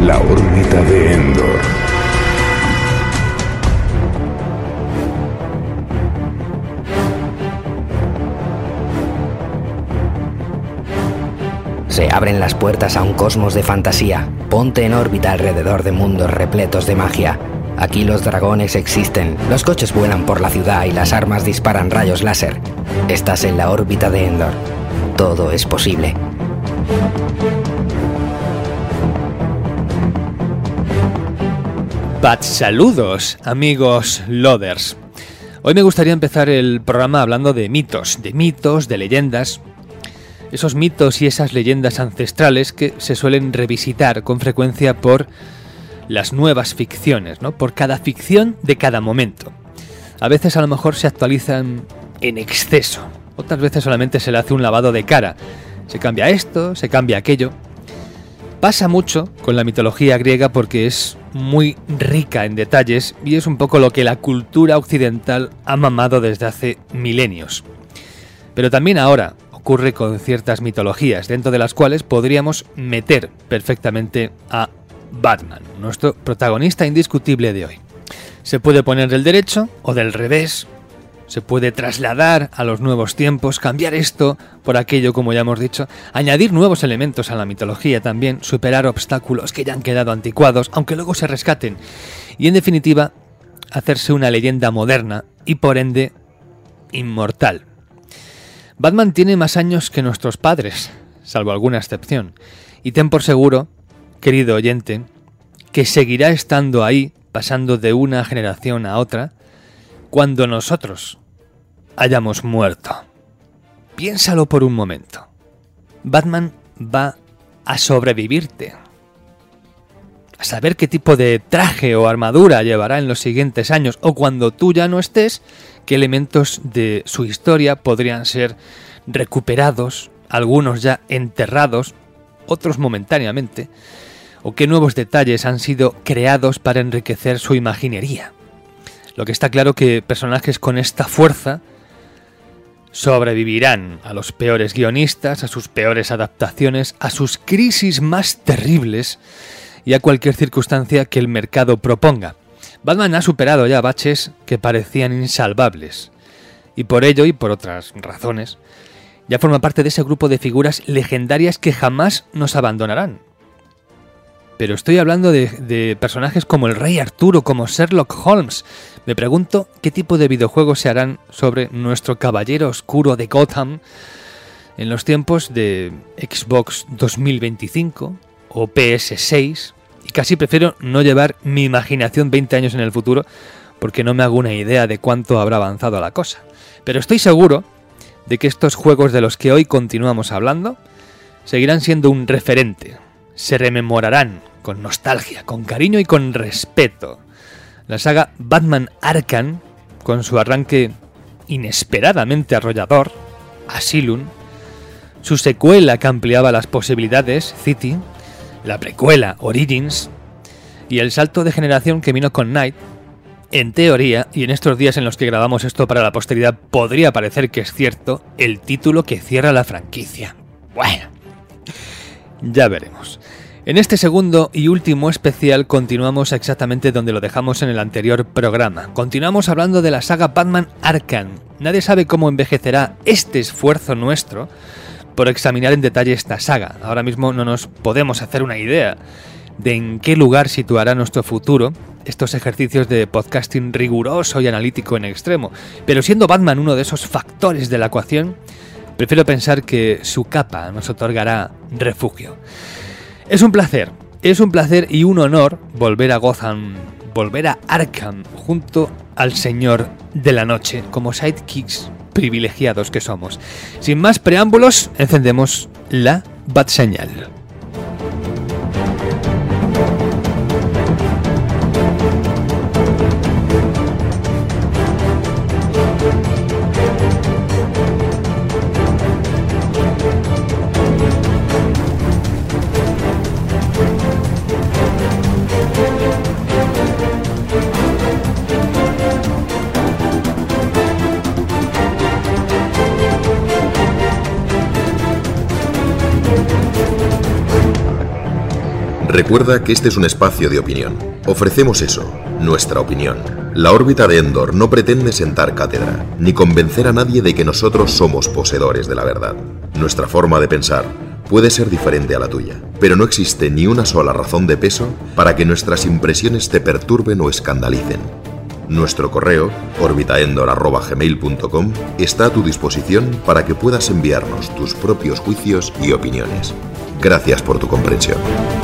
La órbita de Endor. Se abren las puertas a un cosmos de fantasía. Ponte en órbita alrededor de mundos repletos de magia. Aquí los dragones existen, los coches vuelan por la ciudad y las armas disparan rayos láser. Estás en la órbita de Endor. Todo es posible. Saludos, amigos loaders. Hoy me gustaría empezar el programa hablando de mitos, de leyendas. Esos mitos y esas leyendas ancestrales que se suelen revisitar con frecuencia por las nuevas ficciones, ¿no? Por cada ficción de cada momento. A veces a lo mejor se actualizan en exceso, otras veces solamente se le hace un lavado de cara. Se cambia esto, se cambia aquello. Pasa mucho con la mitología griega porque es muy rica en detalles y es un poco lo que la cultura occidental ha mamado desde hace milenios. Pero también ahora ocurre con ciertas mitologías, dentro de las cuales podríamos meter perfectamente a Batman, nuestro protagonista indiscutible de hoy. Se puede poner del derecho o del revés, se puede trasladar a los nuevos tiempos, cambiar esto por aquello, como ya hemos dicho, añadir nuevos elementos a la mitología también, superar obstáculos que ya han quedado anticuados, aunque luego se rescaten, y en definitiva, hacerse una leyenda moderna y por ende, inmortal. Batman tiene más años que nuestros padres, salvo alguna excepción, y ten por seguro, querido oyente, que seguirá estando ahí, pasando de una generación a otra, cuando nosotros hayamos muerto. Piénsalo por un momento. Batman va a sobrevivirte. A saber qué tipo de traje o armadura llevará en los siguientes años, o cuando tú ya no estés, qué elementos de su historia podrían ser recuperados, algunos ya enterrados, otros momentáneamente, o qué nuevos detalles han sido creados para enriquecer su imaginería. Lo que está claro que personajes con esta fuerza sobrevivirán a los peores guionistas, a sus peores adaptaciones, a sus crisis más terribles y a cualquier circunstancia que el mercado proponga. Batman ha superado ya baches que parecían insalvables, y por ello y por otras razones, ya forma parte de ese grupo de figuras legendarias que jamás nos abandonarán. Pero estoy hablando de personajes como el Rey Arturo, como Sherlock Holmes. Me pregunto qué tipo de videojuegos se harán sobre nuestro caballero oscuro de Gotham en los tiempos de Xbox 2025 o PS6. Y casi prefiero no llevar mi imaginación 20 años en el futuro porque no me hago una idea de cuánto habrá avanzado la cosa. Pero estoy seguro de que estos juegos de los que hoy continuamos hablando seguirán siendo un referente. Se rememorarán con nostalgia, con cariño y con respeto. La saga Batman Arkham, con su arranque inesperadamente arrollador, Asylum, su secuela que ampliaba las posibilidades, City, la precuela, Origins, y el salto de generación que vino con Knight, en teoría, y en estos días en los que grabamos esto para la posteridad, podría parecer que es cierto, el título que cierra la franquicia. Bueno, ya veremos. En este segundo y último especial continuamos exactamente donde lo dejamos en el anterior programa. Continuamos hablando de la saga Batman Arkham. Nadie sabe cómo envejecerá este esfuerzo nuestro por examinar en detalle esta saga. Ahora mismo no nos podemos hacer una idea de en qué lugar situará nuestro futuro estos ejercicios de podcasting riguroso y analítico en extremo. Pero siendo Batman uno de esos factores de la ecuación, prefiero pensar que su capa nos otorgará refugio. Es un placer y un honor volver a Gotham, volver a Arkham junto al Señor de la Noche, como sidekicks privilegiados que somos. Sin más preámbulos, encendemos la Batseñal. Recuerda que este es un espacio de opinión. Ofrecemos eso, nuestra opinión. La órbita de Endor no pretende sentar cátedra, ni convencer a nadie de que nosotros somos poseedores de la verdad. Nuestra forma de pensar puede ser diferente a la tuya, pero no existe ni una sola razón de peso para que nuestras impresiones te perturben o escandalicen. Nuestro correo, orbitaendor@gmail.com, está a tu disposición para que puedas enviarnos tus propios juicios y opiniones. Gracias por tu comprensión.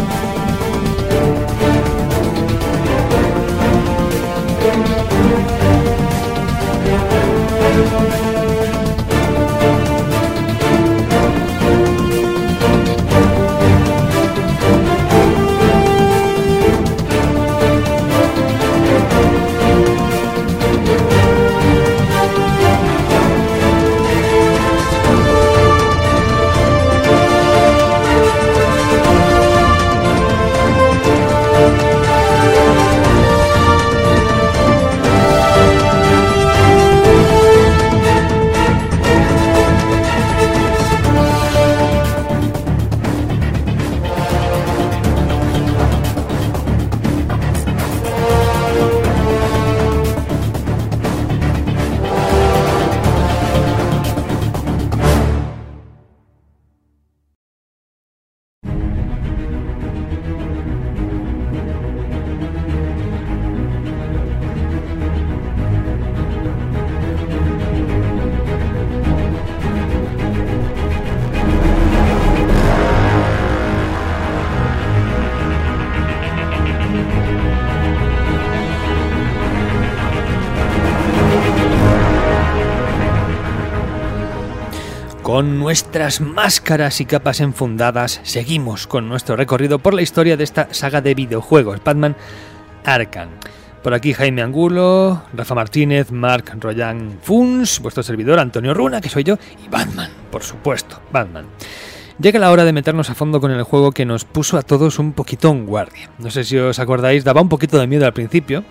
Con nuestras máscaras y capas enfundadas, seguimos con nuestro recorrido por la historia de esta saga de videojuegos, Batman Arkham. Por aquí Jaime Angulo, Rafa Martínez, Marc Royan Funs, vuestro servidor Antonio Runa, que soy yo, y Batman, por supuesto, Batman. Llega la hora de meternos a fondo con el juego que nos puso a todos un poquito en guardia. No sé si os acordáis, daba un poquito de miedo al principio,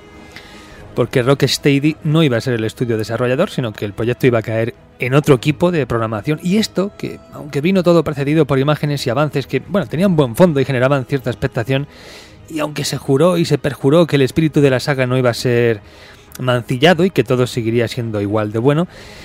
porque Rocksteady no iba a ser el estudio desarrollador, sino que el proyecto iba a caer en otro equipo de programación. Y esto, que aunque vino todo precedido por imágenes y avances que, bueno, tenían buen fondo y generaban cierta expectación, y aunque se juró y se perjuró que el espíritu de la saga no iba a ser mancillado y que todo seguiría siendo igual de bueno,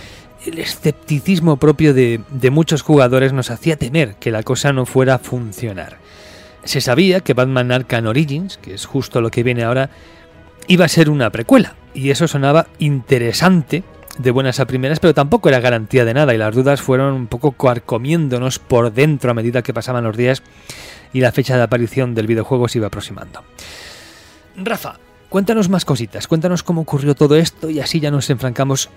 el escepticismo propio de muchos jugadores nos hacía temer que la cosa no fuera a funcionar. Se sabía que Batman Arkham Origins, que es justo lo que viene ahora, iba a ser una precuela, y eso sonaba interesante de buenas a primeras, pero tampoco era garantía de nada, y las dudas fueron un poco coarcomiéndonos por dentro a medida que pasaban los días y la fecha de aparición del videojuego se iba aproximando. Rafa, cuéntanos más cositas, cuéntanos cómo ocurrió todo esto y así ya nos enfrascamos,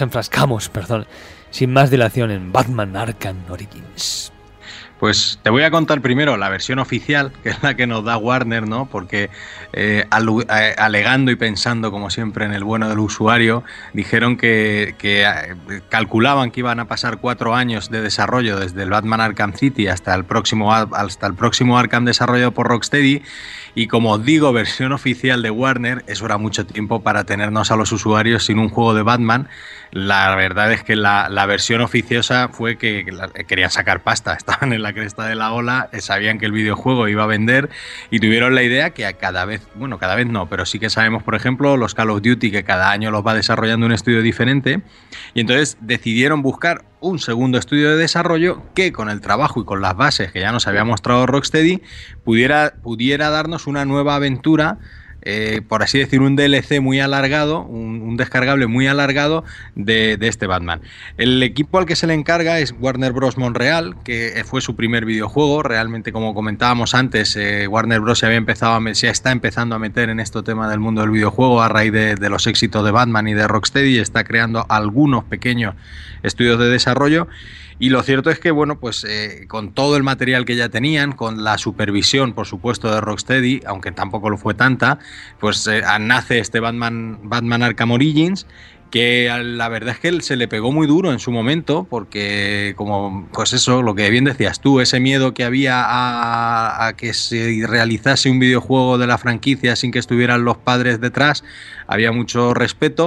sin más dilación en Batman Arkham Origins. Pues te voy a contar primero la versión oficial, que es la que nos da Warner, ¿no? Porque alegando y pensando, como siempre, en el bueno del usuario, dijeron que calculaban que iban a pasar 4 años de desarrollo desde el Batman Arkham City hasta el próximo Arkham desarrollado por Rocksteady. Y como os digo, versión oficial de Warner, eso era mucho tiempo para tenernos a los usuarios sin un juego de Batman. La verdad es que la versión oficiosa fue que querían sacar pasta, estaban en la cresta de la ola, sabían que el videojuego iba a vender y tuvieron la idea que cada vez no, pero sí que sabemos, por ejemplo, los Call of Duty, que cada año los va desarrollando un estudio diferente, y entonces decidieron buscar un segundo estudio de desarrollo que con el trabajo y con las bases que ya nos había mostrado Rocksteady pudiera darnos una nueva aventura, por así decir, un DLC muy alargado, un descargable muy alargado de este Batman. El equipo al que se le encarga es Warner Bros. Montreal, que fue su primer videojuego. Realmente, como comentábamos antes, Warner Bros. Se está empezando a meter en este tema del mundo del videojuego a raíz de los éxitos de Batman y de Rocksteady, y está creando algunos pequeños estudios de desarrollo. Y lo cierto es que, bueno, pues con todo el material que ya tenían, con la supervisión, por supuesto, de Rocksteady, aunque tampoco lo fue tanta, pues nace este Batman Arkham Origins, que la verdad es que se le pegó muy duro en su momento, porque como, pues eso, lo que bien decías tú, ese miedo que había a que se realizase un videojuego de la franquicia sin que estuvieran los padres detrás, había mucho respeto.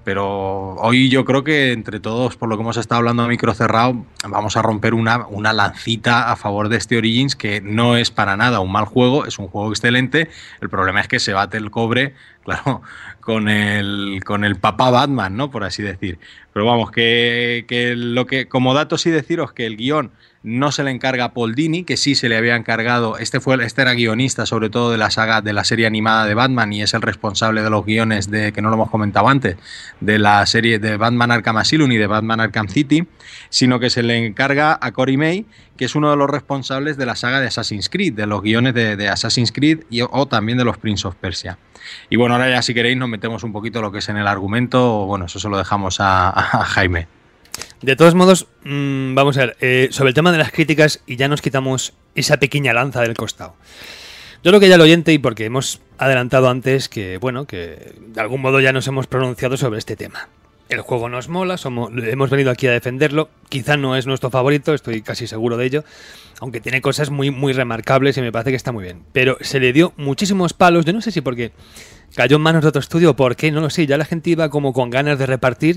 Pero hoy yo creo que entre todos, por lo que hemos estado hablando a micro cerrado, vamos a romper una lancita a favor de este Origins, que no es para nada un mal juego, es un juego excelente. El problema es que se bate el cobre, claro, con el papá Batman, ¿no? Por así decir. Pero vamos, que como dato sí deciros que el guión no se le encarga a Paul Dini, que sí se le había encargado. Este era guionista sobre todo de la saga, de la serie animada de Batman, y es el responsable de los guiones que no lo hemos comentado antes, de la serie de Batman Arkham Asylum y de Batman Arkham City, sino que se le encarga a Cory May, que es uno de los responsables de la saga de Assassin's Creed, de los guiones de Assassin's Creed o también de los Prince of Persia. Y bueno, ahora ya si queréis nos metemos un poquito lo que es en el argumento. Bueno, eso se lo dejamos a Jaime. De todos modos, vamos a ver, sobre el tema de las críticas, y ya nos quitamos esa pequeña lanza del costado. Yo creo que ya el oyente, y porque hemos adelantado antes que, bueno, que de algún modo ya nos hemos pronunciado sobre este tema. El juego nos mola, hemos venido aquí a defenderlo, quizá no es nuestro favorito, estoy casi seguro de ello, aunque tiene cosas muy, muy remarcables y me parece que está muy bien. Pero se le dio muchísimos palos, yo no sé si porque cayó en manos de otro estudio o por qué, no lo sé, ya la gente iba como con ganas de repartir.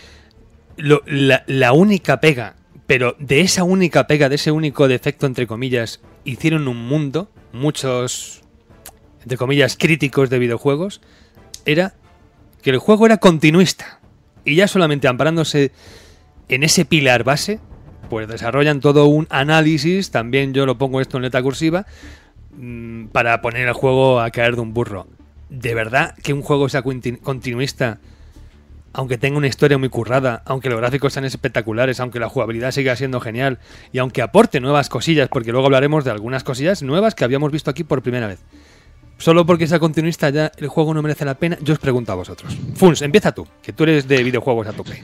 La única pega, pero de esa única pega, de ese único defecto, entre comillas, hicieron un mundo, muchos, entre comillas, críticos de videojuegos, era que el juego era continuista. Y ya solamente amparándose en ese pilar base, pues desarrollan todo un análisis, también yo lo pongo esto en letra cursiva, para poner el juego a caer de un burro. ¿De verdad que un juego sea continuista, aunque tenga una historia muy currada, aunque los gráficos sean espectaculares, aunque la jugabilidad siga siendo genial y aunque aporte nuevas cosillas, porque luego hablaremos de algunas cosillas nuevas que habíamos visto aquí por primera vez? Solo porque sea continuista ya el juego no merece la pena? Yo os pregunto a vosotros. Funs, empieza tú, que tú eres de videojuegos a tope.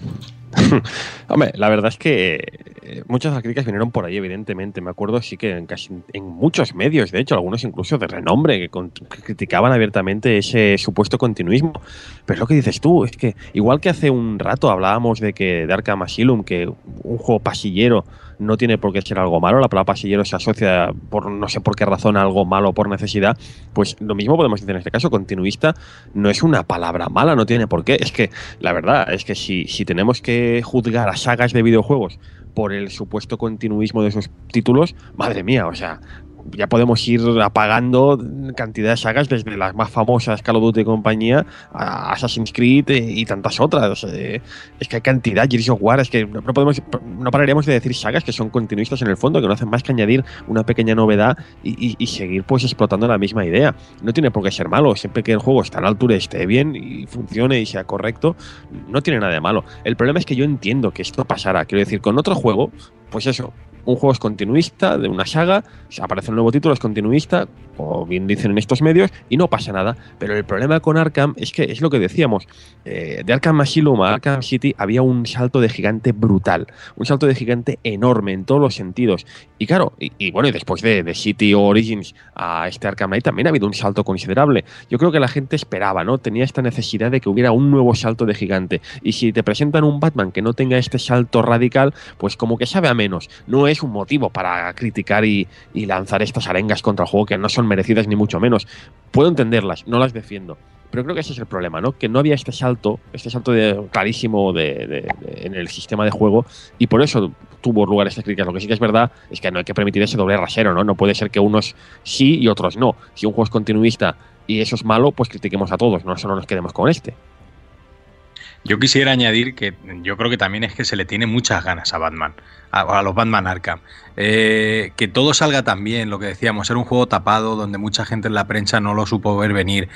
Hombre, la verdad es que muchas de las críticas vinieron por ahí, evidentemente. Me acuerdo sí que en muchos medios, de hecho, algunos incluso de renombre, que criticaban abiertamente ese supuesto continuismo. Pero es lo que dices tú, es que igual que hace un rato hablábamos de Arkham Asylum, que un juego pasillero no tiene por qué ser algo malo, la palabra pasillero se asocia por no sé por qué razón a algo malo por necesidad, pues lo mismo podemos decir en este caso. Continuista no es una palabra mala, no tiene por qué. Es que la verdad es que si tenemos que juzgar a sagas de videojuegos por el supuesto continuismo de sus títulos, madre mía, o sea, ya podemos ir apagando cantidad de sagas, desde las más famosas, Call of Duty y compañía, a Assassin's Creed y tantas otras. Es que hay cantidad, Gears of War, es que no pararíamos de decir sagas que son continuistas en el fondo, que no hacen más que añadir una pequeña novedad y seguir pues explotando la misma idea. No tiene por qué ser malo, siempre que el juego esté a la altura, esté bien y funcione y sea correcto, no tiene nada de malo. El problema es que yo entiendo que esto pasará, quiero decir, con otro juego, pues eso, un juego es continuista de una saga, aparece un nuevo título, es continuista, o bien dicen en estos medios, y no pasa nada. Pero el problema con Arkham es que es lo que decíamos, de Arkham Asylum a Arkham City había un salto de gigante brutal, un salto de gigante enorme en todos los sentidos. Y claro, y bueno, y después de City Origins a este Arkham Knight también ha habido un salto considerable. Yo creo que la gente esperaba, ¿no? Tenía esta necesidad de que hubiera un nuevo salto de gigante. Y si te presentan un Batman que no tenga este salto radical, pues como que sabe a menos. No es un motivo para criticar y lanzar estas arengas contra el juego que no son merecidas ni mucho menos. Puedo entenderlas, no las defiendo, pero creo que ese es el problema, ¿no? Que no había este salto clarísimo en el sistema de juego, y por eso tuvo lugar estas críticas. Lo que sí que es verdad es que no hay que permitir ese doble rasero, ¿no? No puede ser que unos sí y otros no. Si un juego es continuista y eso es malo, pues critiquemos a todos, no solo nos quedemos con este. Yo quisiera añadir que yo creo que también es que se le tiene muchas ganas a Batman, a los Batman Arkham. Que todo salga tan bien, lo que decíamos, era un juego tapado donde mucha gente en la prensa no lo supo ver venir.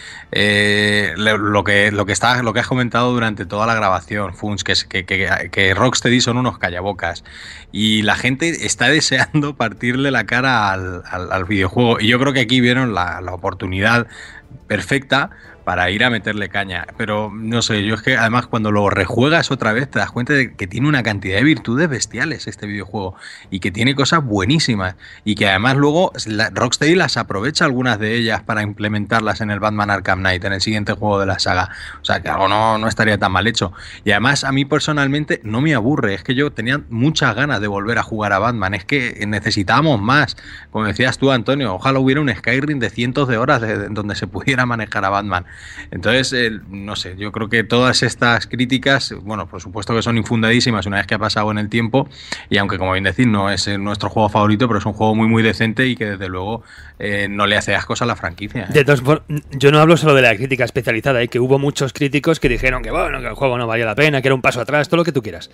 Lo que has comentado durante toda la grabación, Funs, que Rocksteady son unos callabocas. Y la gente está deseando partirle la cara al videojuego. Y yo creo que aquí vieron la oportunidad perfecta para ir a meterle caña. Pero no sé, yo es que además cuando lo rejuegas otra vez te das cuenta de que tiene una cantidad de virtudes bestiales este videojuego y que tiene cosas buenísimas y que además luego Rocksteady las aprovecha algunas de ellas para implementarlas en el Batman Arkham Knight, en el siguiente juego de la saga. O sea, que algo no estaría tan mal hecho. Y además a mí personalmente no me aburre, es que yo tenía muchas ganas de volver a jugar a Batman, es que necesitábamos más. Como decías tú, Antonio, ojalá hubiera un Skyrim de cientos de horas donde se pudiera manejar a Batman. Entonces, no sé, yo creo que todas estas críticas, bueno, por supuesto que son infundadísimas una vez que ha pasado en el tiempo, y aunque, como bien decís, no es nuestro juego favorito, pero es un juego muy muy decente y que desde luego no le hace ascos a la franquicia. De todos modos, yo no hablo solo de la crítica especializada, que hubo muchos críticos que dijeron que bueno, que el juego no valía la pena, que era un paso atrás, todo lo que tú quieras.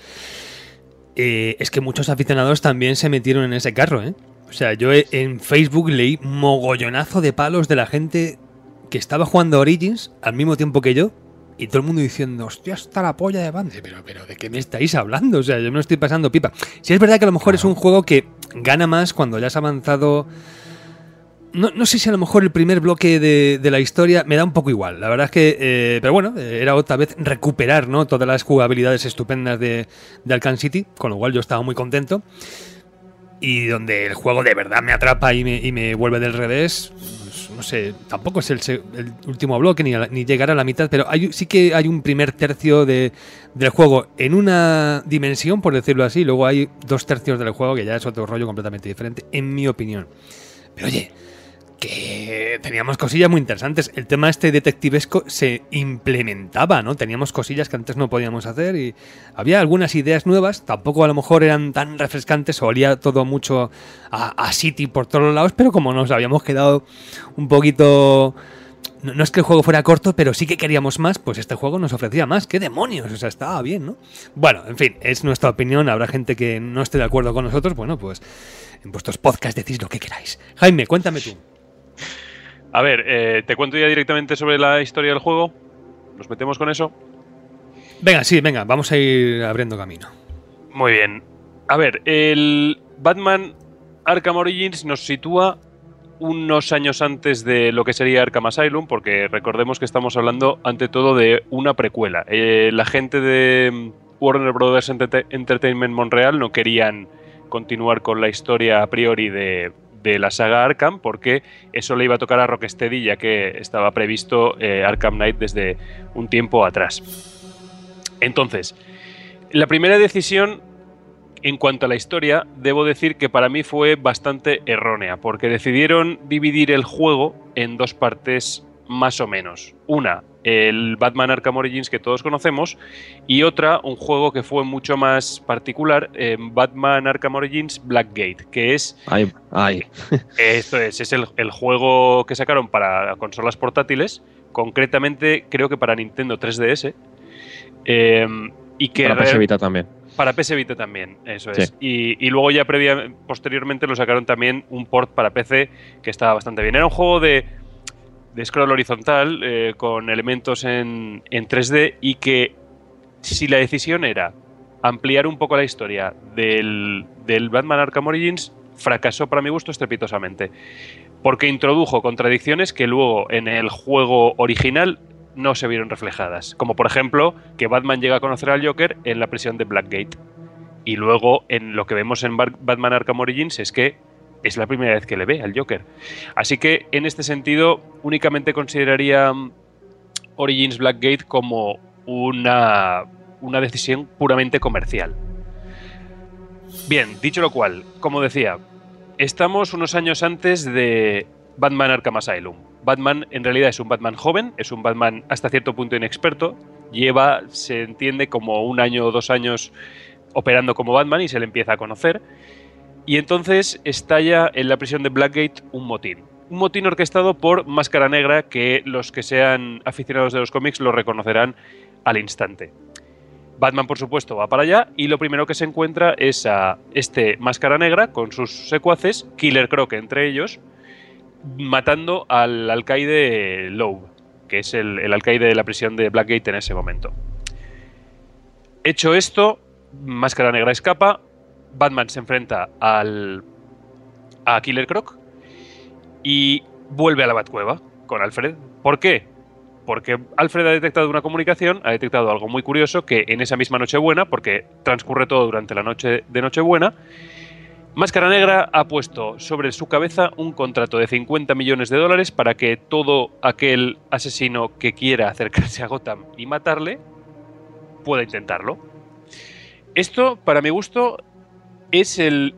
Es que muchos aficionados también se metieron en ese carro, ¿eh? O sea, yo en Facebook leí mogollonazo de palos de la gente que estaba jugando Origins al mismo tiempo que yo, y todo el mundo diciendo, hostia, está la polla de Bande. Pero ¿de qué me estáis hablando? O sea, yo me lo estoy pasando pipa. Sí, es verdad que a lo mejor es un juego que gana más cuando ya has avanzado. No sé si a lo mejor el primer bloque de la historia me da un poco igual. La verdad es que... pero bueno, era otra vez recuperar, ¿no?, todas las jugabilidades estupendas de Arkham City, con lo cual yo estaba muy contento. Y donde el juego de verdad me atrapa y me vuelve del revés... No sé, tampoco es el último bloque ni llegar a la mitad, pero sí que hay un primer tercio del juego en una dimensión, por decirlo así, luego hay 2 tercios del juego que ya es otro rollo completamente diferente, en mi opinión. Pero oye, que teníamos cosillas muy interesantes. El tema detectivesco se implementaba, ¿no? Teníamos cosillas que antes no podíamos hacer y había algunas ideas nuevas, tampoco a lo mejor eran tan refrescantes, olía todo mucho a City por todos lados, pero como nos habíamos quedado un poquito... No es que el juego fuera corto, pero sí que queríamos más, pues este juego nos ofrecía más. ¡Qué demonios! O sea, estaba bien, ¿no? Bueno, en fin, es nuestra opinión, habrá gente que no esté de acuerdo con nosotros, bueno, pues en vuestros podcasts decís lo que queráis. Jaime, cuéntame tú. A ver, ¿te cuento ya directamente sobre la historia del juego? ¿Nos metemos con eso? Venga, vamos a ir abriendo camino. Muy bien. A ver, el Batman Arkham Origins nos sitúa unos años antes de lo que sería Arkham Asylum, porque recordemos que estamos hablando ante todo de una precuela. La gente de Warner Brothers Entertainment Montreal no querían continuar con la historia a priori de la saga Arkham, porque eso le iba a tocar a Rocksteady, ya que estaba previsto Arkham Knight desde un tiempo atrás. Entonces, la primera decisión en cuanto a la historia, debo decir que para mí fue bastante errónea, porque decidieron dividir el juego en 2 partes más o menos. Una, el Batman Arkham Origins que todos conocemos, y otra, un juego que fue mucho más particular, Batman Arkham Origins Blackgate, que es... Esto es el juego que sacaron para consolas portátiles, concretamente creo que para Nintendo 3DS, y que... Para PS Vita también. Para PS Vita también, eso es. Sí. Y luego ya posteriormente lo sacaron también un port para PC que estaba bastante bien. Era un juego de scroll horizontal con elementos en 3D, y que si la decisión era ampliar un poco la historia del Batman Arkham Origins, fracasó para mi gusto estrepitosamente, porque introdujo contradicciones que luego en el juego original no se vieron reflejadas, como por ejemplo que Batman llega a conocer al Joker en la prisión de Blackgate, y luego en lo que vemos en Batman Arkham Origins es que es la primera vez que le ve al Joker. Así que en este sentido únicamente consideraría Origins Blackgate como una decisión puramente comercial. Bien, dicho lo cual, como decía, estamos unos años antes de Batman Arkham Asylum. Batman en realidad es un Batman joven, es un Batman hasta cierto punto inexperto, se entiende como 1 año o 2 años operando como Batman y se le empieza a conocer, y entonces estalla en la prisión de Blackgate un motín orquestado por Máscara Negra, que los que sean aficionados de los cómics lo reconocerán al instante. Batman, por supuesto, va para allá y lo primero que se encuentra es a este Máscara Negra con sus secuaces, Killer Croc entre ellos, matando al alcaide Loeb, que es el alcaide de la prisión de Blackgate en ese momento. Hecho esto, Máscara Negra escapa, Batman se enfrenta a Killer Croc y vuelve a la Batcueva con Alfred. ¿Por qué? porque Alfred ha detectado una comunicación, ha detectado algo muy curioso, que en esa misma Nochebuena, porque transcurre todo durante la noche de Nochebuena, Máscara Negra ha puesto sobre su cabeza un contrato de 50 millones de dólares para que todo aquel asesino que quiera acercarse a Gotham y matarle pueda intentarlo. Esto, para mi gusto, es el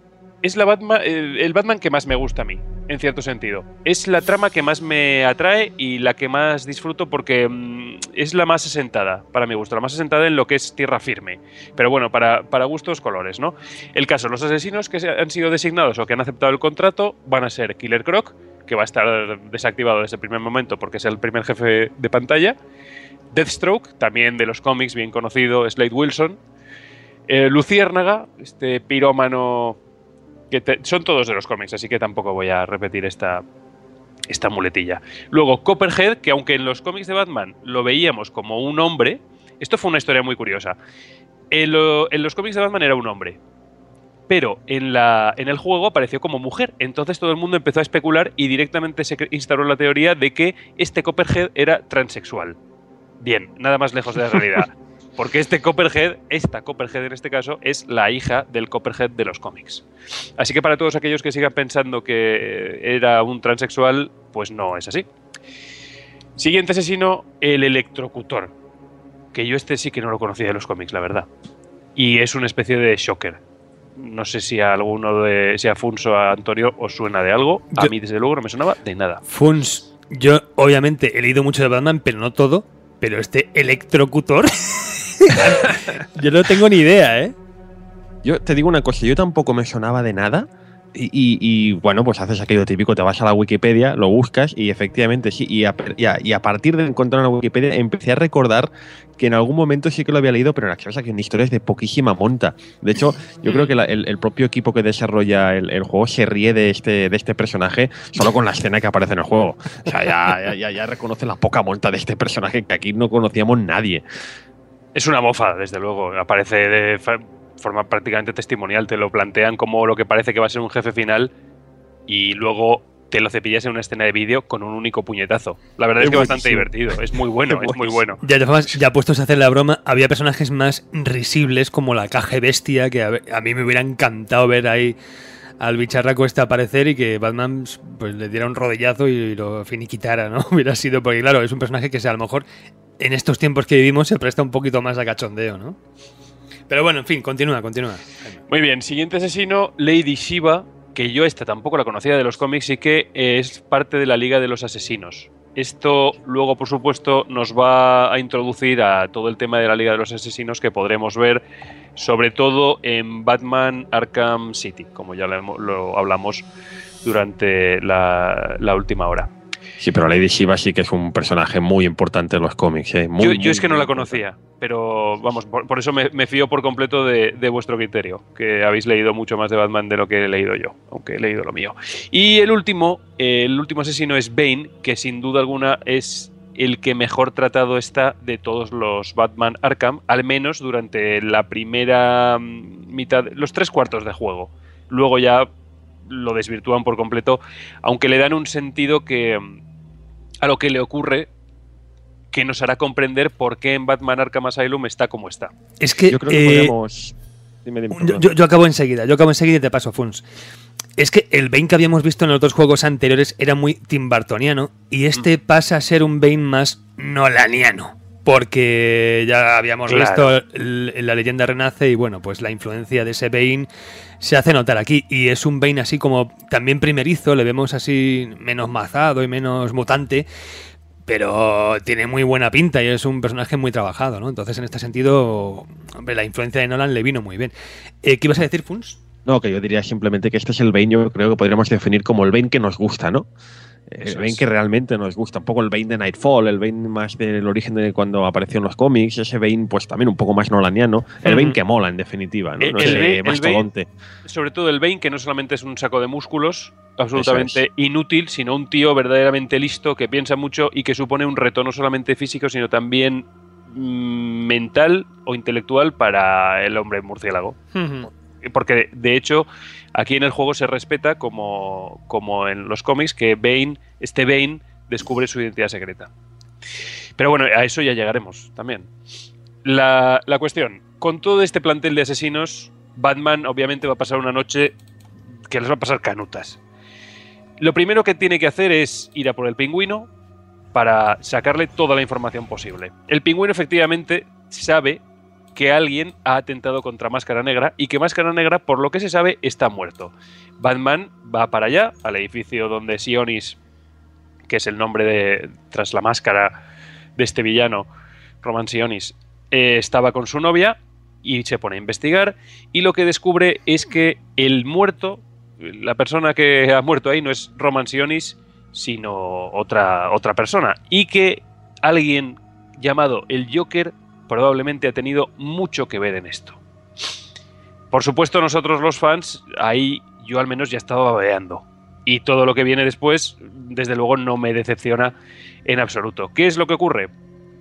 Batman que más me gusta a mí, en cierto sentido. Es la trama que más me atrae y la que más disfruto porque es la más asentada, para mi gusto, la más asentada en lo que es tierra firme. Pero bueno, para gustos colores, ¿no? El caso, los asesinos que han sido designados o que han aceptado el contrato van a ser Killer Croc, que va a estar desactivado desde el primer momento porque es el primer jefe de pantalla, Deathstroke, también de los cómics, bien conocido, Slade Wilson, Luciérnaga, este pirómano que son todos de los cómics, así que tampoco voy a repetir esta muletilla. Luego Copperhead, que aunque en los cómics de Batman lo veíamos como un hombre, esto fue una historia muy curiosa. En los cómics de Batman era un hombre, pero en el juego apareció como mujer. Entonces todo el mundo empezó a especular y directamente se instauró la teoría de que este Copperhead era transexual. Bien, nada más lejos de la realidad. Porque esta Copperhead en este caso, es la hija del Copperhead de los cómics. Así que para todos aquellos que sigan pensando que era un transexual, pues no es así. Siguiente asesino, el Electrocutor. Que yo sí que no lo conocía de los cómics, la verdad. Y es una especie de Shocker. No sé si a alguno si a Funs o a Antonio os suena de algo. A mí, desde luego, no me sonaba de nada. Funs, yo obviamente he leído mucho de Batman, pero no todo. Pero este Electrocutor... yo no tengo ni idea, ¿eh? Yo te digo una cosa, yo tampoco me sonaba de nada y bueno, pues haces aquello típico, te vas a la Wikipedia, lo buscas y efectivamente sí, y a partir de encontrar una Wikipedia empecé a recordar que en algún momento sí que lo había leído, pero en las que en historias de poquísima monta. De hecho, yo creo que el propio equipo que desarrolla el juego se ríe de este personaje solo con la escena que aparece en el juego. O sea, ya reconoce la poca monta de este personaje que aquí no conocíamos nadie. Es una mofa, desde luego. Aparece de forma prácticamente testimonial. Te lo plantean como lo que parece que va a ser un jefe final y luego te lo cepillas en una escena de vídeo con un único puñetazo. La verdad es que es bastante divertido. Es muy bueno, es muy bueno. Ya puestos a hacer la broma, había personajes más risibles como la Caje Bestia, que a mí me hubiera encantado ver ahí al bicharraco aparecer y que Batman pues le diera un rodillazo y lo finiquitara, ¿no? Hubiera sido, porque claro, es un personaje que a lo mejor en estos tiempos que vivimos se presta un poquito más a cachondeo, ¿no? Pero bueno, en fin, continúa. Muy bien, siguiente asesino, Lady Shiva, que yo tampoco la conocía de los cómics y que es parte de la Liga de los Asesinos. Esto luego, por supuesto, nos va a introducir a todo el tema de la Liga de los Asesinos que podremos ver sobre todo en Batman Arkham City, como ya lo hablamos durante la última hora. Sí, pero Lady Shiva sí que es un personaje muy importante en los cómics. Yo es que no la conocía, pero vamos, por eso me fío por completo de vuestro criterio, que habéis leído mucho más de Batman de lo que he leído yo, aunque he leído lo mío. Y el último asesino es Bane, que sin duda alguna es el que mejor tratado está de todos los Batman Arkham, al menos durante la primera mitad, los 3/4 de juego. Luego ya lo desvirtúan por completo, aunque le dan un sentido a lo que le ocurre, que nos hará comprender por qué en Batman Arkham Asylum está como está. Es que yo creo que podemos... Dime, yo acabo enseguida y te paso, Funs. Es que el Bane que habíamos visto en los dos juegos anteriores era muy timbartoniano y pasa a ser un Bane más nolaniano. Porque ya habíamos visto la leyenda renace y bueno, pues la influencia de ese Bane se hace notar aquí. Y es un Bane así como también primerizo, le vemos así menos mazado y menos mutante, pero tiene muy buena pinta y es un personaje muy trabajado, ¿no? Entonces en este sentido, hombre, la influencia de Nolan le vino muy bien. ¿Qué ibas a decir, Funs? No, que yo diría simplemente que este es el Bane, yo creo que podríamos definir como el Bane que nos gusta, ¿no? El Bane que realmente nos gusta, un poco el Bane de Nightfall, el Bane más del origen de cuando apareció en los cómics, ese Bane pues también un poco más nolaniano, el Bane que mola en definitiva, ¿no? El mastodonte. Bane, sobre todo el Bane que no solamente es un saco de músculos absolutamente inútil, sino un tío verdaderamente listo que piensa mucho y que supone un reto no solamente físico sino también mental o intelectual para el hombre murciélago. Porque de hecho aquí en el juego se respeta como en los cómics que este Bane descubre su identidad secreta. Pero bueno, a eso ya llegaremos también. La cuestión, con todo este plantel de asesinos, Batman obviamente va a pasar una noche que les va a pasar canutas. Lo primero que tiene que hacer es ir a por el Pingüino para sacarle toda la información posible. El Pingüino efectivamente sabe que alguien ha atentado contra Máscara Negra y que Máscara Negra, por lo que se sabe, está muerto. Batman va para allá, al edificio donde Sionis, que es el nombre tras la máscara de este villano, Roman Sionis, estaba con su novia y se pone a investigar, y lo que descubre es que el muerto, la persona que ha muerto ahí, no es Roman Sionis, sino otra persona, y que alguien llamado el Joker probablemente ha tenido mucho que ver en esto. Por supuesto, nosotros los fans, ahí yo al menos ya estaba babeando, y todo lo que viene después, desde luego, no me decepciona en absoluto. ¿Qué es lo que ocurre?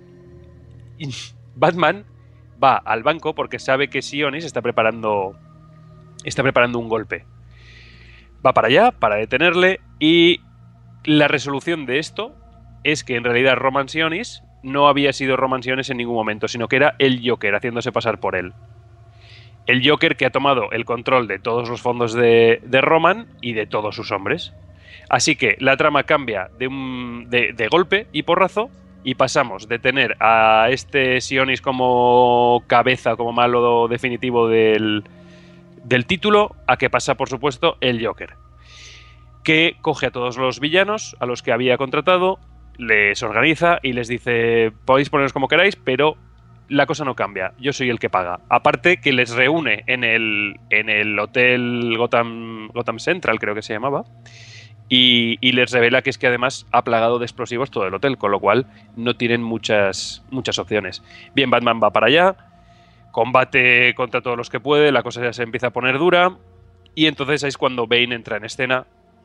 Batman va al banco porque sabe que Sionis está preparando un golpe. Va para allá para detenerle, y la resolución de esto es que en realidad Roman Sionis no había sido Roman Sionis en ningún momento, sino que era el Joker haciéndose pasar por él. El Joker que ha tomado el control de todos los fondos de Roman y de todos sus hombres. Así que la trama cambia de golpe y porrazo, y pasamos de tener a este Sionis como cabeza, como malo definitivo del título, a que pasa, por supuesto, el Joker, que coge a todos los villanos a los que había contratado, les organiza y les dice: podéis poneros como queráis, pero la cosa no cambia, yo soy el que paga. Aparte que les reúne en el hotel Gotham Central, creo que se llamaba, y les revela que es que además ha plagado de explosivos todo el hotel, con lo cual no tienen muchas opciones. Bien, Batman va para allá, combate contra todos los que puede, la cosa ya se empieza a poner dura, y entonces es cuando Bane entra en escena.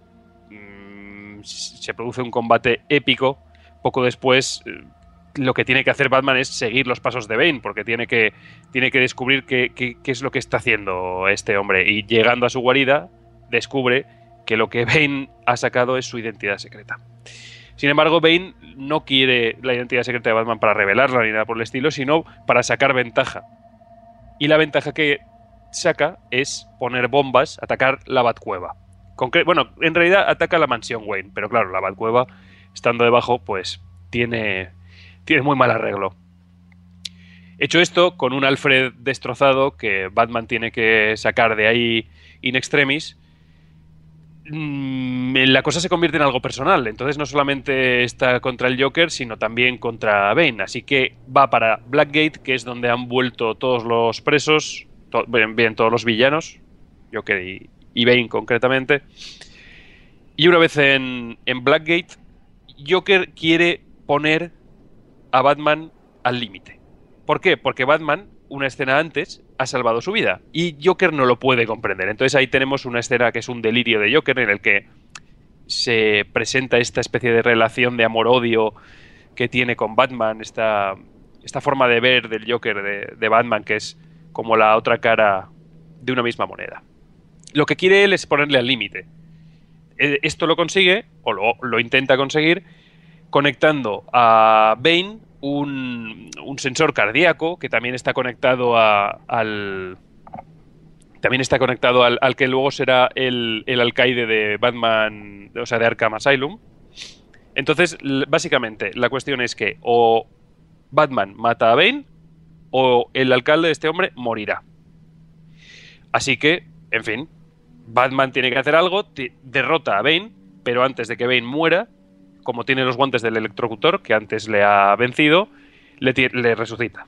Se produce un combate épico. Poco después, lo que tiene que hacer Batman es seguir los pasos de Bane, porque tiene que descubrir qué es lo que está haciendo este hombre, y llegando a su guarida descubre que lo que Bane ha sacado es su identidad secreta. Sin embargo, Bane no quiere la identidad secreta de Batman para revelarla ni nada por el estilo, sino para sacar ventaja. Y la ventaja que saca es poner bombas, atacar la Batcueva. Bueno, en realidad ataca la mansión Wayne, pero claro, la Batcueva, estando debajo, pues tiene muy mal arreglo. Hecho esto, con un Alfred destrozado que Batman tiene que sacar de ahí in extremis, la cosa se convierte en algo personal. Entonces no solamente está contra el Joker, sino también contra Bane. Así que va para Blackgate, que es donde han vuelto todos los presos, todos los villanos, Joker y Bane concretamente. Y una vez en Blackgate, Joker quiere poner a Batman al límite. ¿Por qué? Porque Batman, una escena antes, ha salvado su vida y Joker no lo puede comprender. Entonces ahí tenemos una escena que es un delirio de Joker, en el que se presenta esta especie de relación de amor-odio que tiene con Batman, esta forma de ver del Joker de Batman, que es como la otra cara de una misma moneda. Lo que quiere él es ponerle al límite. Esto lo consigue, o lo intenta conseguir, conectando a Bane un sensor cardíaco que también está conectado al que luego será el alcaide de Batman, o sea, de Arkham Asylum. Entonces, básicamente, la cuestión es que o Batman mata a Bane o el alcalde de este hombre morirá. Así que, en fin, Batman tiene que hacer algo, derrota a Bane, pero antes de que Bane muera, como tiene los guantes del electrocutor, que antes le ha vencido, le resucita.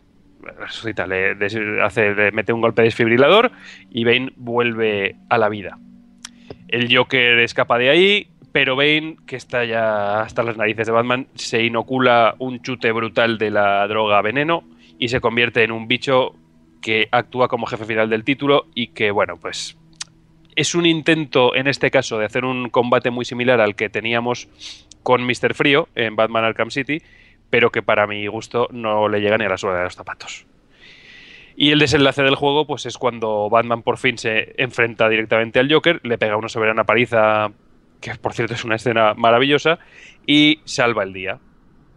Le mete un golpe desfibrilador y Bane vuelve a la vida. El Joker escapa de ahí, pero Bane, que está ya hasta las narices de Batman, se inocula un chute brutal de la droga veneno y se convierte en un bicho que actúa como jefe final del título y que, bueno, pues es un intento, en este caso, de hacer un combate muy similar al que teníamos con Mr. Frío en Batman Arkham City, pero que para mi gusto no le llega ni a la suela de los zapatos. Y el desenlace del juego, pues es cuando Batman por fin se enfrenta directamente al Joker, le pega una soberana paliza, que por cierto es una escena maravillosa, y salva el día.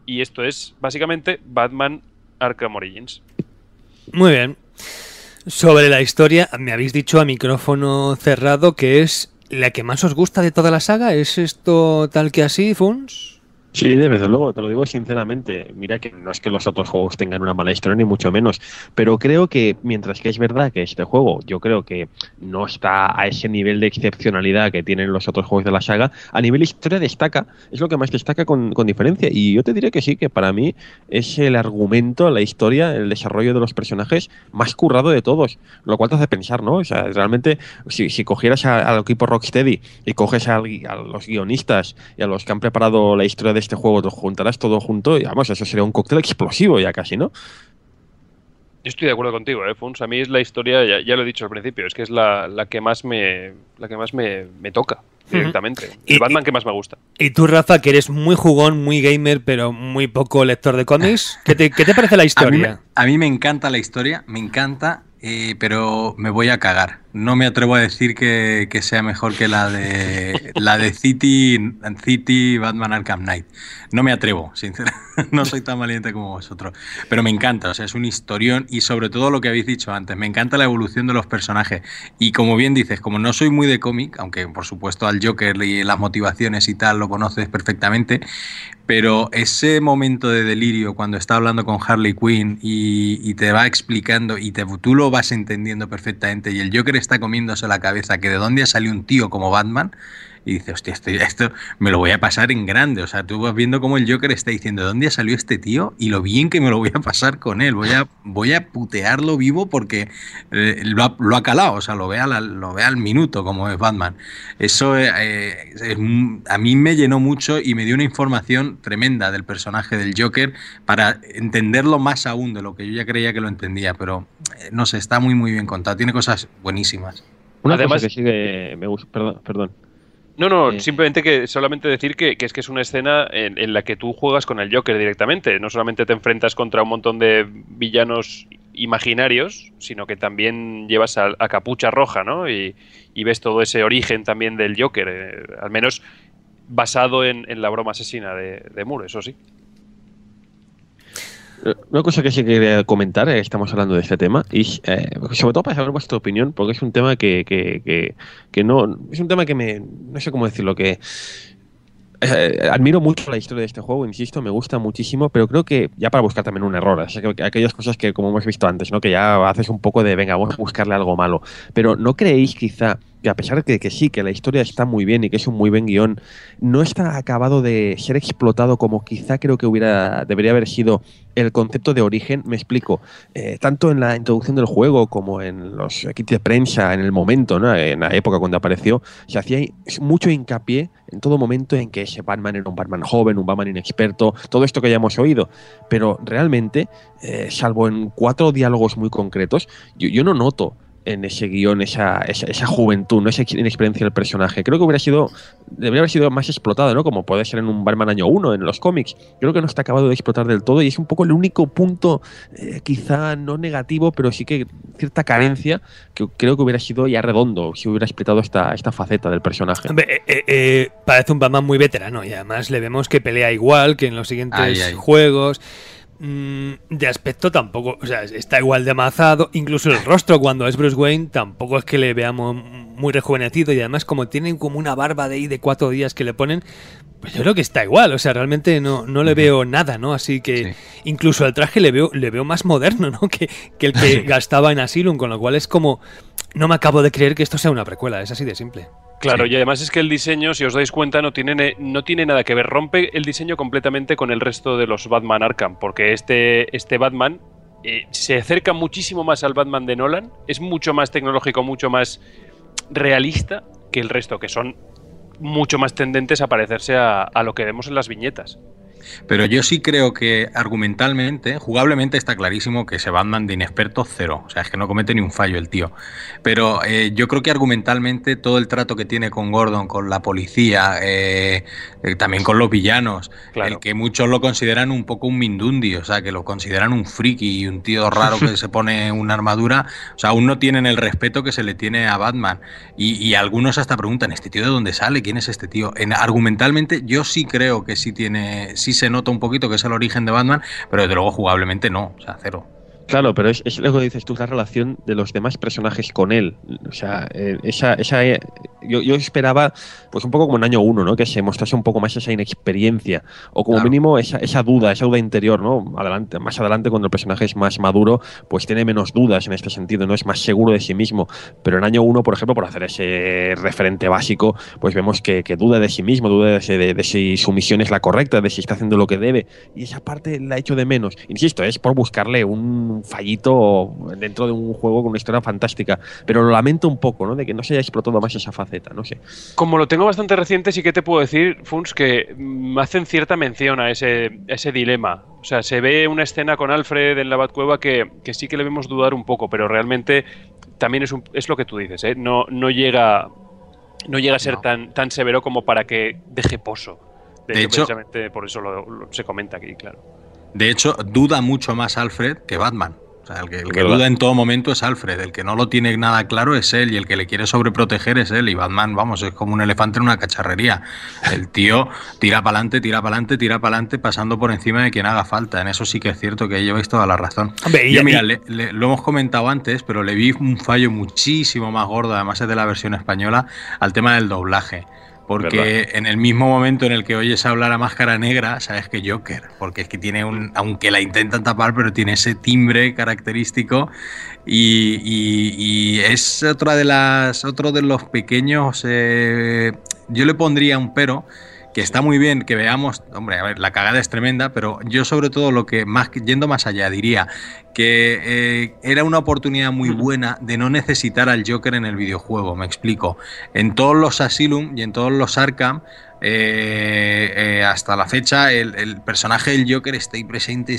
y esto es básicamente Batman Arkham Origins. Muy bien. Sobre la historia, me habéis dicho a micrófono cerrado que es la que más os gusta de toda la saga. ¿Es esto tal que así, Funs? Sí, desde luego, te lo digo sinceramente. Mira que no es que los otros juegos tengan una mala historia, ni mucho menos, pero creo que, mientras que es verdad que este juego, yo creo que no está a ese nivel de excepcionalidad que tienen los otros juegos de la saga, a nivel historia destaca, es lo que más destaca con diferencia, y yo te diría que sí, que para mí es el argumento, la historia, el desarrollo de los personajes más currado de todos, lo cual te hace pensar, ¿no? O sea, realmente, si cogieras al equipo Rocksteady y coges a los guionistas y a los que han preparado la historia de este juego, lo juntarás todo junto y vamos, eso sería un cóctel explosivo ya casi, ¿no? Yo estoy de acuerdo contigo, Funs. A mí es la historia, ya lo he dicho al principio, es que es la que más me toca directamente. El Batman que más me gusta. Y tú, Rafa, que eres muy jugón, muy gamer, pero muy poco lector de cómics, ¿qué te parece la historia? A mí me encanta la historia, me encanta, pero me voy a cagar. No me atrevo a decir que sea mejor que la de City Batman Arkham Knight. No me atrevo, sinceramente. No soy tan valiente como vosotros. Pero me encanta, o sea, es un historión y sobre todo lo que habéis dicho antes, me encanta la evolución de los personajes. Y como bien dices, como no soy muy de cómic, aunque por supuesto al Joker y las motivaciones y tal lo conoces perfectamente, pero ese momento de delirio cuando está hablando con Harley Quinn y te va explicando y tú lo vas entendiendo perfectamente y el Joker está comiéndose la cabeza que de dónde ha salido un tío como Batman y dice, hostia, esto me lo voy a pasar en grande. O sea, tú vas viendo cómo el Joker está diciendo, ¿de dónde salió este tío? Y lo bien que me lo voy a pasar con él. Voy a putearlo vivo porque lo ha calado. O sea, lo ve al minuto como es Batman. Eso a mí me llenó mucho y me dio una información tremenda del personaje del Joker para entenderlo más aún de lo que yo ya creía que lo entendía. Pero no sé, está muy, muy bien contado. Tiene cosas buenísimas. Además, cosa que sigue... Me gusta, perdón. No, simplemente solamente decir que es una escena en la que tú juegas con el Joker directamente. No solamente te enfrentas contra un montón de villanos imaginarios, sino que también llevas a Capucha Roja, ¿no? Y ves todo ese origen también del Joker, al menos basado en la broma asesina de Moore, eso sí. Una cosa que sí quería comentar, estamos hablando de este tema, y sobre todo para saber vuestra opinión, porque es un tema que no... Es un tema que no sé cómo decirlo, que... admiro mucho la historia de este juego, insisto, me gusta muchísimo, pero creo que ya para buscar también un error, o sea, que aquellas cosas que como hemos visto antes, ¿no? Que ya haces un poco de, venga, vamos a buscarle algo malo, pero ¿no creéis quizá que a pesar de que sí, que la historia está muy bien y que es un muy buen guión, no está acabado de ser explotado como quizá creo que debería haber sido el concepto de origen? Me explico. Tanto en la introducción del juego como en los kits de prensa, en el momento, ¿no? En la época cuando apareció, se hacía mucho hincapié en todo momento en que ese Batman era un Batman joven, un Batman inexperto, todo esto que ya hemos oído. Pero realmente, salvo en 4 diálogos muy concretos, yo no noto en ese guión esa juventud, ¿no? Esa inexperiencia del personaje. Creo que debería haber sido más explotado, ¿no? Como puede ser en un Batman año 1 en los cómics. Creo que no está acabado de explotar del todo y es un poco el único punto, quizá no negativo, pero sí que cierta carencia que creo que hubiera sido ya redondo si hubiera explotado esta faceta del personaje. Parece un Batman muy veterano y además le vemos que pelea igual que en los siguientes juegos. De aspecto tampoco, o sea, está igual de amazado, incluso el rostro cuando es Bruce Wayne tampoco es que le veamos muy rejuvenecido y además como tienen como una barba de 4 días que le ponen, pues yo creo que está igual, o sea, realmente no le veo nada, ¿no? Así que incluso el traje le veo más moderno, ¿no? Que el que gastaba en Asylum, con lo cual es como, no me acabo de creer que esto sea una precuela, es así de simple. Claro, y además es que el diseño, si os dais cuenta, no tiene nada que ver. Rompe el diseño completamente con el resto de los Batman Arkham, porque este Batman se acerca muchísimo más al Batman de Nolan, es mucho más tecnológico, mucho más realista que el resto, que son mucho más tendentes a parecerse a lo que vemos en las viñetas. Pero yo sí creo que argumentalmente, jugablemente está clarísimo que ese Batman de inexperto cero, o sea, es que no comete ni un fallo el tío. Pero yo creo que argumentalmente todo el trato que tiene con Gordon, con la policía, también con los villanos, claro. El que muchos lo consideran un poco un mindundi, o sea, que lo consideran un friki y un tío raro que se pone una armadura, o sea, aún no tienen el respeto que se le tiene a Batman. Y algunos hasta preguntan, ¿este tío de dónde sale? ¿Quién es este tío? Argumentalmente yo sí creo que sí sí se nota un poquito que es el origen de Batman, pero desde luego jugablemente no, o sea, cero. Claro, pero es lo que dices tú, la relación de los demás personajes con él. O sea, yo esperaba, pues un poco como en año 1, ¿no? Que se mostrase un poco más esa inexperiencia, o como mínimo esa duda interior, ¿no? Más adelante, cuando el personaje es más maduro, pues tiene menos dudas en este sentido, ¿no? Es más seguro de sí mismo. Pero en año 1, por ejemplo, por hacer ese referente básico, pues vemos que duda de sí mismo, duda de si su misión es la correcta, de si está haciendo lo que debe. Y esa parte la echo de menos. Insisto, es por buscarle un fallito dentro de un juego con una historia fantástica, pero lo lamento un poco, ¿no? De que no se haya explotado más esa faceta, no sé. Como lo tengo bastante reciente, sí que te puedo decir, Funs, que hacen cierta mención a ese dilema. O sea, se ve una escena con Alfred en la Batcueva que sí que le vemos dudar un poco, pero realmente también es lo que tú dices, ¿eh? No llega a ser tan severo como para que deje pozo. De hecho, precisamente por eso se comenta aquí, claro. De hecho, duda mucho más Alfred que Batman. O sea, el que duda en todo momento es Alfred. El que no lo tiene nada claro es él, y el que le quiere sobreproteger es él. Y Batman, vamos, es como un elefante en una cacharrería. El tío tira para adelante, pasando por encima de quien haga falta. En eso sí que es cierto que lleváis toda la razón. Yo, mira, lo hemos comentado antes, pero le vi un fallo muchísimo más gordo, además es de la versión española, al tema del doblaje. Porque ¿verdad? En el mismo momento en el que oyes hablar a Máscara Negra, sabes que Joker, porque es que tiene aunque la intentan tapar, pero tiene ese timbre característico y es otro de los pequeños, yo le pondría un pero, que está muy bien que veamos, hombre, a ver, la cagada es tremenda, pero yo sobre todo yendo más allá diría que era una oportunidad muy buena de no necesitar al Joker en el videojuego, me explico. En todos los Asylum y en todos los Arkham, hasta la fecha el personaje del Joker está ahí presente.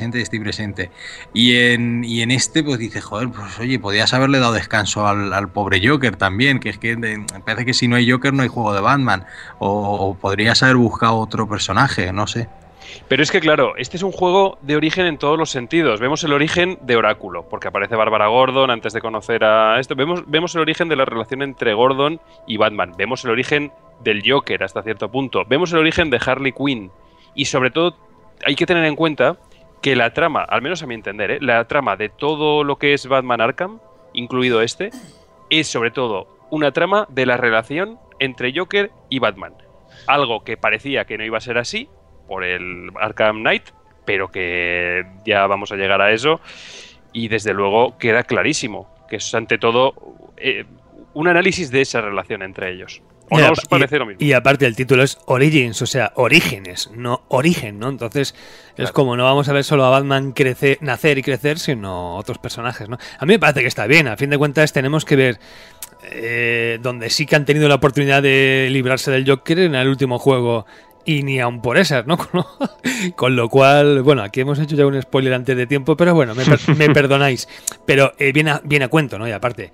Y en este pues dice, joder, pues oye, podías haberle dado descanso al pobre Joker también, que es que me parece que si no hay Joker no hay juego de Batman, o podrías haber buscado otro personaje, no sé. Pero es que claro, este es un juego de origen en todos los sentidos. Vemos el origen de Oráculo, porque aparece Bárbara Gordon antes de conocer a esto. Vemos el origen de la relación entre Gordon y Batman. Vemos el origen del Joker hasta cierto punto. Vemos el origen de Harley Quinn. Y sobre todo hay que tener en cuenta que la trama, al menos a mi entender, la trama de todo lo que es Batman Arkham, incluido este, es sobre todo una trama de la relación entre Joker y Batman. Algo que parecía que no iba a ser así por el Arkham Knight, pero que ya vamos a llegar a eso, y desde luego queda clarísimo que es ante todo un análisis de esa relación entre ellos. ¿O no os parece lo mismo? Y aparte el título es Origins, o sea, orígenes, no origen, ¿no? Entonces claro, es como no vamos a ver solo a Batman nacer y crecer, sino otros personajes, ¿no? A mí me parece que está bien, a fin de cuentas tenemos que ver donde sí que han tenido la oportunidad de librarse del Joker en el último juego, y ni aun por esas, ¿no? Con lo cual, bueno, aquí hemos hecho ya un spoiler antes de tiempo, pero bueno, me perdonáis. Pero viene a cuento, ¿no? Y aparte,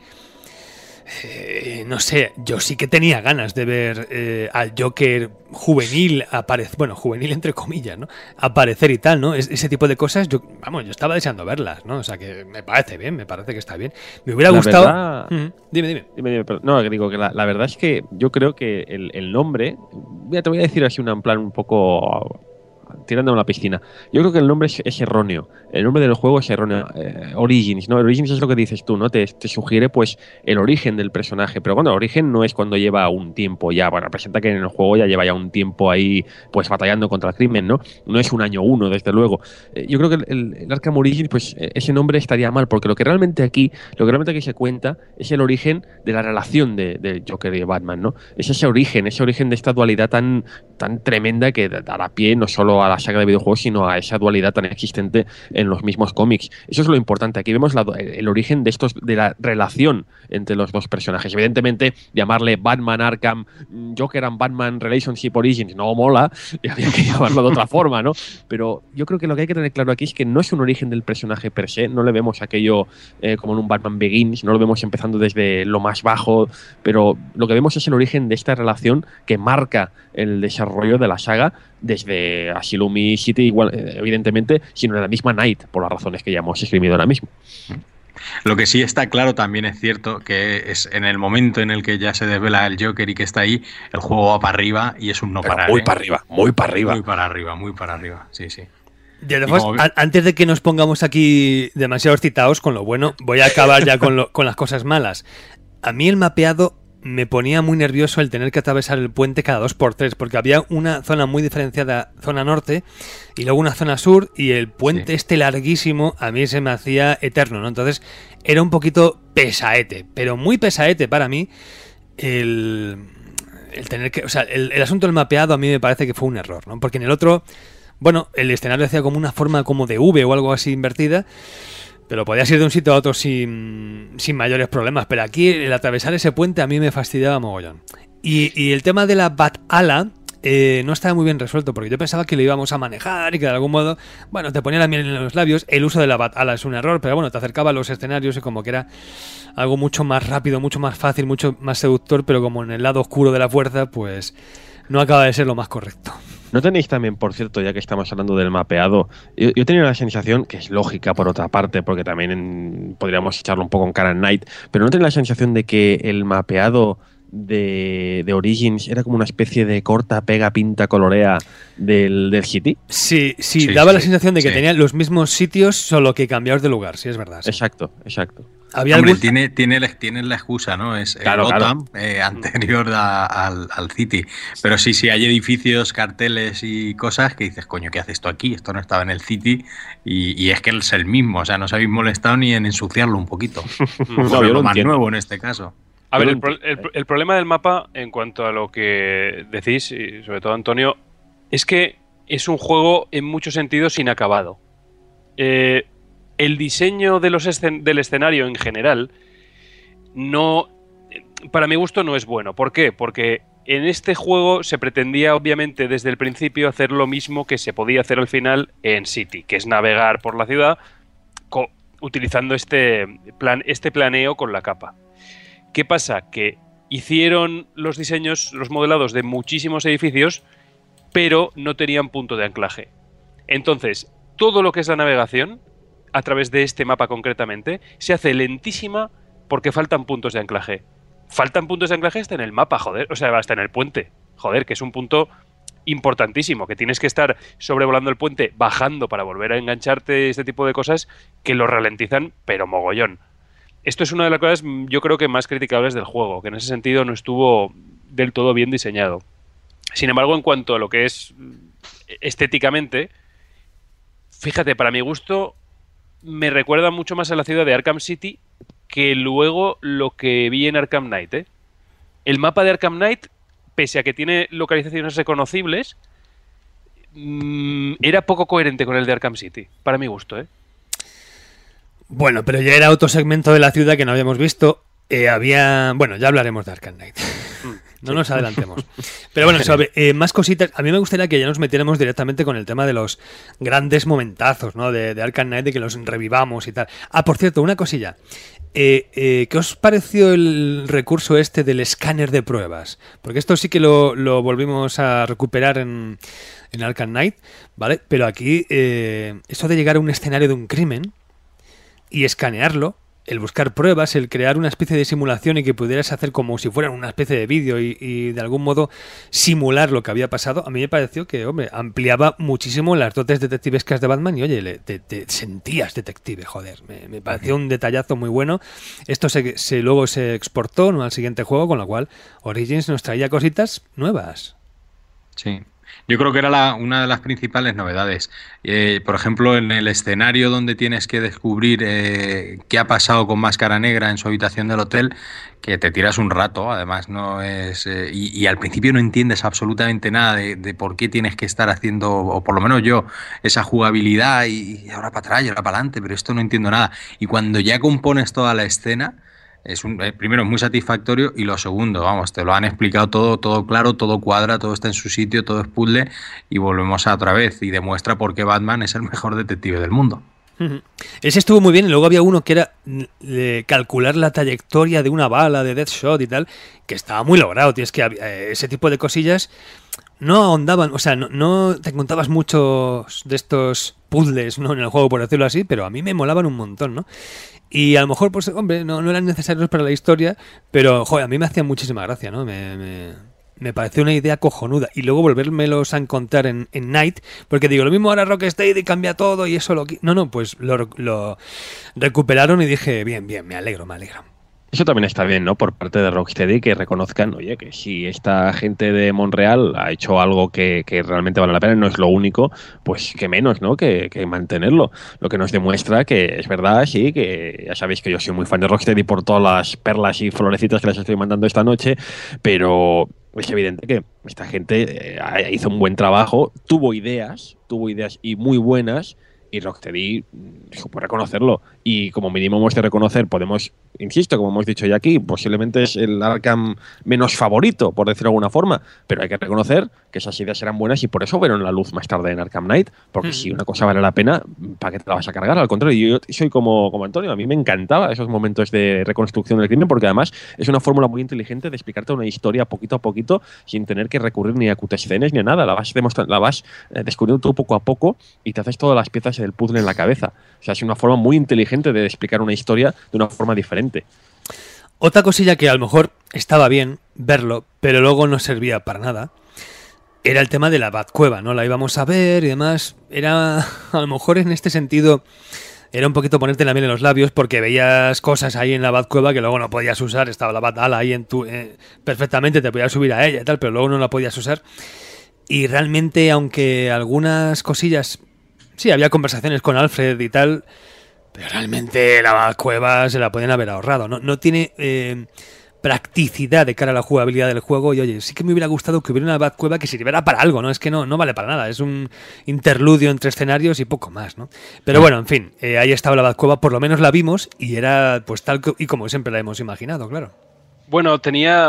no sé, yo sí que tenía ganas de ver al Joker juvenil aparecer, bueno, juvenil entre comillas, ¿no? Aparecer y tal, ¿no? Ese tipo de cosas, yo estaba deseando verlas, ¿no? O sea que me parece bien, me parece que está bien. Me hubiera gustado. Verdad, dime. No, digo que la verdad es que yo creo que el nombre, te voy a decir así en plan un poco tirando a una piscina. Yo creo que el nombre es erróneo. El nombre del juego es erróneo. Origins, ¿no? Origins es lo que dices tú, ¿no? Te sugiere, pues, el origen del personaje. Pero bueno, el origen no es cuando lleva un tiempo ya. Bueno, representa que en el juego ya lleva un tiempo ahí, pues, batallando contra el crimen, ¿no? No es un año 1, desde luego. Yo creo que el Arkham Origins, pues, ese nombre estaría mal, porque lo que realmente aquí se cuenta es el origen de la relación de Joker y Batman, ¿no? Es ese origen de esta dualidad tan tremenda que dará pie no solo a la saga de videojuegos, sino a esa dualidad tan existente en los mismos cómics. Eso es lo importante. Aquí vemos el origen de la relación entre los dos personajes. Evidentemente, llamarle Batman Arkham, Joker and Batman Relationship Origins no mola, y había que llamarlo de otra forma, ¿no? Pero yo creo que lo que hay que tener claro aquí es que no es un origen del personaje per se, no le vemos aquello como en un Batman Begins, no lo vemos empezando desde lo más bajo, pero lo que vemos es el origen de esta relación que marca el desarrollo de la saga desde Asylum y City, igual, evidentemente, sino de la misma Night, por las razones que ya hemos escrito ahora mismo. Lo que sí está claro también es cierto que es en el momento en el que ya se desvela el Joker y que está ahí, el juego va para arriba y es un no parar. Muy para arriba, muy para arriba. Muy para arriba, sí, sí. Después, antes de que nos pongamos aquí demasiado excitados con lo bueno, voy a acabar ya con las cosas malas. A mí el mapeado me ponía muy nervioso el tener que atravesar el puente cada 2x3, porque había una zona muy diferenciada, zona norte, y luego una zona sur, y el puente este larguísimo a mí se me hacía eterno, ¿no? Entonces era un poquito pesaete, pero muy pesaete para mí el tener que... O sea, el asunto del mapeado a mí me parece que fue un error, ¿no? Porque en el otro, bueno, el escenario hacía como una forma como de V o algo así invertida, pero podías ir de un sitio a otro sin mayores problemas. Pero aquí el atravesar ese puente a mí me fastidiaba mogollón. Y el tema de la Bat-Ala no estaba muy bien resuelto, porque yo pensaba que lo íbamos a manejar y que de algún modo, bueno, te ponía la miel en los labios. El uso de la Bat-Ala es un error, pero bueno, te acercaba a los escenarios y como que era algo mucho más rápido, mucho más fácil, mucho más seductor, pero como en el lado oscuro de la fuerza, pues no acaba de ser lo más correcto. ¿No tenéis también, por cierto, ya que estamos hablando del mapeado, yo tenía una sensación que es lógica por otra parte, porque también podríamos echarlo un poco en cara en Night, pero ¿no tenéis la sensación de que el mapeado de Origins era como una especie de corta, pega, pinta, colorea del City? Sí, daba la sensación de que tenían los mismos sitios, solo que cambiados de lugar, sí, es verdad. Sí. Exacto. Hombre, tiene la excusa, ¿no? Es Gotham, anterior al City. Pero sí, hay edificios, carteles y cosas que dices, coño, ¿qué hace esto aquí? Esto no estaba en el City y es que es el mismo. O sea, no os habéis molestado ni en ensuciarlo un poquito. No, yo lo más entiendo. nuevo en este caso. A ver, el problema del mapa, en cuanto a lo que decís, y sobre todo Antonio, es que es un juego en muchos sentidos inacabado. El diseño del escenario en general no, para mi gusto, no es bueno. ¿Por qué? Porque en este juego se pretendía, obviamente, desde el principio hacer lo mismo que se podía hacer al final en City, que es navegar por la ciudad utilizando este planeo con la capa. ¿Qué pasa? Que hicieron los diseños, los modelados de muchísimos edificios, pero no tenían punto de anclaje. Entonces, todo lo que es la navegación, a través de este mapa concretamente, se hace lentísima porque faltan puntos de anclaje. Faltan puntos de anclaje hasta en el mapa, joder. O sea, hasta en el puente. Joder, que es un punto importantísimo, que tienes que estar sobrevolando el puente, bajando para volver a engancharte, este tipo de cosas que lo ralentizan, pero mogollón. Esto es una de las cosas, yo creo que más criticables del juego, que en ese sentido no estuvo del todo bien diseñado. Sin embargo, en cuanto a lo que es estéticamente, fíjate, para mi gusto, me recuerda mucho más a la ciudad de Arkham City que luego lo que vi en Arkham Knight, ¿eh? El mapa de Arkham Knight, pese a que tiene localizaciones reconocibles, era poco coherente con el de Arkham City, para mi gusto, ¿eh? Bueno, pero ya era otro segmento de la ciudad que no habíamos visto. Bueno, ya hablaremos de Arkham Knight. No nos adelantemos. Pero bueno, más cositas. A mí me gustaría que ya nos metiéramos directamente con el tema de los grandes momentazos, ¿no? De Arkham Knight, de que los revivamos y tal. Ah, por cierto, una cosilla. ¿Qué os pareció el recurso este del escáner de pruebas? Porque esto sí que lo volvimos a recuperar en Arkham Knight, ¿vale? Pero aquí, eso de llegar a un escenario de un crimen y escanearlo, el buscar pruebas, el crear una especie de simulación y que pudieras hacer como si fuera una especie de vídeo y de algún modo simular lo que había pasado, a mí me pareció que, hombre, ampliaba muchísimo las dotes detectivescas de Batman y, oye, te sentías detective, joder. Me pareció un detallazo muy bueno. Esto luego se exportó, ¿no?, al siguiente juego, con lo cual Origins nos traía cositas nuevas. Sí. Yo creo que era una de las principales novedades. Por ejemplo, en el escenario donde tienes que descubrir qué ha pasado con Máscara Negra en su habitación del hotel, que te tiras un rato, además no es y al principio no entiendes absolutamente nada de por qué tienes que estar haciendo, o por lo menos yo, esa jugabilidad y ahora para atrás y ahora para adelante, pero esto no entiendo nada. Y cuando ya compones toda la escena, primero es muy satisfactorio y lo segundo, vamos, te lo han explicado todo claro, todo cuadra, todo está en su sitio, todo es puzzle y volvemos a otra vez y demuestra por qué Batman es el mejor detective del mundo. Ese estuvo muy bien y luego había uno que era calcular la trayectoria de una bala de Deathshot y tal, que estaba muy logrado, tío. Es que ese tipo de cosillas no ahondaban, o sea, no te contabas muchos de estos puzzles, ¿no?, en el juego, por decirlo así, pero a mí me molaban un montón, ¿no? Y a lo mejor, pues, hombre, no eran necesarios para la historia, pero, joder, a mí me hacían muchísima gracia, ¿no? Me pareció una idea cojonuda. Y luego volvérmelos a encontrar en Night, porque digo, lo mismo ahora Rocksteady cambia todo y eso lo... No, pues lo recuperaron y dije, bien, me alegro. Eso también está bien, ¿no? Por parte de Rocksteady, que reconozcan, oye, que si esta gente de Montreal ha hecho algo que realmente vale la pena, no es lo único, pues que menos, ¿no? Que mantenerlo. Lo que nos demuestra que es verdad, sí, que ya sabéis que yo soy muy fan de Rocksteady por todas las perlas y florecitas que les estoy mandando esta noche, pero es evidente que esta gente hizo un buen trabajo, tuvo ideas y muy buenas, y Rocksteady supo reconocerlo. Y como mínimo hemos de reconocer, podemos, insisto, como hemos dicho ya aquí, posiblemente es el Arkham menos favorito, por decirlo de alguna forma, pero hay que reconocer que esas ideas eran buenas y por eso vieron la luz más tarde en Arkham Knight, porque si una cosa vale la pena, ¿para qué te la vas a cargar? Al contrario, yo soy como Antonio, a mí me encantaba esos momentos de reconstrucción del crimen, porque además es una fórmula muy inteligente de explicarte una historia poquito a poquito, sin tener que recurrir ni a cutescenes ni a nada, la vas descubriendo tú poco a poco y te haces todas las piezas del puzzle en la cabeza. O sea, es una forma muy inteligente de explicar una historia de una forma diferente. Otra cosilla que a lo mejor estaba bien verlo, pero luego no servía para nada, era el tema de la Batcueva, ¿no? La íbamos a ver y demás. Era, a lo mejor en este sentido, era un poquito ponerte la miel en los labios, porque veías cosas ahí en la Batcueva que luego no podías usar. Estaba la Bat-Ala ahí perfectamente, te podías subir a ella y tal, pero luego no la podías usar. Y realmente, aunque algunas cosillas... Sí, había conversaciones con Alfred y tal, pero realmente la cueva se la pueden haber ahorrado. No tiene practicidad de cara a la jugabilidad del juego. Y oye, sí que me hubiera gustado que hubiera una Batcueva que sirviera para algo, ¿no? Es que no vale para nada. Es un interludio entre escenarios y poco más, ¿no? Pero bueno, en fin, ahí estaba la Batcueva, por lo menos la vimos y era pues tal y como siempre la hemos imaginado, claro. Bueno, tenía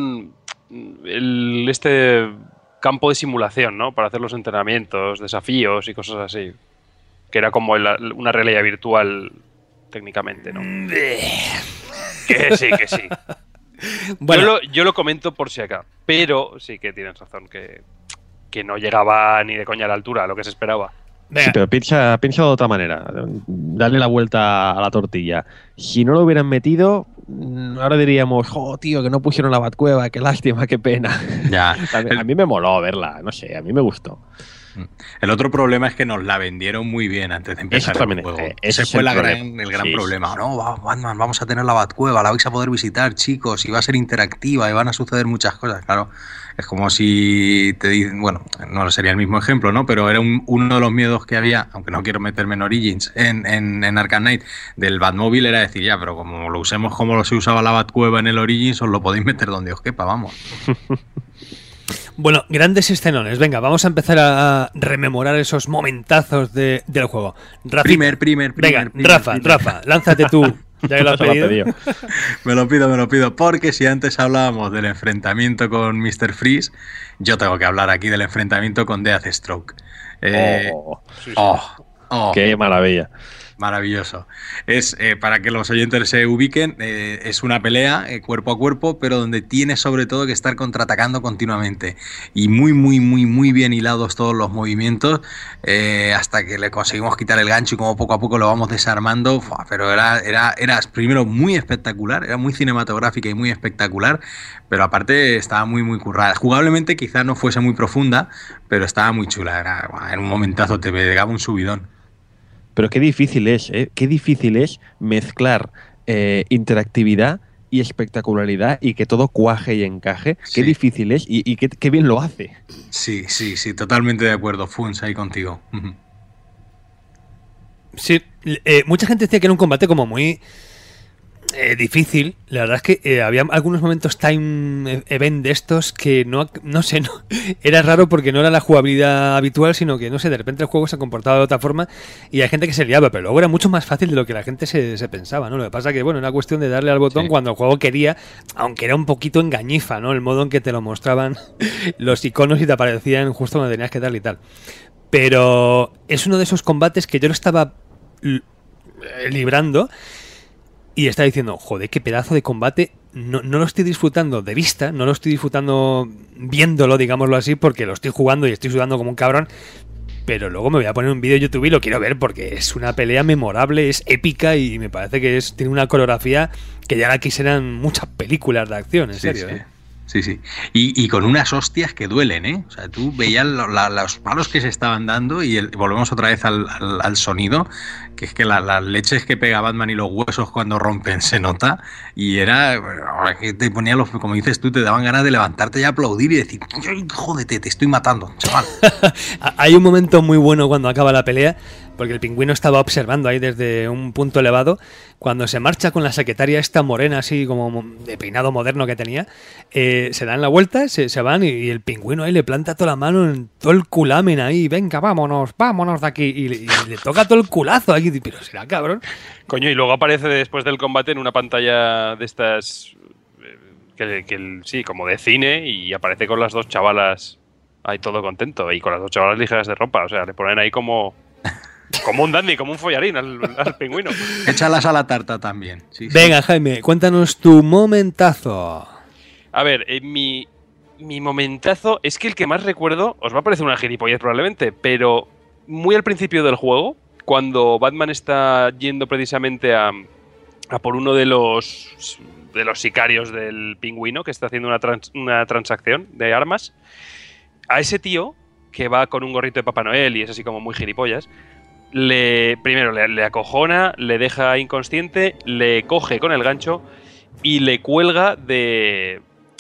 este campo de simulación, ¿no? Para hacer los entrenamientos, desafíos y cosas así. Que era como una realidad virtual técnicamente, ¿no? Que sí. Bueno. Yo lo comento por si acá, pero sí que tienes razón, que no llegaba ni de coña a la altura a lo que se esperaba. Sí, pero piensa de otra manera. Dale la vuelta a la tortilla. Si no lo hubieran metido, ahora diríamos, tío, que no pusieron la Batcueva, qué lástima, qué pena. Ya. A mí me moló verla, no sé, a mí me gustó. El otro problema es que nos la vendieron muy bien antes de empezar el juego. Ese fue el gran problema. No, Batman, vamos a tener la Batcueva, la vais a poder visitar, chicos, y va a ser interactiva y van a suceder muchas cosas. Claro, es como si te dicen, bueno, no sería el mismo ejemplo, ¿no? Pero era uno de los miedos que había, aunque no quiero meterme en Origins, en Arkham Knight, del Batmóvil, era decir, ya, pero como lo usemos como se usaba la Batcueva en el Origins, os lo podéis meter donde os quepa, vamos. Bueno, grandes escenones. Venga, vamos a empezar a rememorar esos momentazos del juego. Primer. Venga, Rafa, lánzate tú. Ya que lo has pedido. Me lo pido, porque si antes hablábamos del enfrentamiento con Mr. Freeze, yo tengo que hablar aquí del enfrentamiento con Deathstroke. ¡Qué maravilla! Maravilloso. Es, para que los oyentes se ubiquen, es una pelea cuerpo a cuerpo, pero donde tienes sobre todo que estar contraatacando continuamente. Y muy bien hilados todos los movimientos, hasta que le conseguimos quitar el gancho y como poco a poco lo vamos desarmando. Pero era primero muy espectacular, era muy cinematográfica y muy espectacular, pero aparte estaba muy currada. Jugablemente quizás no fuese muy profunda, pero estaba muy chula. En un momentazo te pegaba un subidón. Pero qué difícil es, ¿eh? Qué difícil es mezclar interactividad y espectacularidad y que todo cuaje y encaje. Sí. Qué difícil es y qué bien lo hace. Sí, totalmente de acuerdo, Funs, ahí contigo. Sí, mucha gente decía que era un combate como muy difícil. La verdad es que había algunos momentos time event de estos que no sé, era raro porque no era la jugabilidad habitual, sino que, no sé, de repente el juego se comportaba de otra forma y hay gente que se liaba, pero luego era mucho más fácil de lo que la gente se pensaba, ¿no? Lo que pasa que, bueno, era cuestión de darle al botón cuando el juego quería, aunque era un poquito engañifa, ¿no? El modo en que te lo mostraban los iconos y te aparecían justo donde tenías que darle y tal. Pero es uno de esos combates que yo lo estaba librando y está diciendo, joder, qué pedazo de combate no lo estoy disfrutando de vista, no lo estoy disfrutando viéndolo, digámoslo así, porque lo estoy jugando y estoy sudando como un cabrón, pero luego me voy a poner un vídeo de YouTube y lo quiero ver porque es una pelea memorable, es épica y me parece que tiene una coreografía que ya la quisieran muchas películas de acción, en serio. Sí. Sí. Y con unas hostias que duelen, ¿eh? O sea, tú veías los palos que se estaban dando y volvemos otra vez al sonido, que es que las leches que pega Batman y los huesos cuando rompen se nota. Y era, ahora que te ponía como dices tú, te daban ganas de levantarte y aplaudir y decir, jódete, te estoy matando, chaval. Hay un momento muy bueno cuando acaba la pelea, porque el Pingüino estaba observando ahí desde un punto elevado, cuando se marcha con la secretaria esta morena así como de peinado moderno que tenía, se dan la vuelta, se van y el Pingüino ahí le planta toda la mano en todo el culamen ahí, venga, vámonos de aquí, y le toca todo el culazo aquí, pero será cabrón. Coño, y luego aparece después del combate en una pantalla de estas, sí, como de cine, y aparece con las dos chavalas ahí todo contento, y con las dos chavalas ligeras de ropa, o sea, le ponen ahí como un dandy, como un follarín al Pingüino. Échalas a la tarta también. Sí. Venga, Jaime, cuéntanos tu momentazo. A ver, mi momentazo es que el que más recuerdo, os va a parecer una gilipollez probablemente, pero muy al principio del juego, cuando Batman está yendo precisamente a por uno de los sicarios del Pingüino, que está haciendo una transacción de armas, a ese tío, que va con un gorrito de Papá Noel y es así como muy gilipollas, primero le acojona, le deja inconsciente, le coge con el gancho y le cuelga de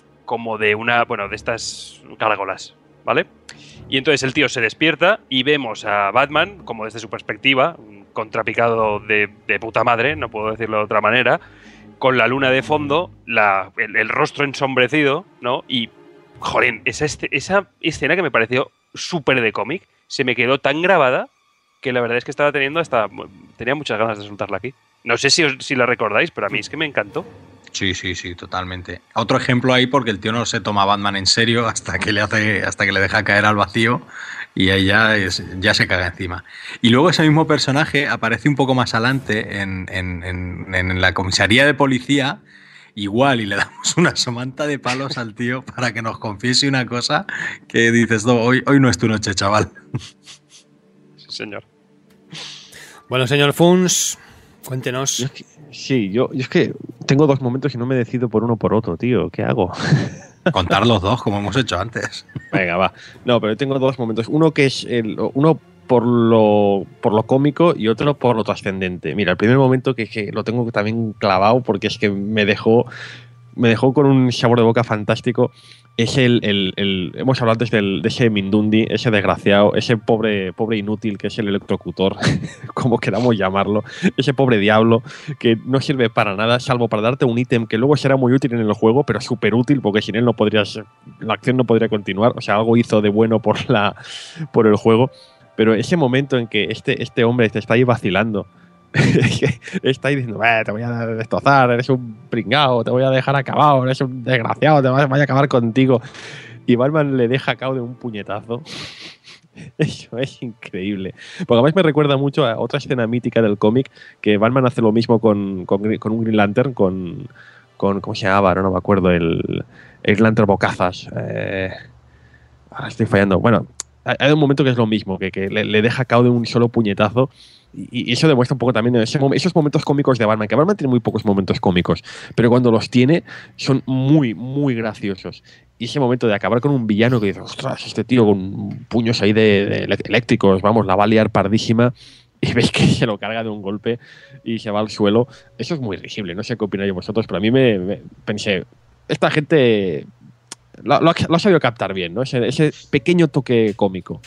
estas gárgolas, ¿vale? Y entonces el tío se despierta y vemos a Batman, como desde su perspectiva, contrapicado de puta madre, no puedo decirlo de otra manera, con la luna de fondo, el rostro ensombrecido, ¿no? Y, joder, esa escena que me pareció súper de cómic, se me quedó tan grabada que la verdad es que tenía muchas ganas de soltarla aquí. No sé si la recordáis, pero a mí es que me encantó. Sí, totalmente. Otro ejemplo ahí porque el tío no se toma a Batman en serio hasta que le deja caer al vacío y ahí ya se caga encima. Y luego ese mismo personaje aparece un poco más adelante en la comisaría de policía, igual, y le damos una somanta de palos al tío para que nos confiese una cosa que dices, no, hoy no es tu noche, chaval. Sí, señor. Bueno, señor Funs, cuéntenos. Yo es que tengo dos momentos y no me decido por uno o por otro, tío. ¿Qué hago? Contar los dos, como hemos hecho antes. Venga, va. No, pero tengo dos momentos. Uno que es uno por lo cómico y otro por lo trascendente. Mira, el primer momento que lo tengo también clavado porque es que me dejó con un sabor de boca fantástico. Es hemos hablado antes de ese Mindundi, ese desgraciado, ese pobre inútil que es el electrocutor, como queramos llamarlo, ese pobre diablo que no sirve para nada, salvo para darte un ítem que luego será muy útil en el juego, pero súper útil porque sin él la acción no podría continuar, o sea, algo hizo de bueno por el juego, pero ese momento en que este hombre te está ahí vacilando, está ahí diciendo, te voy a destrozar, eres un pringao, te voy a dejar acabado, eres un desgraciado, voy a acabar contigo. Y Batman le deja a cabo de un puñetazo. Eso es increíble. Porque además me recuerda mucho a otra escena mítica del cómic, que Batman hace lo mismo con un Green Lantern, con ¿cómo se llamaba? No me acuerdo, el Green Lantern Bocazas. Ahora estoy fallando. Bueno, hay un momento que es lo mismo, que le deja a cabo de un solo puñetazo. Y eso demuestra un poco también esos momentos cómicos de Batman, que Batman tiene muy pocos momentos cómicos, pero cuando los tiene son muy, muy graciosos. Y ese momento de acabar con un villano que dice, ostras, este tío con puños ahí de eléctricos, vamos, la va a liar pardísima, y veis que se lo carga de un golpe y se va al suelo. Eso es muy risible, no sé qué opináis vosotros, pero a mí me pensé, esta gente lo ha sabido captar bien, ¿no? Ese pequeño toque cómico.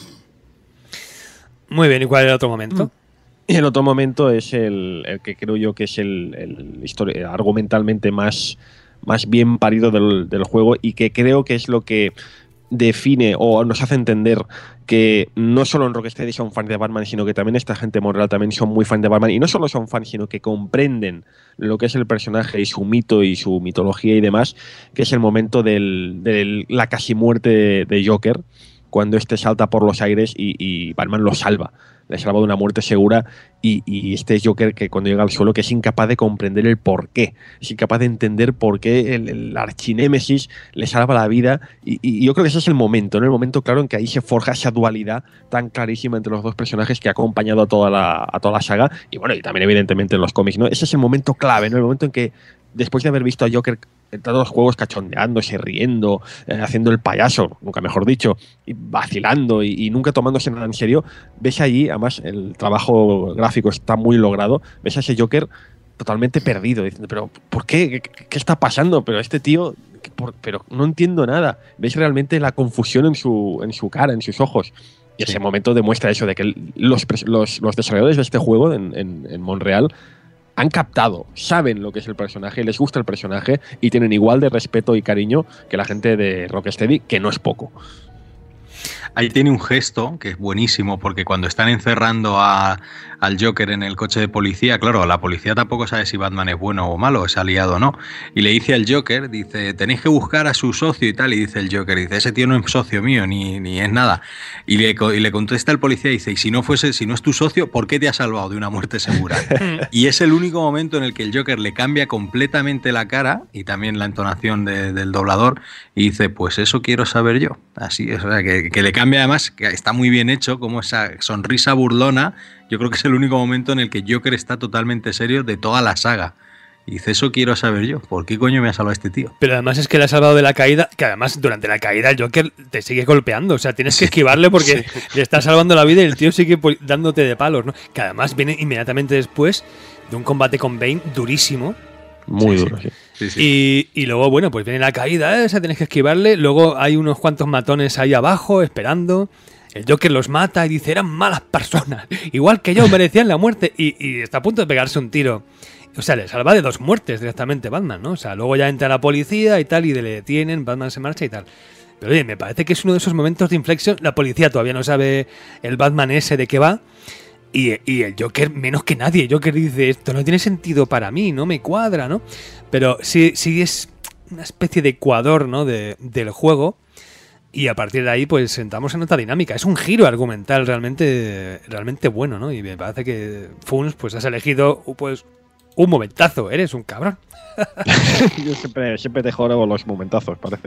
Muy bien, ¿y cuál es el otro momento? Y el otro momento es el que creo yo que es argumentalmente más bien parido del juego y que creo que es lo que define o nos hace entender que no solo en Rocksteady son fans de Batman, sino que también esta gente Monreal también son muy fans de Batman, y no solo son fans, sino que comprenden lo que es el personaje y su mito y su mitología y demás, que es el momento de la casi muerte de Joker, cuando este salta por los aires y Batman lo salva. Le salva de una muerte segura y este Joker que cuando llega al suelo que es incapaz de comprender el porqué, es incapaz de entender por qué el archinémesis le salva la vida y yo creo que ese es el momento, ¿no? El momento claro en que ahí se forja esa dualidad tan clarísima entre los dos personajes que ha acompañado a toda la saga y bueno, y también evidentemente en los cómics, ¿no? Ese es el momento clave, ¿no? El momento en que después de haber visto a Joker en todos los juegos cachondeándose, riendo, haciendo el payaso, nunca mejor dicho, y vacilando y nunca tomándose nada en serio, ves allí, además el trabajo gráfico está muy logrado, ves a ese Joker totalmente perdido, diciendo, pero ¿por qué? ¿Qué está pasando? Pero este tío, pero no entiendo nada. Ves realmente la confusión en su cara, en sus ojos. Y ese momento demuestra eso, de que los desarrolladores de este juego en Montreal han captado, saben lo que es el personaje, les gusta el personaje y tienen igual de respeto y cariño que la gente de Rocksteady, que no es poco. Ahí tiene un gesto que es buenísimo, porque cuando están encerrando al Joker en el coche de policía, claro, la policía tampoco sabe si Batman es bueno o malo, es aliado o no, y le dice al Joker, dice, tenéis que buscar a su socio y tal, y dice el Joker, dice, ese tío no es socio mío, ni es nada, y le contesta el policía y dice, y si no es tu socio, ¿por qué te ha salvado de una muerte segura? Y es el único momento en el que el Joker le cambia completamente la cara, y también la entonación del doblador, y dice, pues eso quiero saber yo, así, o sea, que le cambia además, que está muy bien hecho, como esa sonrisa burlona. Yo creo que es el único momento en el que Joker está totalmente serio de toda la saga. Y dice, eso quiero saber yo, ¿por qué coño me ha salvado este tío? Pero además es que le ha salvado de la caída, que además durante la caída el Joker te sigue golpeando, o sea, tienes que esquivarle porque le está salvando la vida y el tío sigue dándote de palos, ¿no? Que además viene inmediatamente después de un combate con Bane durísimo. Muy duro, sí. Y luego, bueno, pues viene la caída esa, tienes que esquivarle. Luego hay unos cuantos matones ahí abajo esperando. El Joker los mata y dice, eran malas personas, igual que yo, merecían la muerte. Y está a punto de pegarse un tiro. O sea, le salva de 2 muertes directamente Batman, ¿no? O sea, luego ya entra la policía y tal, y le detienen, Batman se marcha y tal. Pero oye, me parece que es uno de esos momentos de inflexión. La policía todavía no sabe el Batman ese de qué va. Y el Joker menos que nadie. El Joker dice, esto no tiene sentido para mí, no me cuadra, ¿no? Pero sí es una especie de ecuador, ¿no? del juego. Y a partir de ahí, pues entramos en otra dinámica. Es un giro argumental realmente bueno, ¿no? Y me parece que Funs, pues has elegido pues un momentazo. Eres un cabrón. Yo siempre te joro los momentazos, parece.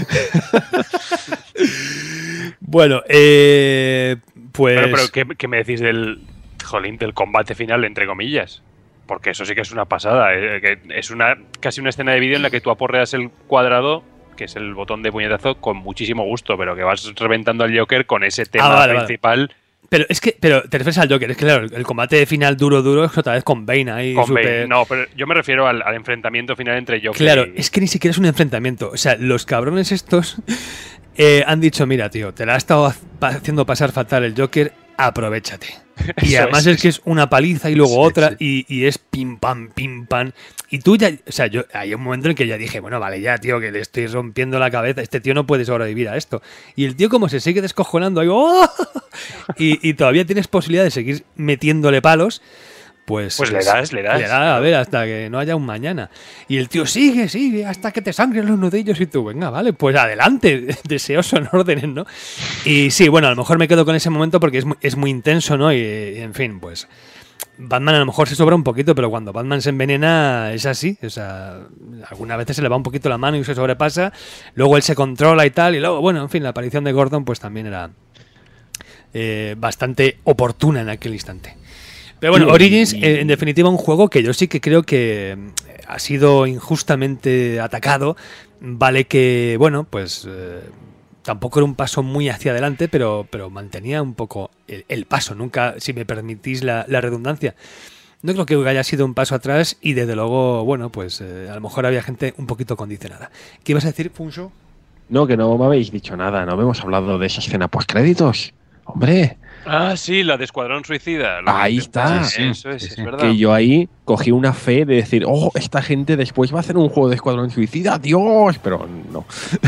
Bueno, pues... Pero ¿qué me decís del combate final, entre comillas? Porque eso sí que es una pasada. Que es casi una escena de vídeo en la que tú aporreas el cuadrado, que es el botón de puñetazo, con muchísimo gusto, pero que vas reventando al Joker con ese tema principal. Vale. Pero te refieres al Joker, es que claro, el combate final duro es otra vez con Bane ahí. Bane. No, pero yo me refiero al enfrentamiento final entre Joker es que ni siquiera es un enfrentamiento. O sea, los cabrones estos han dicho, mira, tío, te la ha estado haciendo pasar fatal el Joker, aprovéchate. Y además es que es una paliza y luego otra. Y es pim pam. Y tú ya, o sea, hay un momento en que ya dije, bueno, vale, ya, tío, que le estoy rompiendo la cabeza, este tío no puede sobrevivir a esto. Y el tío como se sigue descojonando ahí, ¡oh! y todavía tienes posibilidad de seguir metiéndole palos, pues le das. Le da, a ver, hasta que no haya un mañana. Y el tío sigue, hasta que te sangren los nudillos y tú, venga, vale, pues adelante, deseoso en órdenes, ¿no? Y sí, bueno, a lo mejor me quedo con ese momento porque es muy intenso, ¿no? Y en fin, pues... Batman a lo mejor se sobra un poquito, pero cuando Batman se envenena es así, o sea, algunas veces se le va un poquito la mano y se sobrepasa, luego él se controla y tal, y luego, bueno, en fin, la aparición de Gordon pues también era bastante oportuna en aquel instante. Pero bueno, Origins, en definitiva, un juego que yo sí que creo que ha sido injustamente atacado, vale que, bueno, pues... tampoco era un paso muy hacia adelante, pero mantenía un poco el paso. Nunca, si me permitís la redundancia, no creo que haya sido un paso atrás y desde luego, bueno, pues a lo mejor había gente un poquito condicionada. ¿Qué ibas a decir, Funso? No, que no me habéis dicho nada, no hemos hablado de esa escena postcréditos. ¡Hombre! Ah, sí, la de Escuadrón Suicida. Ahí está. Sí, eso es verdad. Que yo ahí cogí una fe de decir, esta gente después va a hacer un juego de Escuadrón Suicida, Dios, pero no.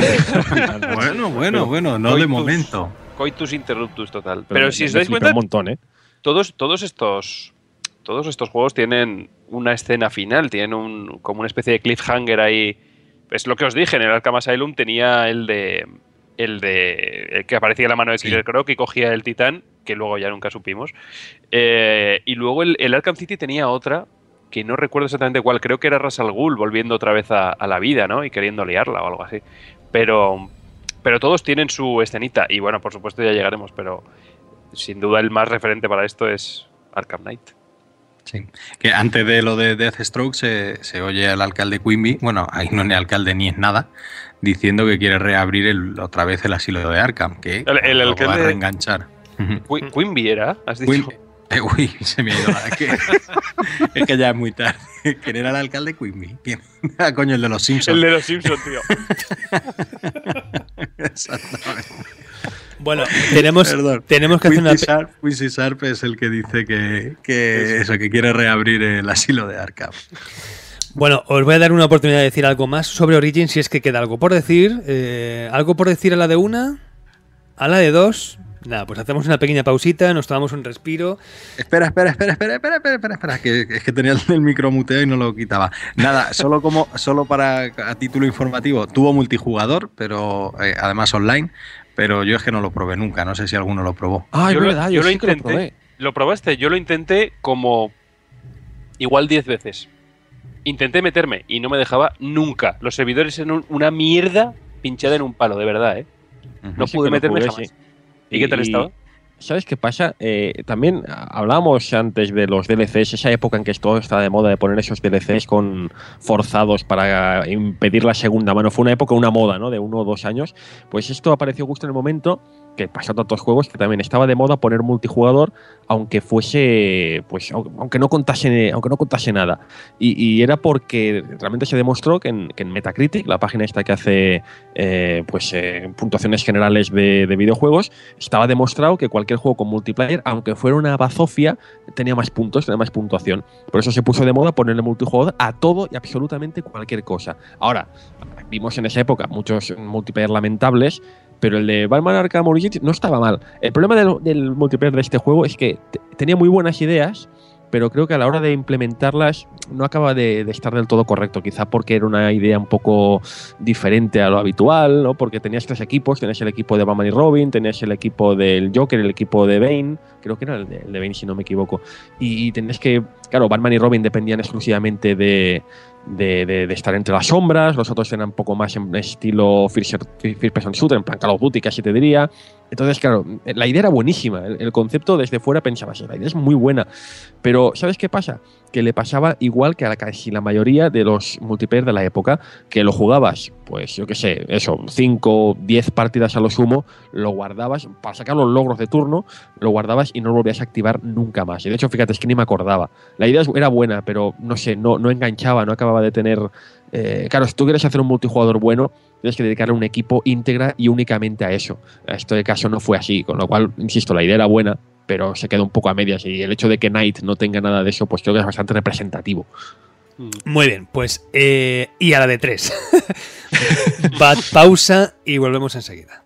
bueno, no de momento. Coitus interruptus total. Pero si os dais cuenta, un montón, todos estos juegos tienen una escena final, tienen como una especie de cliffhanger ahí. Es lo que os dije, en el Arkham Asylum tenía el de el que aparecía en la mano de Killer Croc y cogía el titán, que luego ya nunca supimos. Y luego el Arkham City tenía otra, que no recuerdo exactamente cuál, creo que era Ra's al Ghul volviendo otra vez a la vida, ¿no? Y queriendo liarla o algo así. Pero todos tienen su escenita, y bueno, por supuesto ya llegaremos, pero sin duda el más referente para esto es Arkham Knight. Sí, que antes de lo de Deathstroke se oye al alcalde Quimby, bueno, ahí no es ni alcalde ni es nada, diciendo que quiere reabrir otra vez el asilo de Arkham, que el lo alcalde va a reenganchar. Quimby era, has dicho. Uy, se me ha ido es que ya es muy tarde. ¿Quién era el alcalde Quimby? ¿Quién? Ah, coño, el de los Simpsons. El de los Simpsons, tío. Exactamente. Bueno, tenemos que hacer una... Quincy Sharp es el que dice que quiere reabrir el asilo de Arkham. Bueno, os voy a dar una oportunidad de decir algo más sobre Origins, si es que queda algo por decir. ¿Algo por decir a la de una? ¿A la de dos? Nada, pues hacemos una pequeña pausita, nos tomamos un respiro. Espera, que es que tenía el micro muteado y no lo quitaba. Nada, solo para a título informativo, tuvo multijugador, pero además online, pero yo es que no lo probé nunca, no sé si alguno lo probó. Ah, yo es verdad, yo lo sí intenté. que lo probé. ¿Lo probaste? Yo lo intenté como igual 10 veces. Intenté meterme y no me dejaba nunca. Los servidores eran una mierda pinchada en un palo, de verdad, ¿eh? No Sí pude que lo meterme jugué, jamás. sí. ¿Y qué tal estaba? ¿Sabes qué pasa? También hablábamos antes de los DLCs, esa época en que todo estaba de moda de poner esos DLCs forzados para impedir la segunda mano. Fue una moda, ¿no? De 1 o 2 años. Pues esto apareció justo en el momento que pasó a tantos juegos que también estaba de moda poner multijugador, aunque fuese, pues, aunque no contase nada. Y era porque realmente se demostró que en Metacritic, la página esta que hace puntuaciones generales de videojuegos, estaba demostrado que cualquier juego con multiplayer, aunque fuera una bazofia, tenía más puntos, tenía más puntuación. Por eso se puso de moda ponerle multijugador a todo y absolutamente cualquier cosa. Ahora, vimos en esa época muchos multiplayer lamentables, pero el de Batman Arkham Origins no estaba mal. El problema del multiplayer de este juego es que tenía muy buenas ideas, pero creo que a la hora de implementarlas no acaba de estar del todo correcto, quizá porque era una idea un poco diferente a lo habitual, ¿no? Porque tenías 3 equipos, tenías el equipo de Batman y Robin, tenías el equipo del Joker, el equipo de Bane, creo que era el de Bane si no me equivoco, y tenías que, claro, Batman y Robin dependían exclusivamente de estar entre las sombras, los otros eran un poco más en estilo first person shooter, en plan Call of Duty casi te diría. Entonces, claro, la idea era buenísima, el concepto desde fuera pensabas, la idea es muy buena, pero ¿sabes qué pasa? Que le pasaba igual que a casi la mayoría de los multiplayer de la época, que lo jugabas, pues yo qué sé, 5, 10 partidas a lo sumo, lo guardabas, para sacar los logros de turno, lo guardabas y no lo volvías a activar nunca más. Y de hecho, fíjate, es que ni me acordaba. La idea era buena, pero no sé, no enganchaba, no acababa de tener... claro, si tú quieres hacer un multijugador bueno, tienes que dedicarle un equipo íntegra y únicamente a eso. En este caso no fue así, con lo cual, insisto, la idea era buena, pero se quedó un poco a medias, y el hecho de que Knight no tenga nada de eso, pues creo que es bastante representativo. Muy bien, pues y a la de 3. Pausa y volvemos enseguida.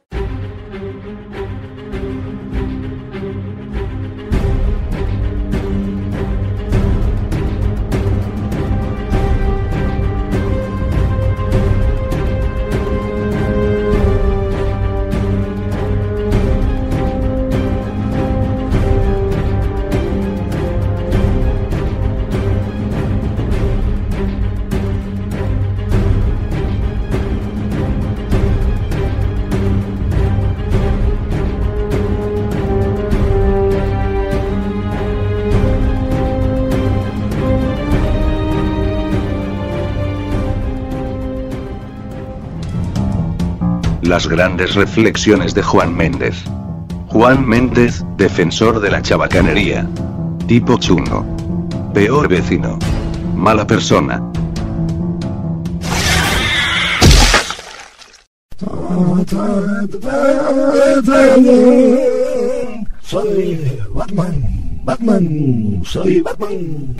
Las grandes reflexiones de Juan Méndez. Juan Méndez, defensor de la chabacanería. Tipo chungo. Peor vecino. Mala persona. Soy Batman, soy Batman.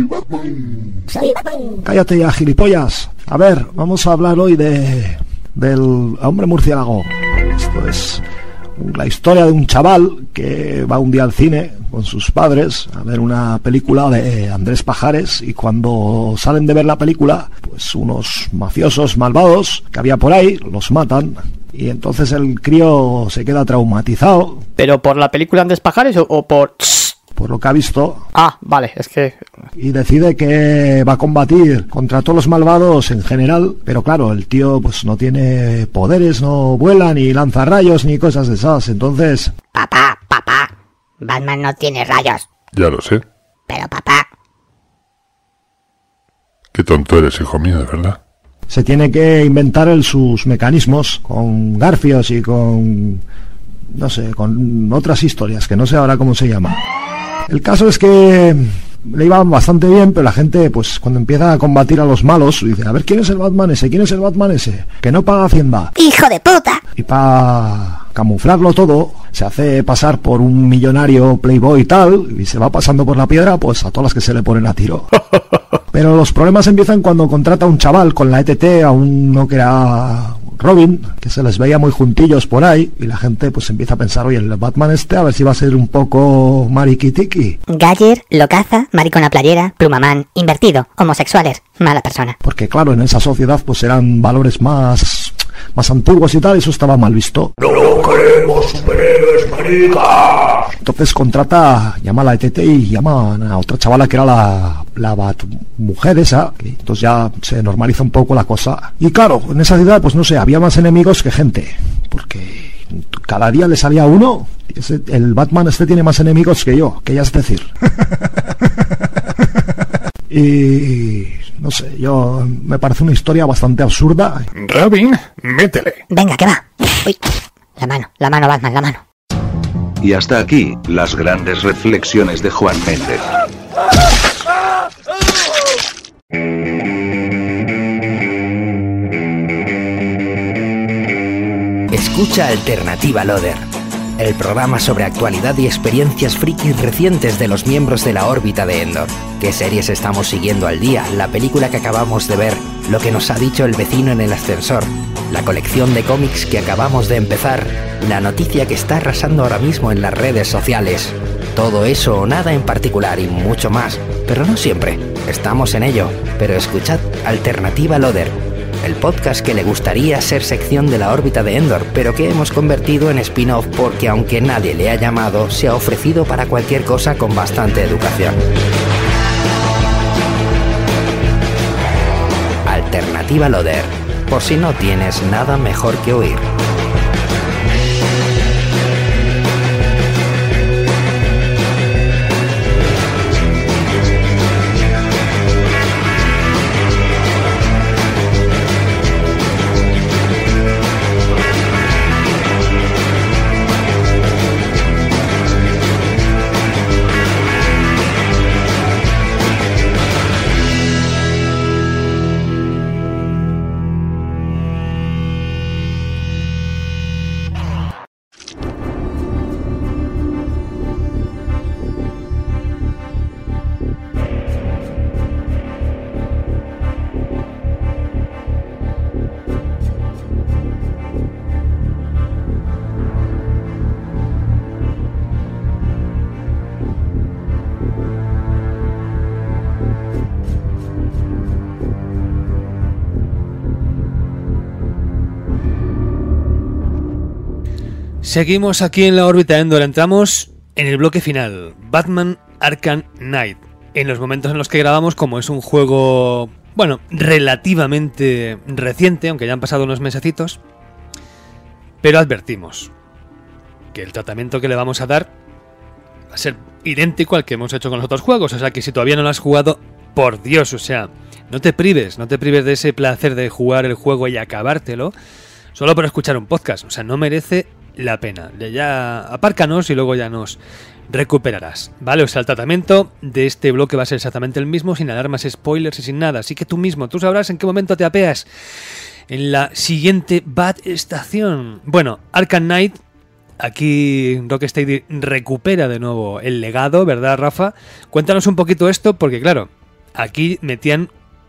Cállate ya, gilipollas. A ver, vamos a hablar hoy del hombre murciélago. Esto es la historia de un chaval que va un día al cine con sus padres a ver una película de Andrés Pajares, y cuando salen de ver la película, pues unos mafiosos malvados que había por ahí los matan y entonces el crío se queda traumatizado. ¿Pero por la película Andes Pajares o por...? Por lo que ha visto. Ah, vale, es que... Y decide que va a combatir contra todos los malvados en general, pero claro, el tío pues no tiene poderes, no vuela, ni lanza rayos, ni cosas de esas, entonces... Papá, Batman no tiene rayos. Ya lo sé. Pero papá... Qué tonto eres, hijo mío, de verdad. Se tiene que inventar sus mecanismos con garfios y con... no sé, con otras historias, que no sé ahora cómo se llama. El caso es que le iba bastante bien, pero la gente, pues cuando empieza a combatir a los malos, dice, a ver, ¿quién es el Batman ese? ¿Quién es el Batman ese? Que no paga Hacienda. ¡Hijo de puta! Y para camuflarlo todo, se hace pasar por un millonario playboy y tal, y se va pasando por la piedra, pues a todas las que se le ponen a tiro. Pero los problemas empiezan cuando contrata a un chaval con la ETT, a uno que era Robin, que se les veía muy juntillos por ahí, y la gente pues empieza a pensar, oye, el Batman este, a ver si va a ser un poco mariquitiqui. Galler, locaza, maricona playera, plumamán, invertido, homosexuales, mala persona. Porque claro, en esa sociedad pues eran valores más antiguos y tal, eso estaba mal visto. ¡No queremos superhéroes, marica! Entonces llama a la ETT y llama a otra chavala que era la Batmujer esa, y entonces ya se normaliza un poco la cosa. Y claro, en esa ciudad, pues no sé, había más enemigos que gente, porque cada día le salía uno, y el Batman este tiene más enemigos que yo, que ya es decir. Y no sé, me parece una historia bastante absurda. Robin, métele. Venga, que va. Uy, la mano, Batman, la mano. Y hasta aquí, las grandes reflexiones de Juan Méndez. Escucha Alternativa Loader, el programa sobre actualidad y experiencias frikis recientes de los miembros de la órbita de Endor. ¿Qué series estamos siguiendo al día? La película que acabamos de ver, lo que nos ha dicho el vecino en el ascensor, la colección de cómics que acabamos de empezar, la noticia que está arrasando ahora mismo en las redes sociales. Todo eso o nada en particular y mucho más, pero no siempre. Estamos en ello, pero escuchad Alternativa Loader, el podcast que le gustaría ser sección de la órbita de Endor, pero que hemos convertido en spin-off porque aunque nadie le ha llamado, se ha ofrecido para cualquier cosa con bastante educación. Alternativa Loader, por si no tienes nada mejor que oír. Seguimos aquí en la órbita Endor, entramos en el bloque final, Batman Arkham Knight. En los momentos en los que grabamos, como es un juego, bueno, relativamente reciente, aunque ya han pasado unos mesecitos, pero advertimos que el tratamiento que le vamos a dar va a ser idéntico al que hemos hecho con los otros juegos, o sea que si todavía no lo has jugado, por Dios, o sea, no te prives de ese placer de jugar el juego y acabártelo, solo por escuchar un podcast, o sea, no merece la pena. Ya apárcanos y luego ya nos recuperarás, ¿vale? O sea, el tratamiento de este bloque va a ser exactamente el mismo, sin alarmas, spoilers y sin nada, así que tú sabrás en qué momento te apeas en la siguiente Bat estación. Bueno, Arkham Knight, aquí Rocksteady recupera de nuevo el legado, ¿verdad, Rafa? Cuéntanos un poquito esto, porque claro, aquí metían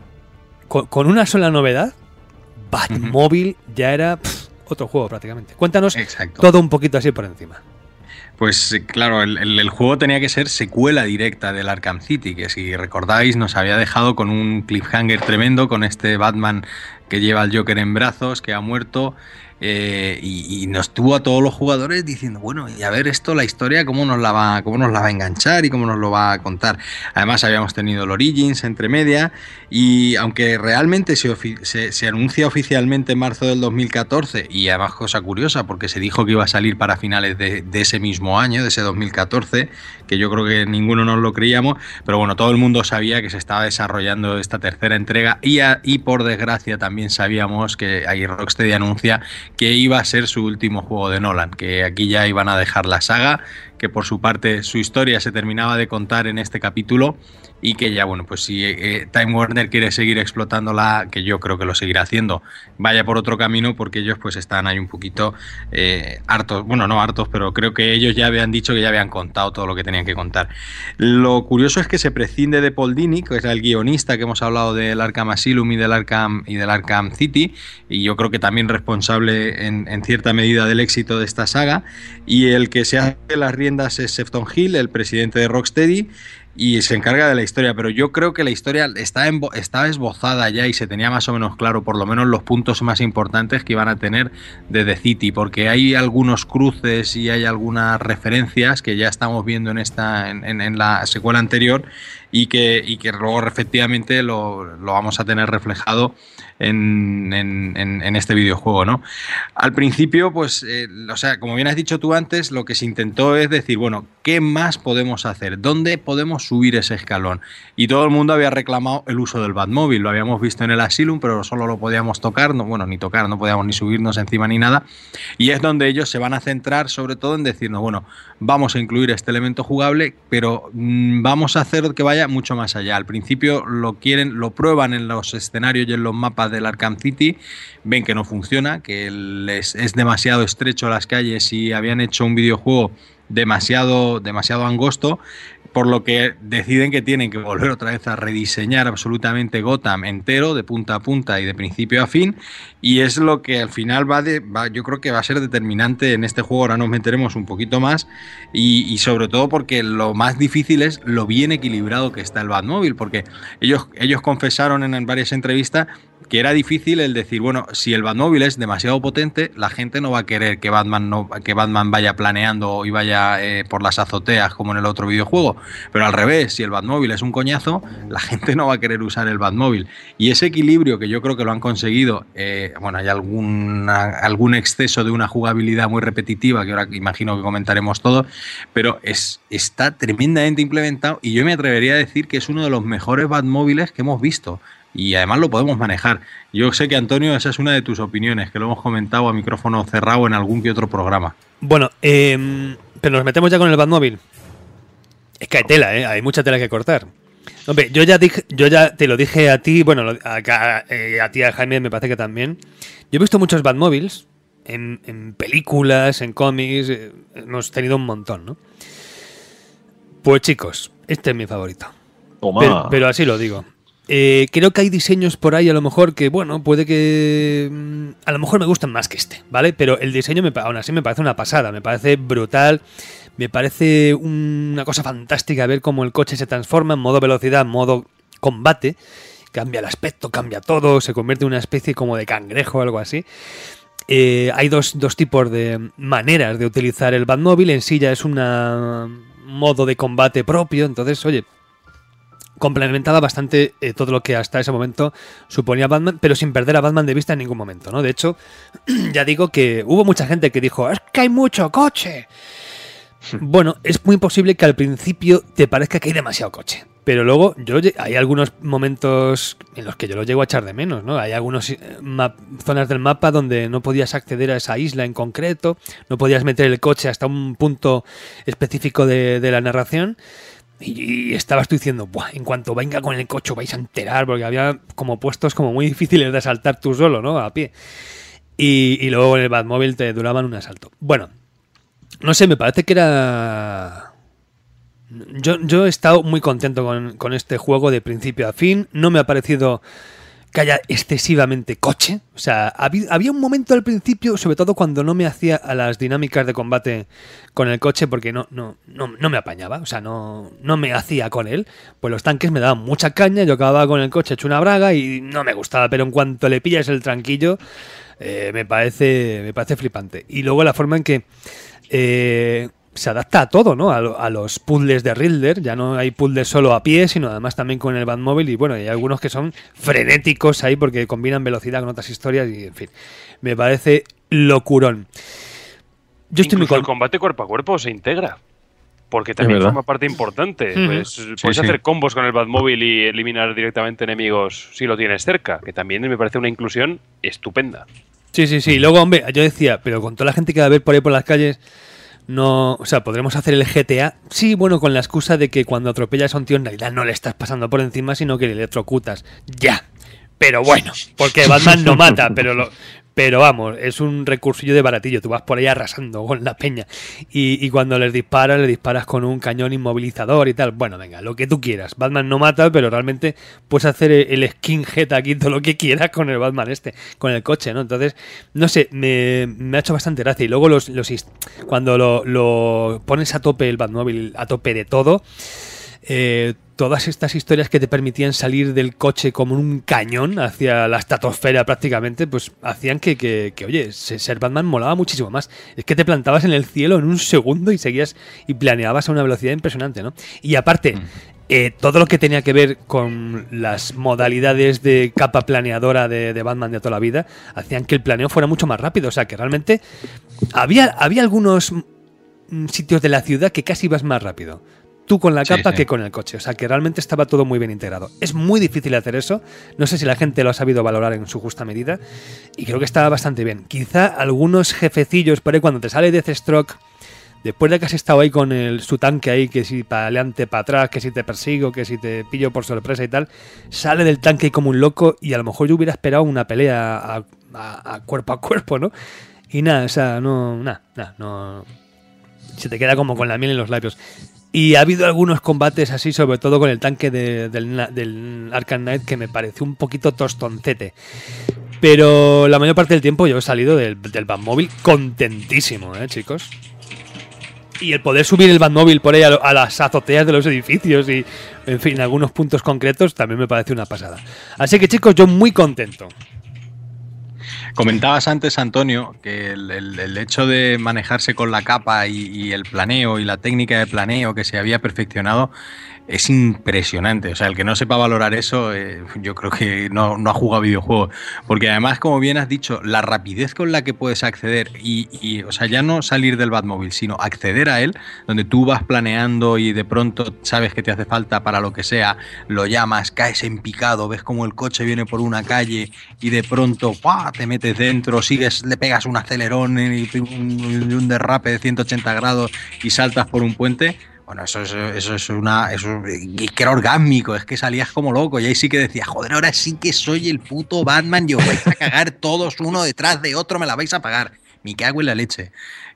con una sola novedad, Batmóvil ya era otro juego prácticamente. Cuéntanos todo un poquito así por encima. Pues claro, el juego tenía que ser secuela directa del Arkham City, que si recordáis nos había dejado con un cliffhanger tremendo, con este Batman que lleva al Joker en brazos, que ha muerto, y nos tuvo a todos los jugadores diciendo, bueno, y a ver esto, la historia, cómo nos la va a enganchar y cómo nos lo va a contar. Además habíamos tenido el Origins entre media, y aunque realmente se anuncia oficialmente en marzo del 2014, y además cosa curiosa, porque se dijo que iba a salir para finales de ese mismo año, de ese 2014, que yo creo que ninguno nos lo creíamos, pero bueno, todo el mundo sabía que se estaba desarrollando esta tercera entrega, y por desgracia también sabíamos que ahí Rocksteady anuncia que iba a ser su último juego de Nolan, que aquí ya iban a dejar la saga, que por su parte su historia se terminaba de contar en este capítulo, y que ya, bueno, pues si Time Warner quiere seguir explotándola, que yo creo que lo seguirá haciendo, vaya por otro camino, porque ellos pues están ahí un poquito hartos, bueno, no hartos, pero creo que ellos ya habían dicho que ya habían contado todo lo que tenían que contar. Lo curioso es que se prescinde de Paul Dini, que es el guionista que hemos hablado del Arkham Asylum y del Arkham City, y yo creo que también responsable en cierta medida del éxito de esta saga, y el que se hace las riendas es Sefton Hill, el presidente de Rocksteady, y se encarga de la historia, pero yo creo que la historia está esbozada ya y se tenía más o menos claro, por lo menos los puntos más importantes que iban a tener de The City, porque hay algunos cruces y hay algunas referencias que ya estamos viendo en la secuela anterior, y que luego efectivamente lo vamos a tener reflejado en este videojuego, ¿no? Al principio, pues, o sea, como bien has dicho tú antes, lo que se intentó es decir, bueno, ¿qué más podemos hacer? ¿Dónde podemos subir ese escalón? Y todo el mundo había reclamado el uso del Batmóvil. Lo habíamos visto en el Asylum, pero solo lo podíamos tocar, ni tocar, no podíamos ni subirnos encima ni nada. Y es donde ellos se van a centrar sobre todo en decirnos, bueno, vamos a incluir este elemento jugable, pero vamos a hacer que vaya mucho más allá. Al principio lo prueban en los escenarios y en los mapas del Arkham City, ven que no funciona, que es demasiado estrecho las calles y habían hecho un videojuego demasiado angosto, por lo que deciden que tienen que volver otra vez a rediseñar absolutamente Gotham entero, de punta a punta y de principio a fin, y es lo que al final yo creo que va a ser determinante en este juego. Ahora nos meteremos un poquito más, y sobre todo porque lo más difícil es lo bien equilibrado que está el Batmóvil, porque ellos confesaron en varias entrevistas que era difícil el decir, bueno, si el Batmóvil es demasiado potente, la gente no va a querer que Batman vaya planeando y vaya por las azoteas como en el otro videojuego, pero al revés, si el Batmóvil es un coñazo, la gente no va a querer usar el Batmóvil, y ese equilibrio que yo creo que lo han conseguido, bueno, hay algún exceso de una jugabilidad muy repetitiva que ahora imagino que comentaremos todo, pero está tremendamente implementado, y yo me atrevería a decir que es uno de los mejores Batmóviles que hemos visto. Y además lo podemos manejar. Yo sé que, Antonio, esa es una de tus opiniones, que lo hemos comentado a micrófono cerrado en algún que otro programa. Bueno, pero nos metemos ya con el Batmóvil. Es que hay tela, hay mucha tela que cortar. Hombre, yo ya te lo dije a ti, bueno, a ti, a Jaime, me parece que también. Yo he visto muchos Batmóviles en películas, en cómics, hemos tenido un montón, ¿no? Pues chicos, este es mi favorito. Pero así lo digo. Creo que hay diseños por ahí a lo mejor que, bueno, puede que a lo mejor me gustan más que este, ¿vale? Pero el diseño aún así me parece una pasada, me parece brutal, me parece una cosa fantástica ver cómo el coche se transforma en modo velocidad, en modo combate, cambia el aspecto, cambia todo, se convierte en una especie como de cangrejo o algo así. Hay dos tipos de maneras de utilizar el Batmóvil, en sí ya es un modo de combate propio, entonces, oye, complementaba bastante todo lo que hasta ese momento suponía Batman, pero sin perder a Batman de vista en ningún momento, ¿no? De hecho, ya digo que hubo mucha gente que dijo, es que hay mucho coche. Bueno, es muy posible que al principio te parezca que hay demasiado coche, pero luego hay algunos momentos en los que yo lo llego a echar de menos, ¿no? Hay algunas zonas del mapa donde no podías acceder a esa isla en concreto, no podías meter el coche hasta un punto específico de la narración. Y estabas tú diciendo, buah, en cuanto venga con el coche vais a enterar, porque había como puestos como muy difíciles de asaltar tú solo, ¿no? A pie. Y luego en el Batmóvil te duraban un asalto. Bueno, no sé, me parece que era... Yo he estado muy contento con este juego de principio a fin. No me ha parecido que haya excesivamente coche. O sea, había un momento al principio, sobre todo cuando no me hacía a las dinámicas de combate con el coche, porque no me apañaba, o sea, no me hacía con él. Pues los tanques me daban mucha caña, yo acababa con el coche hecho una braga y no me gustaba, pero en cuanto le pillas el tranquillo, Me parece flipante. Y luego la forma en que se adapta a todo, ¿no? A los puzzles de Riddler. Ya no hay puzzles solo a pie, sino además también con el Batmóvil. Y bueno, hay algunos que son frenéticos ahí porque combinan velocidad con otras historias. Y en fin, me parece locurón. Yo estoy el combate cuerpo a cuerpo se integra. Porque también forma parte importante. Pues, puedes hacer combos con el Batmóvil y eliminar directamente enemigos si lo tienes cerca. Que también me parece una inclusión estupenda. Sí. Y luego, hombre, yo decía, pero con toda la gente que va a ver por ahí por las calles, no, o sea, podremos hacer el GTA. Sí, bueno, con la excusa de que cuando atropellas a un tío en realidad no le estás pasando por encima, sino que le electrocutas. Ya. Pero bueno, porque Batman no mata, pero vamos, es un recursillo de baratillo. Tú vas por ahí arrasando con la peña y cuando le disparas con un cañón inmovilizador y tal. Bueno, venga, lo que tú quieras. Batman no mata, pero realmente puedes hacer el skinhead aquí, todo lo que quieras con el Batman con el coche, ¿no? Entonces, no sé, me ha hecho bastante gracia. Y luego cuando lo pones a tope el Batmóvil, a tope de todo, todas estas historias que te permitían salir del coche como un cañón hacia la estratosfera prácticamente, pues hacían que oye, ser Batman molaba muchísimo más. Es que te plantabas en el cielo en un segundo y seguías y planeabas a una velocidad impresionante, ¿no? Y aparte, todo lo que tenía que ver con las modalidades de capa planeadora de Batman de toda la vida, hacían que el planeo fuera mucho más rápido. O sea, que realmente había algunos sitios de la ciudad que casi ibas más rápido tú con la capa que con el coche. O sea, que realmente estaba todo muy bien integrado. Es muy difícil hacer eso. No sé si la gente lo ha sabido valorar en su justa medida. Y creo que estaba bastante bien. Quizá algunos jefecillos por ahí, cuando te sale Deathstroke, después de que has estado ahí con su tanque ahí, que si para adelante, para atrás, que si te persigo, que si te pillo por sorpresa y tal, sale del tanque como un loco y a lo mejor yo hubiera esperado una pelea a cuerpo, ¿no? Y nada, o sea, no. Se te queda como con la miel en los labios. Y ha habido algunos combates así, sobre todo con el tanque del Arkham Knight, que me pareció un poquito tostoncete. Pero la mayor parte del tiempo yo he salido del Batmóvil contentísimo, chicos. Y el poder subir el Batmóvil por ahí a las azoteas de los edificios y, en fin, algunos puntos concretos también me parece una pasada. Así que, chicos, yo muy contento. Comentabas antes, Antonio, que el hecho de manejarse con la capa y el planeo y la técnica de planeo que se había perfeccionado es impresionante. O sea, el que no sepa valorar eso, yo creo que no ha jugado videojuegos. Porque además, como bien has dicho, la rapidez con la que puedes acceder o sea, ya no salir del Batmóvil, sino acceder a él, donde tú vas planeando y de pronto sabes que te hace falta para lo que sea, lo llamas, caes en picado, ves como el coche viene por una calle y de pronto ¡pah!, te metes dentro, sigues, le pegas un acelerón y un derrape de 180 grados y saltas por un puente. Bueno, eso que era orgásmico, es que salías como loco y ahí sí que decías, joder, ahora sí que soy el puto Batman y os vais a cagar todos uno detrás de otro, me la vais a pagar. Me cago en la leche.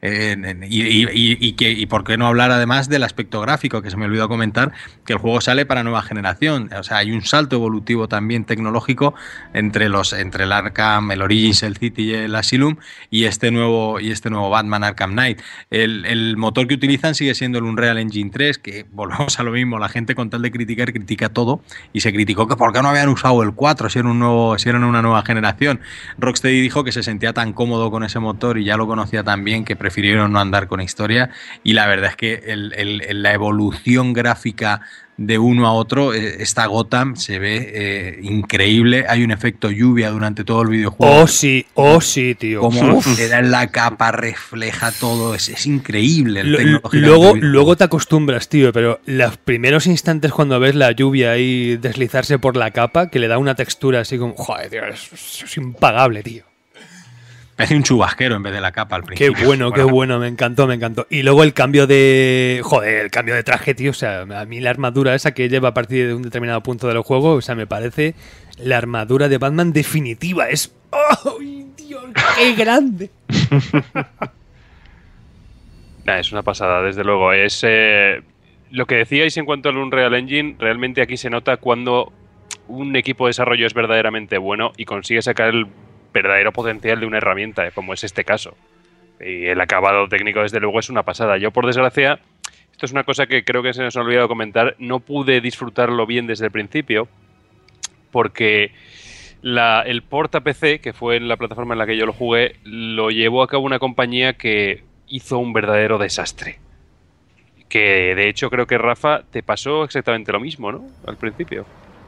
Y por qué no hablar además del aspecto gráfico, que se me olvidó comentar, que el juego sale para nueva generación. O sea, hay un salto evolutivo también tecnológico entre el Arkham, el Origins, el City y el Asylum y este nuevo Batman Arkham Knight. El motor que utilizan sigue siendo el Unreal Engine 3, que volvemos a lo mismo, la gente con tal de criticar critica todo y se criticó que por qué no habían usado el 4 si eran una nueva generación. Rocksteady dijo que se sentía tan cómodo con ese motor y ya lo conocía tan bien que prefirieron no andar con historia, y la verdad es que la evolución gráfica de uno a otro, esta Gotham se ve increíble. Hay un efecto lluvia durante todo el videojuego. Oh sí, tío. Como te da en la capa, refleja todo, es increíble. Luego te acostumbras, tío, pero los primeros instantes cuando ves la lluvia ahí deslizarse por la capa, que le da una textura así como, joder, tío, es impagable, tío. Parece un chubasquero en vez de la capa al principio. Qué bueno, me encantó. Y luego el cambio de traje, tío. O sea, a mí la armadura esa que lleva a partir de un determinado punto del juego, o sea, me parece la armadura de Batman definitiva. Es... ¡Oh, Dios, qué grande! Es una pasada, desde luego. Es lo que decíais en cuanto al Unreal Engine, realmente aquí se nota cuando un equipo de desarrollo es verdaderamente bueno y consigue sacar el verdadero potencial de una herramienta, como es este caso. Y el acabado técnico, desde luego, es una pasada. Yo, por desgracia, esto es una cosa que creo que se nos ha olvidado comentar, no pude disfrutarlo bien desde el principio, porque El port a PC, que fue en la plataforma en la que yo lo jugué, lo llevó a cabo una compañía que hizo un verdadero desastre. Que de hecho creo que Rafa te pasó exactamente lo mismo, ¿no? Al principio.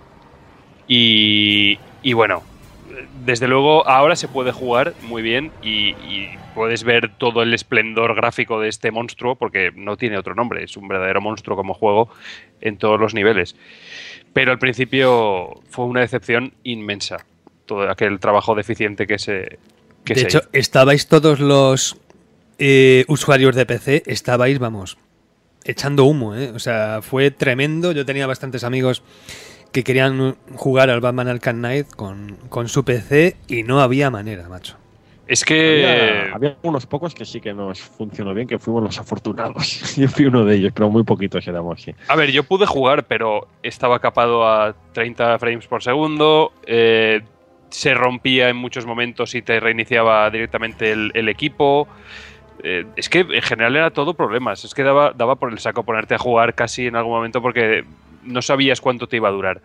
Y bueno, desde luego ahora se puede jugar muy bien y puedes ver todo el esplendor gráfico de este monstruo, porque no tiene otro nombre, es un verdadero monstruo como juego en todos los niveles. Pero al principio fue una decepción inmensa, todo aquel trabajo deficiente que se de hecho, hizo. Estabais todos los usuarios de PC, estabais, vamos, echando humo, ¿eh? O sea, fue tremendo. Yo tenía bastantes amigos que querían jugar al Batman Arkham Knight con su PC y no había manera, macho. Es que había unos pocos que sí que nos funcionó bien, que fuimos los afortunados. Yo fui uno de ellos, pero muy poquitos éramos, sí. A ver, yo pude jugar, pero estaba capado a 30 frames por segundo, se rompía en muchos momentos y te reiniciaba directamente el equipo. Es que en general era todo problemas. Es que daba por el saco ponerte a jugar casi en algún momento porque no sabías cuánto te iba a durar.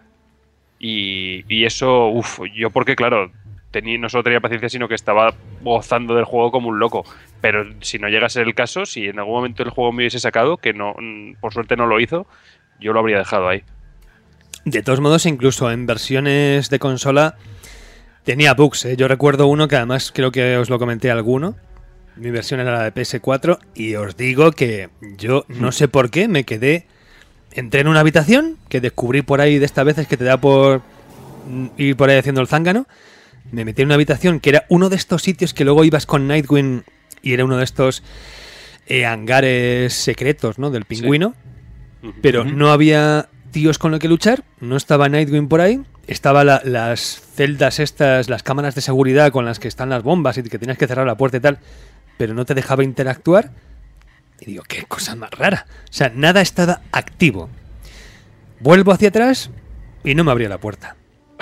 Y eso, yo porque claro, no solo tenía paciencia, sino que estaba gozando del juego como un loco. Pero si no llega a ser el caso, si en algún momento el juego me hubiese sacado, que no, por suerte no lo hizo, yo lo habría dejado ahí. De todos modos, incluso en versiones de consola tenía bugs, ¿eh? Yo recuerdo uno que además creo que os lo comenté alguno. Mi versión era la de PS4 y os digo que yo no sé por qué me quedé. Entré en una habitación que descubrí por ahí de estas veces que te da por ir por ahí haciendo el zángano. Me metí en una habitación que era uno de estos sitios que luego ibas con Nightwing y era uno de estos hangares secretos, ¿no? Del pingüino. Sí. Pero no había tíos con lo que luchar, no estaba Nightwing por ahí, estaba las celdas estas, las cámaras de seguridad con las que están las bombas y que tienes que cerrar la puerta y tal, pero no te dejaba interactuar. Y digo, qué cosa más rara. O sea, nada estaba activo. Vuelvo hacia atrás y no me abría la puerta.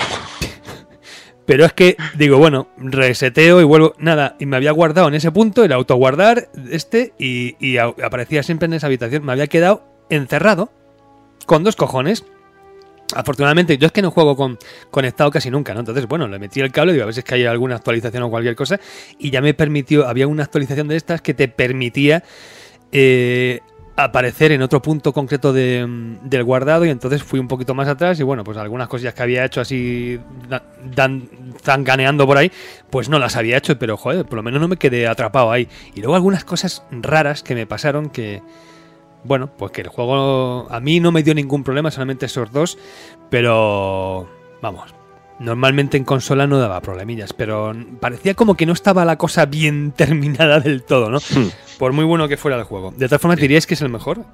Pero es que, digo, bueno, reseteo y vuelvo. Nada, y me había guardado en ese punto, el autoguardar y aparecía siempre en esa habitación. Me había quedado encerrado con dos cojones. Afortunadamente, yo es que no juego conectado casi nunca, ¿no? Entonces, bueno, le metí el cable y digo, a ver si es que hay alguna actualización o cualquier cosa. Y ya me permitió, había una actualización de estas que te permitía aparecer en otro punto concreto del guardado, y entonces fui un poquito más atrás y bueno, pues algunas cosillas que había hecho así zanganeando por ahí, pues no las había hecho, pero joder, por lo menos no me quedé atrapado ahí. Y luego algunas cosas raras que me pasaron que, bueno, pues que el juego a mí no me dio ningún problema, solamente esos dos, pero vamos, normalmente en consola no daba problemillas, pero parecía como que no estaba la cosa bien terminada del todo, ¿no? Por muy bueno que fuera el juego. De todas formas, ¿diríais que es el mejor?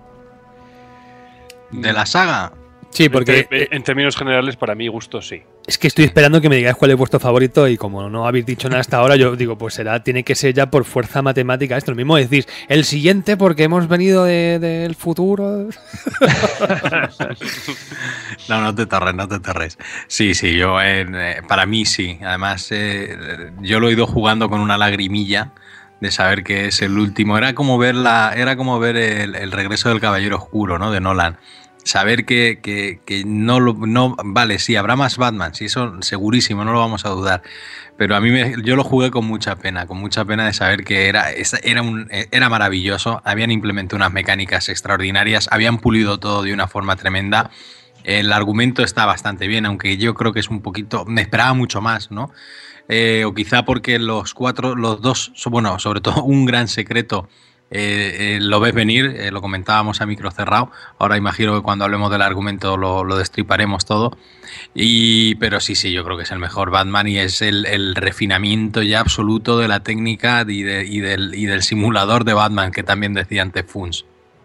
¿De la saga? Sí, porque en términos generales, para mi gusto, sí. Es que estoy esperando que me digáis cuál es vuestro favorito y como no habéis dicho nada hasta ahora, yo digo, pues tiene que ser ya por fuerza matemática esto. Lo mismo decís, el siguiente porque hemos venido del futuro. No te torres. Sí, yo para mí sí. Además, yo lo he ido jugando con una lagrimilla de saber que es el último. Era como ver el regreso del Caballero Oscuro, ¿no? De Nolan. Saber que no vale, sí, habrá más Batman, sí, eso segurísimo, no lo vamos a dudar. Pero a mí yo lo jugué con mucha pena de saber que era maravilloso. Habían implementado unas mecánicas extraordinarias, habían pulido todo de una forma tremenda. El argumento está bastante bien, aunque yo creo que es un poquito, me esperaba mucho más, ¿no? O quizá porque los dos, bueno, sobre todo un gran secreto. Lo ves venir, lo comentábamos a micro cerrado. Ahora imagino que cuando hablemos del argumento lo destriparemos todo. Pero sí, yo creo que es el mejor Batman y es el refinamiento ya absoluto de la técnica y del simulador de Batman que también decía antes Funs.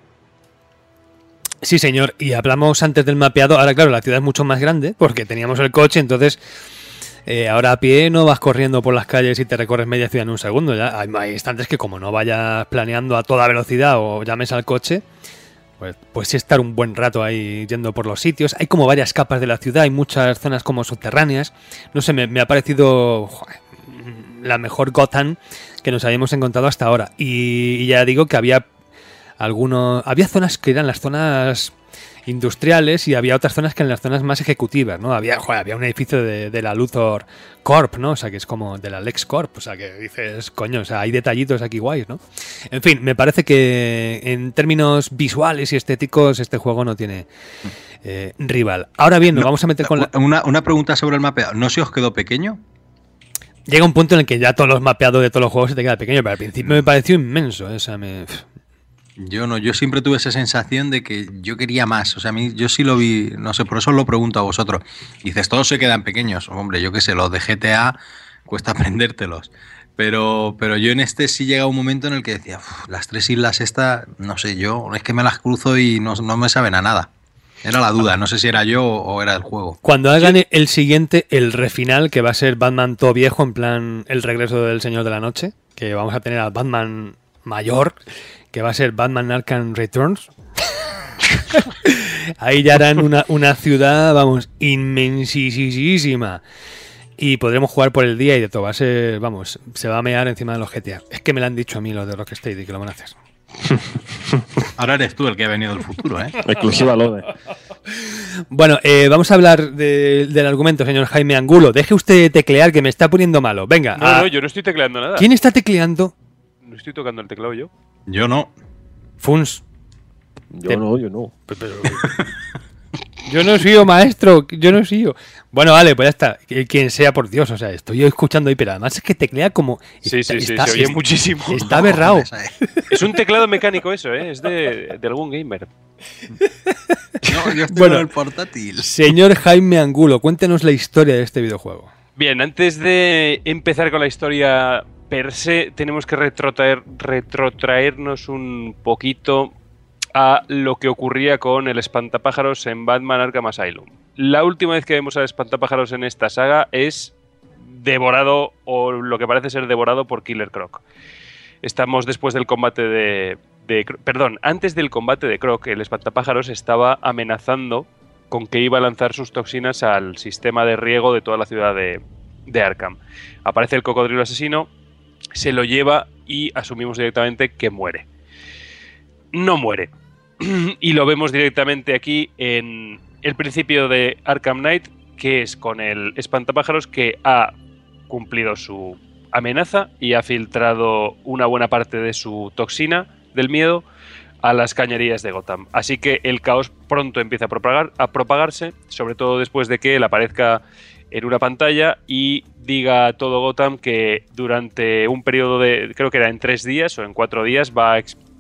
Sí, señor. Y hablamos antes del mapeado. Ahora, claro, la ciudad es mucho más grande porque teníamos el coche, entonces... ahora a pie no vas corriendo por las calles y te recorres media ciudad en un segundo. Ya hay instantes que como no vayas planeando a toda velocidad o llames al coche, pues puedes estar un buen rato ahí yendo por los sitios. Hay como varias capas de la ciudad, hay muchas zonas como subterráneas. No sé, me ha parecido la mejor Gotham que nos habíamos encontrado hasta ahora. Y ya digo que había zonas que eran las zonas industriales y había otras zonas que en las zonas más ejecutivas, ¿no? Había un edificio de la Luthor Corp, ¿no? O sea, que es como de la Lex Corp, o sea, que dices, coño, o sea, hay detallitos aquí guays, ¿no? En fin, me parece que en términos visuales y estéticos este juego no tiene rival. Ahora bien, nos vamos a meter con una pregunta sobre el mapeado. ¿No se os quedó pequeño? Llega un punto en el que ya todos los mapeados de todos los juegos se te queda pequeño, pero al principio me pareció inmenso, o sea, Yo siempre tuve esa sensación de que yo quería más. O sea, a mí yo sí lo vi, no sé, por eso os lo pregunto a vosotros. Dices, todos se quedan pequeños. Hombre, yo qué sé, los de GTA cuesta aprendértelos. Pero yo en este sí llega un momento en el que decía, las 3 islas estas, no sé, yo es que me las cruzo y no me saben a nada. Era la duda, no sé si era yo o era el juego. Cuando hagan el siguiente, el refinal, que va a ser Batman todo viejo, en plan el regreso del Señor de la Noche, que vamos a tener al Batman mayor, que va a ser Batman Arkham Returns. Ahí ya harán una ciudad, vamos, inmensísima. Y podremos jugar por el día y de todo. Va a ser, vamos, se va a mear encima de los GTA. Es que me lo han dicho a mí los de Rocksteady, que lo van a hacer. Ahora eres tú el que ha venido del futuro, ¿eh? Exclusiva Lode. Bueno, vamos a hablar del argumento, señor Jaime Angulo. Deje usted teclear, que me está poniendo malo. Venga. No, yo no estoy tecleando nada. ¿Quién está tecleando? No estoy tocando el teclado yo. Yo no. Funs. Yo no. Pero... Yo no soy maestro, yo no soy yo. Bueno, vale, pues ya está. Quien sea, por Dios, o sea, estoy yo escuchando ahí, pero además es que teclea como... Sí, se oye muchísimo. Está aberrado. Es un teclado mecánico eso, ¿eh? Es de algún gamer. No, yo estoy con el portátil. Señor Jaime Angulo, cuéntenos la historia de este videojuego. Bien, antes de empezar con la historia per se, tenemos que retrotraernos un poquito a lo que ocurría con el espantapájaros en Batman Arkham Asylum. La última vez que vemos al espantapájaros en esta saga es devorado, o lo que parece ser devorado, por Killer Croc. Estamos después del combate antes del combate de Croc, el espantapájaros estaba amenazando con que iba a lanzar sus toxinas al sistema de riego de toda la ciudad de Arkham. Aparece el cocodrilo asesino, se lo lleva y asumimos directamente que muere. No muere. Y lo vemos directamente aquí en el principio de Arkham Knight, que es con el espantapájaros que ha cumplido su amenaza y ha filtrado una buena parte de su toxina del miedo a las cañerías de Gotham. Así que el caos pronto empieza a propagarse, sobre todo después de que él aparezca en una pantalla y diga a todo Gotham que durante un periodo de, creo que era en 3 días o en 4 días, va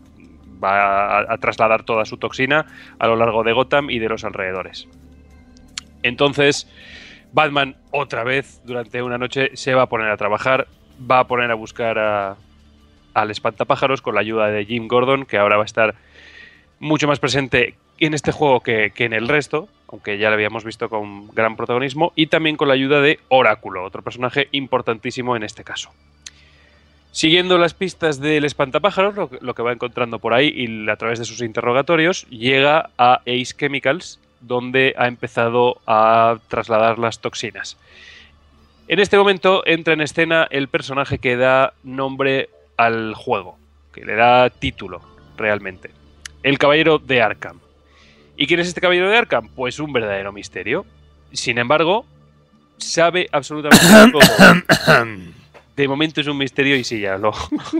a trasladar toda su toxina a lo largo de Gotham y de los alrededores. Entonces, Batman otra vez durante una noche se va a poner a trabajar, va a poner a buscar al espantapájaros con la ayuda de Jim Gordon, que ahora va a estar mucho más presente en este juego que en el resto, aunque ya lo habíamos visto con gran protagonismo, y también con la ayuda de Oráculo, otro personaje importantísimo en este caso. Siguiendo las pistas del espantapájaros, lo que va encontrando por ahí y a través de sus interrogatorios, llega a Ace Chemicals, donde ha empezado a trasladar las toxinas. En este momento entra en escena el personaje que da nombre al juego, que le da título realmente. El Caballero de Arkham. ¿Y quién es este Caballero de Arkham? Pues un verdadero misterio. Sin embargo, sabe absolutamente todo. De momento es un misterio y sí, ya lo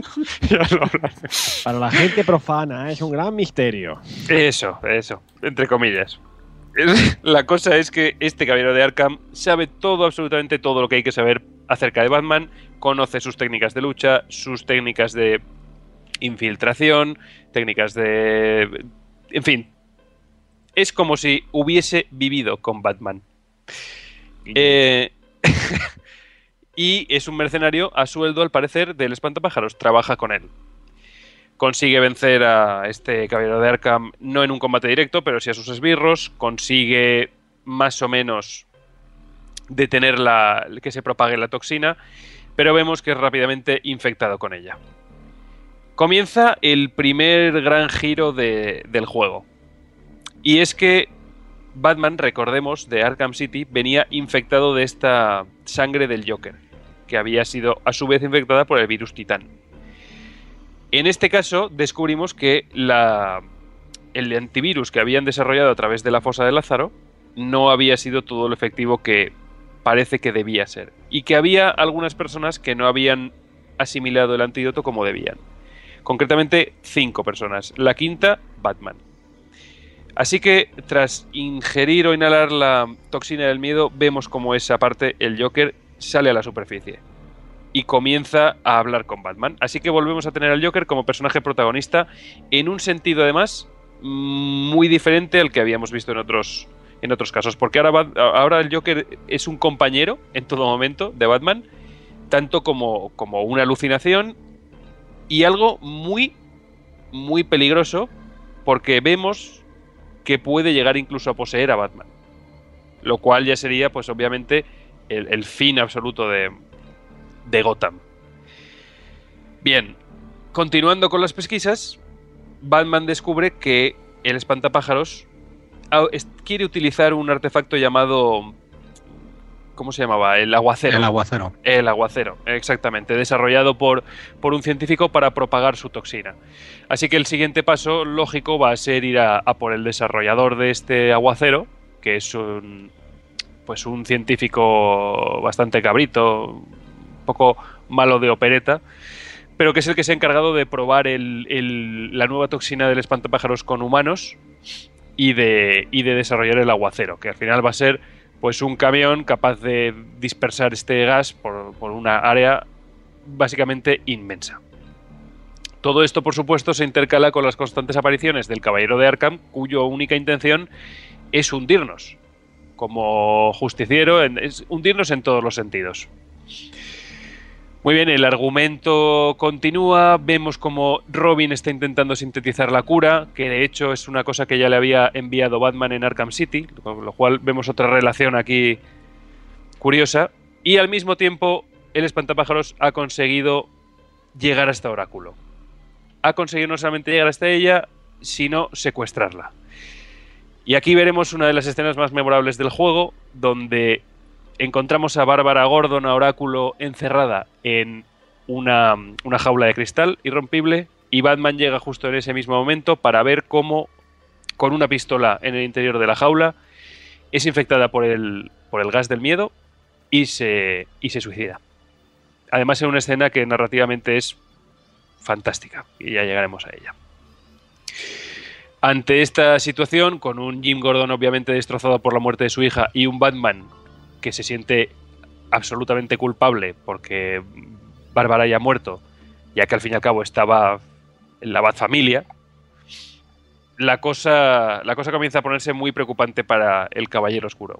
Para la gente profana es un gran misterio. Eso, entre comillas. La cosa es que este Caballero de Arkham sabe todo, absolutamente todo lo que hay que saber acerca de Batman, conoce sus técnicas de lucha, sus técnicas de infiltración, técnicas de... En fin, es como si hubiese vivido con Batman. Y es un mercenario a sueldo, al parecer, del espantapájaros. Trabaja con él. Consigue vencer a este Caballero de Arkham, no en un combate directo, pero sí a sus esbirros. Consigue más o menos detener que se propague la toxina, pero vemos que es rápidamente infectado con ella. Comienza el primer gran giro del juego. Y es que Batman, recordemos, de Arkham City, venía infectado de esta sangre del Joker, que había sido a su vez infectada por el virus Titán. En este caso, descubrimos que el antivirus que habían desarrollado a través de la fosa de Lázaro no había sido todo lo efectivo que parece que debía ser. Y que había algunas personas que no habían asimilado el antídoto como debían. Concretamente 5 personas. La quinta, Batman. Así que tras ingerir o inhalar la toxina del miedo, vemos como esa parte, el Joker, sale a la superficie y comienza a hablar con Batman. Así que volvemos a tener al Joker como personaje protagonista, en un sentido además muy diferente al que habíamos visto en otros casos, porque ahora el Joker es un compañero en todo momento de Batman, tanto como una alucinación y algo muy, muy peligroso, porque vemos que puede llegar incluso a poseer a Batman, lo cual ya sería, pues obviamente, el fin absoluto de Gotham. Bien, continuando con las pesquisas, Batman descubre que el espantapájaros quiere utilizar un artefacto llamado... ¿Cómo se llamaba? El aguacero. El aguacero, exactamente, desarrollado por un científico para propagar su toxina. Así que el siguiente paso lógico va a ser ir a por el desarrollador de este aguacero, que es un científico bastante cabrito, un poco malo de opereta, pero que es el que se ha encargado de probar la nueva toxina del espantapájaros con humanos y de desarrollar el aguacero, que al final va a ser pues un camión capaz de dispersar este gas por una área básicamente inmensa. Todo esto, por supuesto, se intercala con las constantes apariciones del Caballero de Arkham, cuya única intención es hundirnos. Como justiciero, es hundirnos en todos los sentidos. Muy bien, el argumento continúa, vemos como Robin está intentando sintetizar la cura, que de hecho es una cosa que ya le había enviado Batman en Arkham City, con lo cual vemos otra relación aquí curiosa, y al mismo tiempo el espantapájaros ha conseguido llegar hasta Oráculo. Ha conseguido no solamente llegar hasta ella, sino secuestrarla. Y aquí veremos una de las escenas más memorables del juego, donde encontramos a Bárbara Gordon, a Oráculo, encerrada en una jaula de cristal irrompible, y Batman llega justo en ese mismo momento para ver cómo, con una pistola en el interior de la jaula, es infectada por el gas del miedo y se suicida. Además, es una escena que narrativamente es fantástica, y ya llegaremos a ella. Ante esta situación, con un Jim Gordon obviamente destrozado por la muerte de su hija y un Batman que se siente absolutamente culpable porque Bárbara ya ha muerto, ya que al fin y al cabo estaba en la Batfamilia, la cosa comienza a ponerse muy preocupante para el Caballero Oscuro.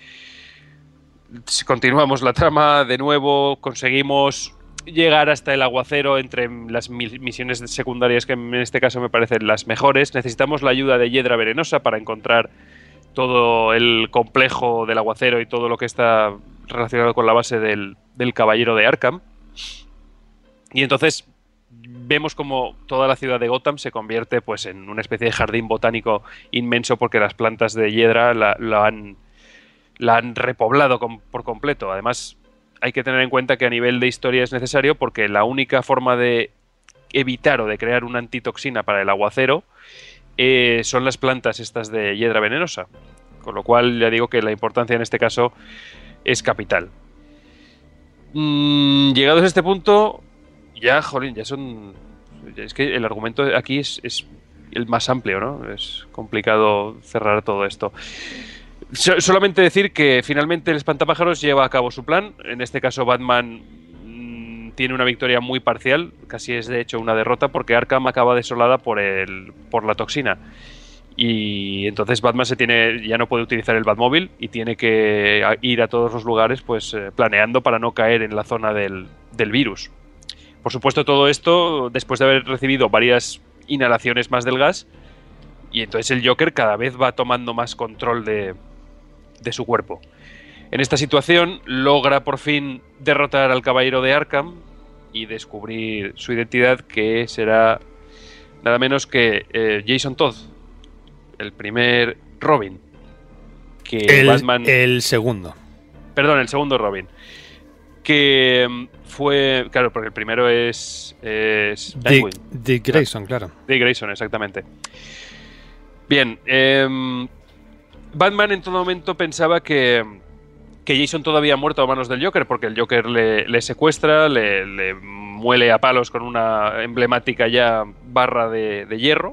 Continuamos la trama, de nuevo conseguimos llegar hasta el aguacero entre las misiones secundarias, que en este caso me parecen las mejores. Necesitamos la ayuda de Hiedra Venenosa para encontrar todo el complejo del aguacero y todo lo que está relacionado con la base del Caballero de Arkham. Y entonces vemos como toda la ciudad de Gotham se convierte pues en una especie de jardín botánico inmenso, porque las plantas de Hiedra la han repoblado por completo. Además, hay que tener en cuenta que a nivel de historia es necesario, porque la única forma de evitar o de crear una antitoxina para el aguacero son las plantas estas de Hiedra Venenosa. Con lo cual ya digo que la importancia en este caso es capital. Llegados a este punto, ya son... Es que el argumento aquí es el más amplio, ¿no? Es complicado cerrar todo esto. Solamente decir que finalmente el espantapájaros lleva a cabo su plan. En este caso Batman tiene una victoria muy parcial, casi es de hecho una derrota, porque Arkham acaba desolada por la toxina. Y entonces Batman ya no puede utilizar el Batmóvil y tiene que ir a todos los lugares pues planeando para no caer en la zona del virus. Por supuesto, todo esto después de haber recibido varias inhalaciones más del gas, y entonces el Joker cada vez va tomando más control de su cuerpo. En esta situación logra por fin derrotar al Caballero de Arkham y descubrir su identidad, que será nada menos que Jason Todd, el primer Robin. El segundo. Perdón, el segundo Robin. Que fue... Claro, porque el primero es Dick Grayson, claro. Dick Grayson, exactamente. Bien, Batman en todo momento pensaba que Jason todavía ha muerto a manos del Joker, porque el Joker le secuestra, le muele a palos con una emblemática ya barra de hierro.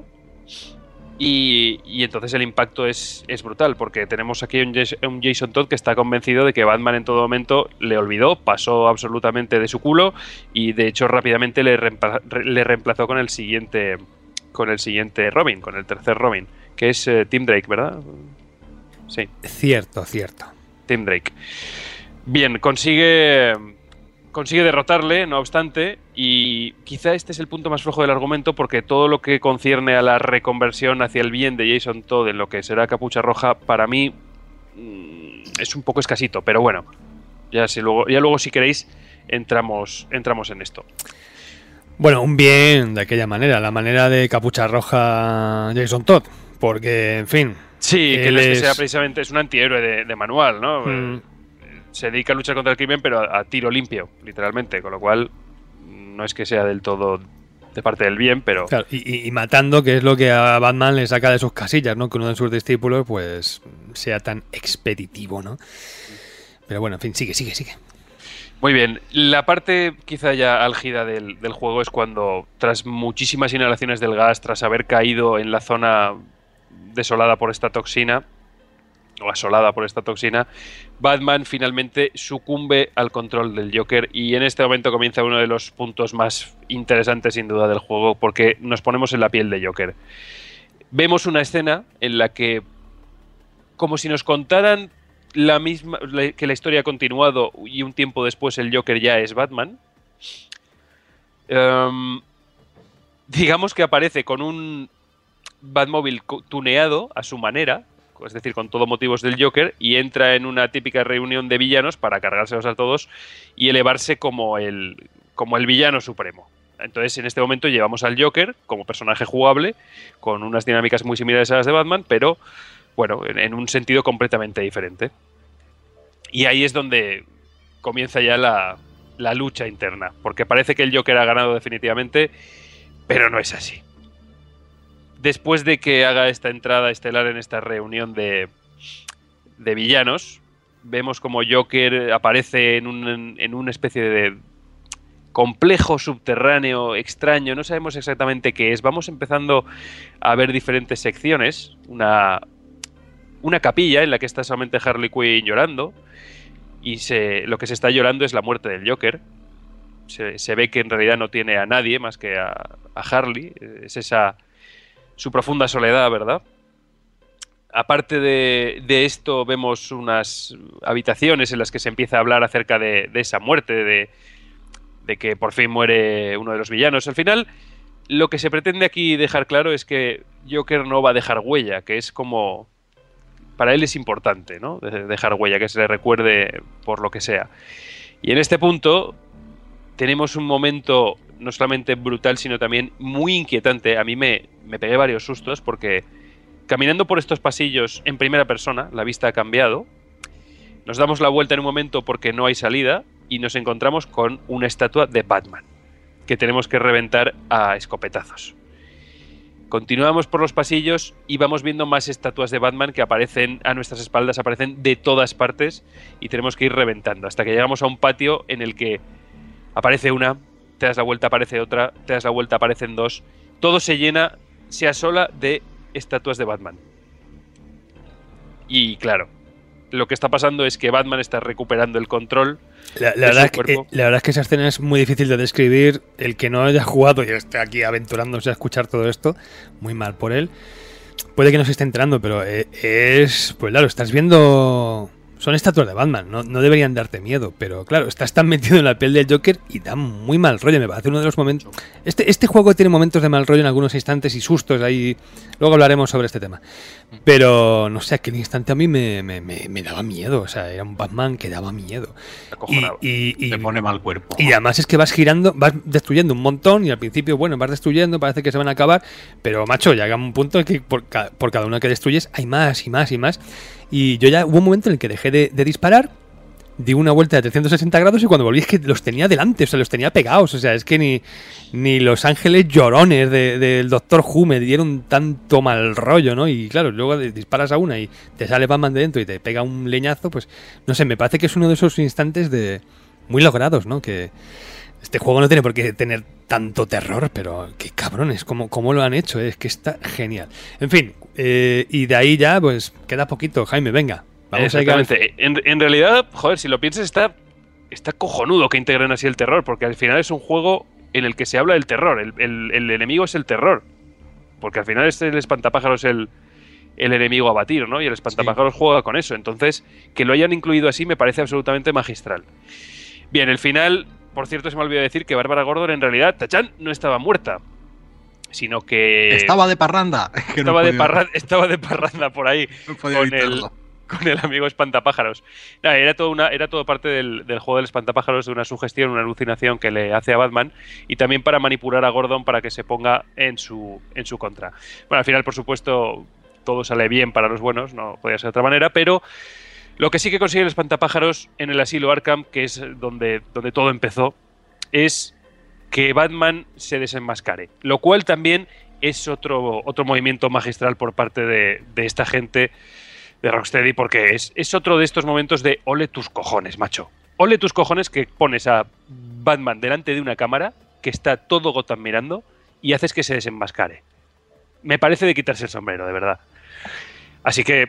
Y entonces el impacto es brutal, porque tenemos aquí un Jason Todd que está convencido de que Batman en todo momento le olvidó, pasó absolutamente de su culo y de hecho rápidamente le reemplazó con el siguiente Robin, con el tercer Robin, que es Tim Drake, ¿verdad? Sí. Cierto. Tim Drake. Bien, consigue derrotarle, no obstante, y quizá este es el punto más flojo del argumento, porque todo lo que concierne a la reconversión hacia el bien de Jason Todd en lo que será Capucha Roja, para mí es un poco escasito, pero bueno, ya luego si queréis entramos en esto. Bueno, un bien de aquella manera, la manera de Capucha Roja Jason Todd, porque, en fin... Sí, que que sea precisamente, es un antihéroe de manual, ¿no? Se dedica a luchar contra el crimen, pero a tiro limpio, literalmente, con lo cual no es que sea del todo de parte del bien, pero... Claro, y matando, que es lo que a Batman le saca de sus casillas, ¿no? Que uno de sus discípulos, pues, sea tan expeditivo, ¿no? Pero bueno, en fin, sigue. Muy bien, la parte quizá ya álgida del juego es cuando, tras muchísimas inhalaciones del gas, tras haber caído en la zona desolada por esta toxina, o asolada por esta toxina, Batman finalmente sucumbe al control del Joker y en este momento comienza uno de los puntos más interesantes sin duda del juego, porque nos ponemos en la piel de Joker. Vemos una escena en la que, como si nos contaran que la historia ha continuado y un tiempo después el Joker ya es Batman, digamos que aparece con un Batmóvil tuneado a su manera, es decir, con todo motivos del Joker, y entra en una típica reunión de villanos para cargárselos a todos y elevarse como el villano supremo. Entonces, en este momento llevamos al Joker como personaje jugable, con unas dinámicas muy similares a las de Batman, pero, bueno, en un sentido completamente diferente. Y ahí es donde comienza ya la lucha interna, porque parece que el Joker ha ganado definitivamente, pero no es así. Después de que haga esta entrada estelar en esta reunión de villanos, vemos como Joker aparece en una especie de complejo subterráneo extraño, no sabemos exactamente qué es. Vamos empezando a ver diferentes secciones, una capilla en la que está solamente Harley Quinn llorando, y lo que se está llorando es la muerte del Joker. Se ve que en realidad no tiene a nadie más que a Harley, es esa su profunda soledad, ¿verdad? Aparte de esto, vemos unas habitaciones en las que se empieza a hablar acerca de esa muerte, de que por fin muere uno de los villanos. Al final, lo que se pretende aquí dejar claro es que Joker no va a dejar huella, que es como... Para él es importante, ¿no? Dejar huella, que se le recuerde por lo que sea. Y en este punto tenemos un momento no solamente brutal, sino también muy inquietante. A mí me pegué varios sustos porque caminando por estos pasillos en primera persona, la vista ha cambiado, nos damos la vuelta en un momento porque no hay salida y nos encontramos con una estatua de Batman que tenemos que reventar a escopetazos. Continuamos por los pasillos y vamos viendo más estatuas de Batman que aparecen a nuestras espaldas, aparecen de todas partes y tenemos que ir reventando hasta que llegamos a un patio en el que aparece una, te das la vuelta, aparece otra, te das la vuelta, aparecen dos. Todo se llena, se asola de estatuas de Batman. Y claro, lo que está pasando es que Batman está recuperando el control la verdad es que esa escena es muy difícil de describir. El que no haya jugado y esté aquí aventurándose a escuchar todo esto, muy mal por él. Puede que no se esté enterando, pero pues claro, estás viendo... Son estatuas de Batman, no deberían darte miedo, pero claro, estás tan metido en la piel del Joker y da muy mal rollo, me parece uno de los momentos... Este juego tiene momentos de mal rollo en algunos instantes y sustos ahí, luego hablaremos sobre este tema. Pero, no sé, aquel instante a mí me daba miedo, o sea, era un Batman que daba miedo. Y te pone mal cuerpo. Y además es que vas girando, vas destruyendo un montón y al principio, bueno, vas destruyendo, parece que se van a acabar, pero macho, llega un punto en que por cada uno que destruyes hay más y más y más. Y yo ya hubo un momento en el que dejé de disparar di una vuelta de 360 grados y cuando volví es que los tenía delante, o sea, los tenía pegados. O sea, es que ni los ángeles llorones del Doctor Who me dieron tanto mal rollo, ¿no? Y claro, luego disparas a una y te sale Batman de dentro y te pega un leñazo, pues no sé, me parece que es uno de esos instantes muy logrados, ¿no? Que este juego no tiene por qué tener tanto terror, pero qué cabrones, cómo lo han hecho, es que está genial. En fin, y de ahí ya, pues queda poquito, Jaime, venga. Vamos exactamente. En realidad, joder, si lo piensas, está cojonudo que integren así el terror, porque al final es un juego en el que se habla del terror, el enemigo es el terror, porque al final el espantapájaros es el enemigo a batir, ¿no? Y el espantapájaros juega con eso, entonces que lo hayan incluido así me parece absolutamente magistral. Bien, el final, por cierto, se me olvidó decir que Bárbara Gordon en realidad, tachán, no estaba muerta, sino que... Estaba de parranda. Estaba de parranda por ahí, con el amigo espantapájaros. Nada, era todo parte del juego del espantapájaros, de una sugestión, una alucinación que le hace a Batman, y también para manipular a Gordon para que se ponga en su contra. Bueno, al final, por supuesto, todo sale bien para los buenos, no podía ser de otra manera, pero lo que sí que consigue el espantapájaros en el asilo Arkham, que es donde todo empezó, es que Batman se desenmascare, lo cual también es otro movimiento magistral por parte de esta gente de Rocksteady, porque es otro de estos momentos de ole tus cojones, macho. Ole tus cojones que pones a Batman delante de una cámara que está todo Gotham mirando y haces que se desenmascare. Me parece de quitarse el sombrero, de verdad. Así que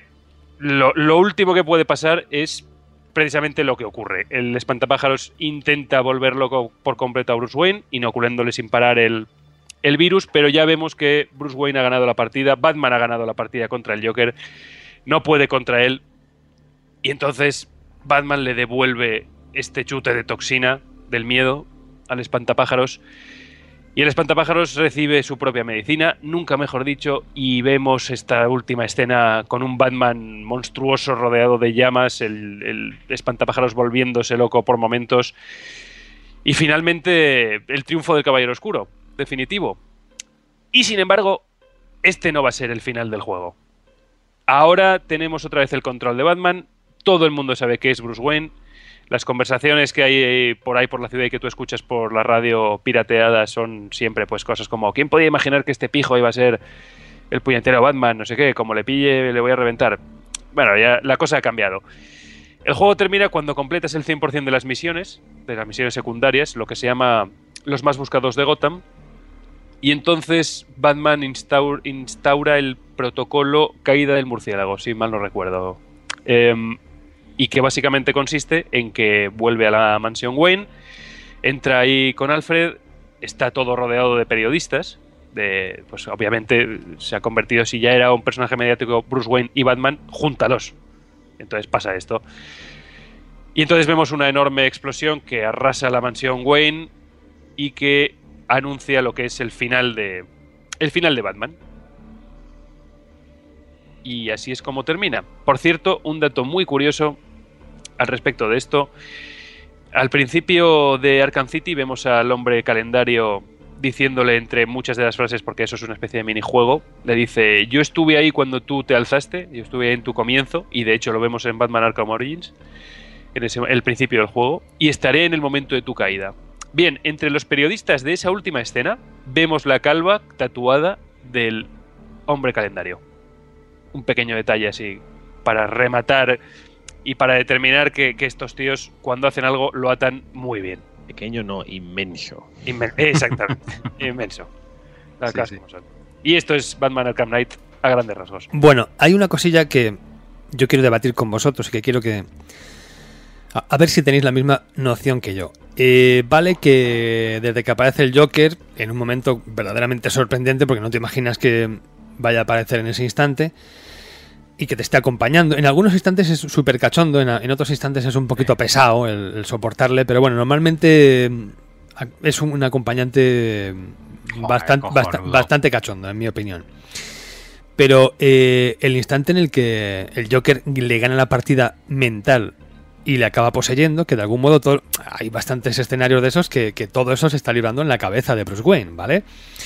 lo último que puede pasar es precisamente lo que ocurre. El espantapájaros intenta volver loco por completo a Bruce Wayne, inoculándole sin parar el virus, pero ya vemos que Bruce Wayne ha ganado la partida, Batman ha ganado la partida contra el Joker, no puede contra él, y entonces Batman le devuelve este chute de toxina del miedo al espantapájaros, y el espantapájaros recibe su propia medicina, nunca mejor dicho, y vemos esta última escena con un Batman monstruoso rodeado de llamas, el espantapájaros volviéndose loco por momentos, y finalmente el triunfo del Caballero Oscuro, definitivo. Y sin embargo, este no va a ser el final del juego. Ahora tenemos otra vez el control de Batman, todo el mundo sabe que es Bruce Wayne, las conversaciones que hay por ahí por la ciudad y que tú escuchas por la radio pirateada son siempre pues cosas como ¿quién podía imaginar que este pijo iba a ser el puñetero Batman? No sé qué, como le pille le voy a reventar. Bueno, ya la cosa ha cambiado. El juego termina cuando completas el 100% de las misiones secundarias, lo que se llama los más buscados de Gotham, y entonces Batman instaura el protocolo Caída del Murciélago, si mal no recuerdo. Y que básicamente consiste en que vuelve a la mansión Wayne, entra ahí con Alfred, está todo rodeado de periodistas, pues obviamente se ha convertido, si ya era un personaje mediático Bruce Wayne y Batman, júntalos. Entonces pasa esto. Y entonces vemos una enorme explosión que arrasa la mansión Wayne y que anuncia lo que es el final de Batman. Y así es como termina. Por cierto, un dato muy curioso al respecto de esto. Al principio de Arkham City vemos al hombre calendario diciéndole entre muchas de las frases, porque eso es una especie de minijuego, le dice, yo estuve ahí cuando tú te alzaste, yo estuve ahí en tu comienzo, y de hecho lo vemos en Batman Arkham Origins, en el principio del juego, y estaré en el momento de tu caída. Bien, entre los periodistas de esa última escena, vemos la calva tatuada del hombre calendario. Un pequeño detalle así, para rematar y para determinar que estos tíos, cuando hacen algo, lo atan muy bien. Pequeño no, inmenso. Exactamente, inmenso. Sí. Y esto es Batman Arkham Knight a grandes rasgos. Bueno, hay una cosilla que yo quiero debatir con vosotros y que quiero que... A ver si tenéis la misma noción que yo. Vale que desde que aparece el Joker, en un momento verdaderamente sorprendente, porque no te imaginas que vaya a aparecer en ese instante, y que te esté acompañando. En algunos instantes es súper cachondo, en otros instantes es un poquito pesado el soportarle, pero bueno, normalmente es un acompañante bastante cachondo, en mi opinión. Pero el instante en el que el Joker le gana la partida mental y le acaba poseyendo, que de algún modo hay bastantes escenarios de esos que todo eso se está librando en la cabeza de Bruce Wayne, ¿vale?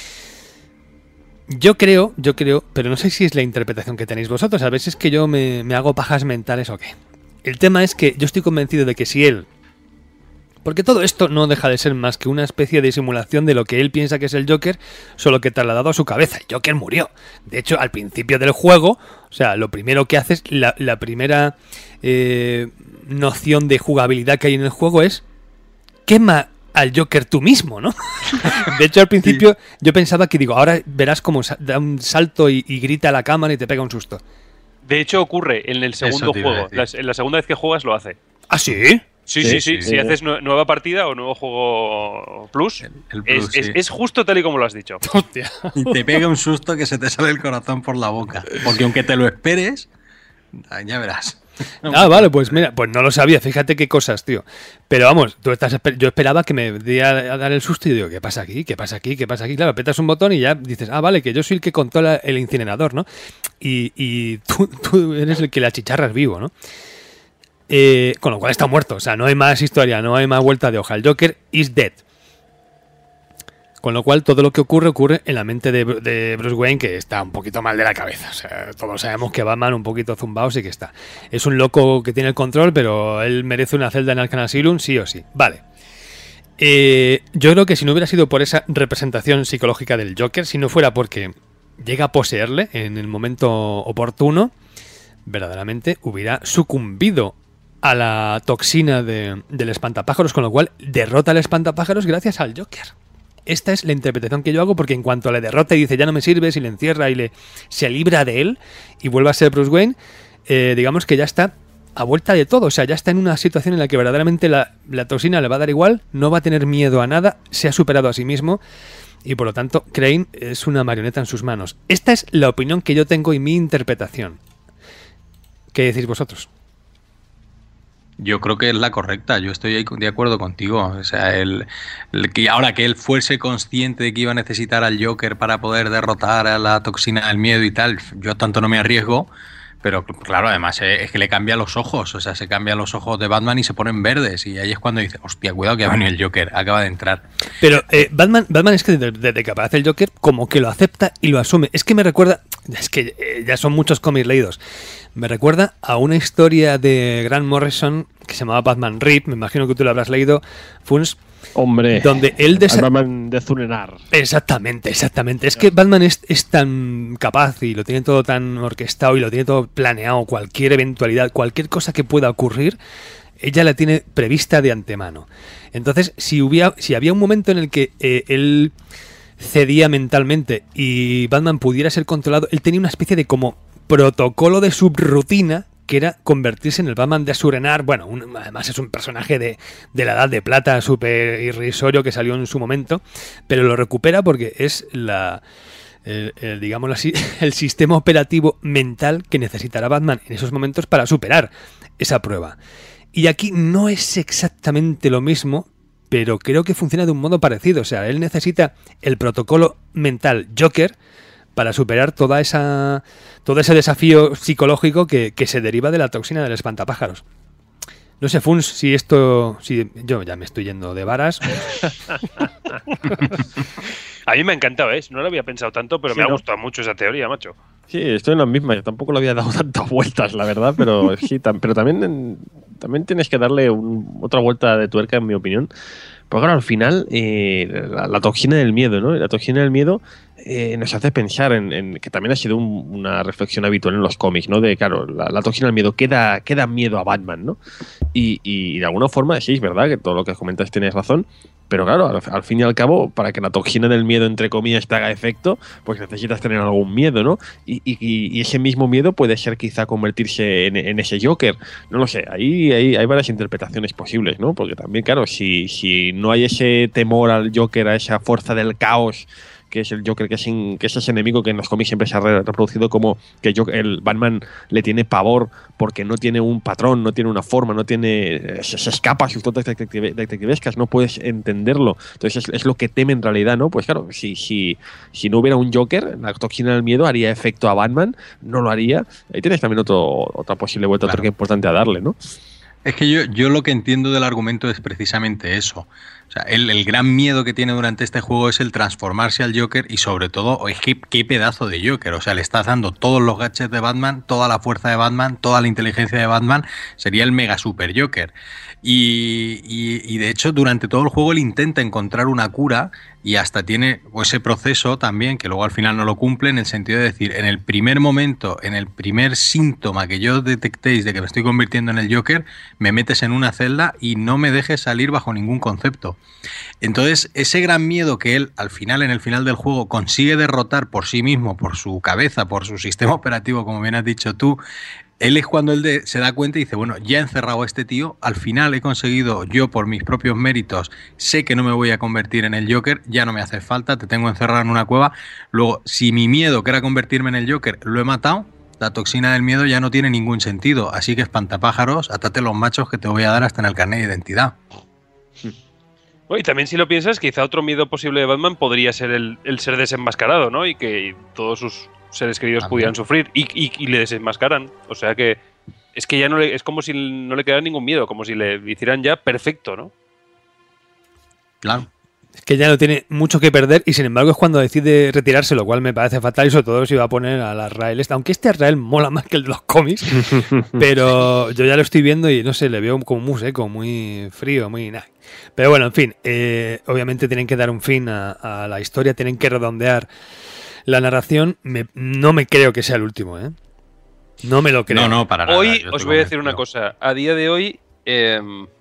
Yo creo, pero no sé si es la interpretación que tenéis vosotros, a veces es que yo me hago pajas mentales o qué. El tema es que yo estoy convencido de que si él... Porque todo esto no deja de ser más que una especie de simulación de lo que él piensa que es el Joker, solo que trasladado a su cabeza. El Joker murió. De hecho, al principio del juego, o sea, lo primero que haces, la primera noción de jugabilidad que hay en el juego es quema al Joker tú mismo, ¿no? De hecho, al principio yo pensaba que digo, ahora verás cómo da un salto y grita a la cámara y te pega un susto. De hecho, ocurre en el segundo juego. En la segunda vez que juegas lo hace. ¿Ah, sí? Sí. Si haces nueva partida o nuevo juego Plus, el Plus es justo tal y como lo has dicho. Hostia. Y te pega un susto que se te sale el corazón por la boca. Porque aunque te lo esperes, ya verás. Vale, pues mira, pues no lo sabía, fíjate qué cosas, tío. Pero vamos, yo esperaba que me diera a dar el susto y digo, ¿qué pasa aquí? ¿Qué pasa aquí? ¿Qué pasa aquí? Claro, apretas un botón y ya dices, vale, que yo soy el que controla el incinerador, ¿no? Y tú eres el que la chicharras vivo, ¿no? Con lo cual está muerto, o sea, no hay más historia, no hay más vuelta de hoja. El Joker is dead. Con lo cual todo lo que ocurre en la mente de Bruce Wayne, que está un poquito mal de la cabeza. O sea, todos sabemos que Batman un poquito zumbado sí que está. Es un loco que tiene el control, pero él merece una celda en Arkham Asylum sí o sí. Vale. Yo creo que si no hubiera sido por esa representación psicológica del Joker, si no fuera porque llega a poseerle en el momento oportuno, verdaderamente hubiera sucumbido a la toxina del espantapájaros, con lo cual derrota al espantapájaros gracias al Joker. Esta es la interpretación que yo hago, porque en cuanto le derrota y dice ya no me sirves y le encierra y se libra de él y vuelve a ser Bruce Wayne, digamos que ya está a vuelta de todo, o sea, ya está en una situación en la que verdaderamente la toxina le va a dar igual, no va a tener miedo a nada, se ha superado a sí mismo y por lo tanto Crane es una marioneta en sus manos. Esta es la opinión que yo tengo y mi interpretación. ¿Qué decís vosotros? Yo creo que es la correcta, yo estoy ahí de acuerdo contigo. O sea, que ahora que él fuese consciente de que iba a necesitar al Joker para poder derrotar a la toxina del miedo y tal, yo tanto no me arriesgo, pero claro, además es que le cambia los ojos, o sea, se cambian los ojos de Batman y se ponen verdes, y ahí es cuando dice, hostia, cuidado que ha venido el Joker, acaba de entrar. Pero Batman es que desde que aparece el Joker, como que lo acepta y lo asume. Es que me recuerda, es que ya son muchos cómics leídos, me recuerda a una historia de Grant Morrison que se llamaba Batman Rip, me imagino que tú lo habrás leído, Funs. Hombre, donde él Batman de Zunenar. Exactamente. Es que Batman es tan capaz y lo tiene todo tan orquestado y lo tiene todo planeado, cualquier eventualidad, cualquier cosa que pueda ocurrir, ella la tiene prevista de antemano. Entonces, si había un momento en el que él cedía mentalmente y Batman pudiera ser controlado, él tenía una especie de como protocolo de subrutina, que era convertirse en el Batman de Zunenar. Bueno, además es un personaje de la Edad de Plata súper irrisorio que salió en su momento, pero lo recupera porque es digámoslo así, el sistema operativo mental que necesitará Batman en esos momentos para superar esa prueba. Y aquí no es exactamente lo mismo, pero creo que funciona de un modo parecido. O sea, él necesita el protocolo mental Joker para superar todo ese desafío psicológico que se deriva de la toxina del espantapájaros. No sé, Funs, si yo ya me estoy yendo de varas. A mí me ha encantado, ¿eh? No lo había pensado tanto, pero me ha gustado mucho esa teoría, macho. Sí, estoy en la misma. Yo tampoco le había dado tantas vueltas, la verdad, pero sí, pero también tienes que darle otra vuelta de tuerca, en mi opinión. Porque claro, al final, la toxina del miedo, ¿no? La toxina del miedo nos hace pensar en que también ha sido una reflexión habitual en los cómics, ¿no? De, claro, la toxina del miedo queda miedo a Batman, ¿no? Y de alguna forma, sí, es verdad que todo lo que comentas tienes razón, pero claro, al fin y al cabo, para que la toxina del miedo, entre comillas, te haga efecto, pues necesitas tener algún miedo, ¿no? Y ese mismo miedo puede ser quizá convertirse en ese Joker. No lo sé, ahí hay varias interpretaciones posibles, ¿no? Porque también, claro, si no hay ese temor al Joker, a esa fuerza del caos, que es el Joker, que es ese enemigo que en los cómics siempre se ha reproducido como que el Batman le tiene pavor porque no tiene un patrón, no tiene una forma, no tiene, se escapa a sus dotes detectivescas, no puedes entenderlo. Entonces es lo que teme en realidad, ¿no? Pues claro, si no hubiera un Joker, la toxina del miedo haría efecto a Batman, no lo haría. Ahí tienes también otra posible vuelta, claro, otra que importante a darle, ¿no? Es que yo lo que entiendo del argumento es precisamente eso. O sea, el gran miedo que tiene durante este juego es el transformarse al Joker y sobre todo, es que qué pedazo de Joker. O sea, le estás dando todos los gadgets de Batman, toda la fuerza de Batman, toda la inteligencia de Batman. Sería el mega super Joker. Y de hecho, durante todo el juego él intenta encontrar una cura y hasta tiene ese proceso también, que luego al final no lo cumple, en el sentido de decir, en el primer momento, en el primer síntoma que yo detectéis de que me estoy convirtiendo en el Joker, me metes en una celda y no me dejes salir bajo ningún concepto. Entonces, ese gran miedo que él al final, en el final del juego, consigue derrotar por sí mismo, por su cabeza, por su sistema operativo, como bien has dicho tú, él es cuando él se da cuenta y dice, bueno, ya he encerrado a este tío, al final he conseguido, yo por mis propios méritos, sé que no me voy a convertir en el Joker, ya no me hace falta, te tengo encerrado en una cueva. Luego, si mi miedo, que era convertirme en el Joker, lo he matado, la toxina del miedo ya no tiene ningún sentido. Así que espantapájaros, atate los machos que te voy a dar hasta en el carnet de identidad. Y también si lo piensas, quizá otro miedo posible de Batman podría ser el ser desenmascarado, ¿no? Y que todos sus seres queridos pudieran sufrir y le desenmascaran. O sea que es que ya no es como si no le quedara ningún miedo, como si le hicieran ya perfecto, ¿no? Claro. Es que ya no tiene mucho que perder y sin embargo es cuando decide retirarse, lo cual me parece fatal y sobre todo se iba a poner a la Azrael. Aunque este Azrael mola más que el de los cómics, pero yo ya lo estoy viendo y no sé, le veo como muy seco, muy frío, muy... Nah. Pero bueno, en fin, obviamente tienen que dar un fin a la historia, tienen que redondear la narración. No me creo que sea el último, ¿eh? No me lo creo. No, para nada. Hoy os voy a decir una cosa. A día de hoy he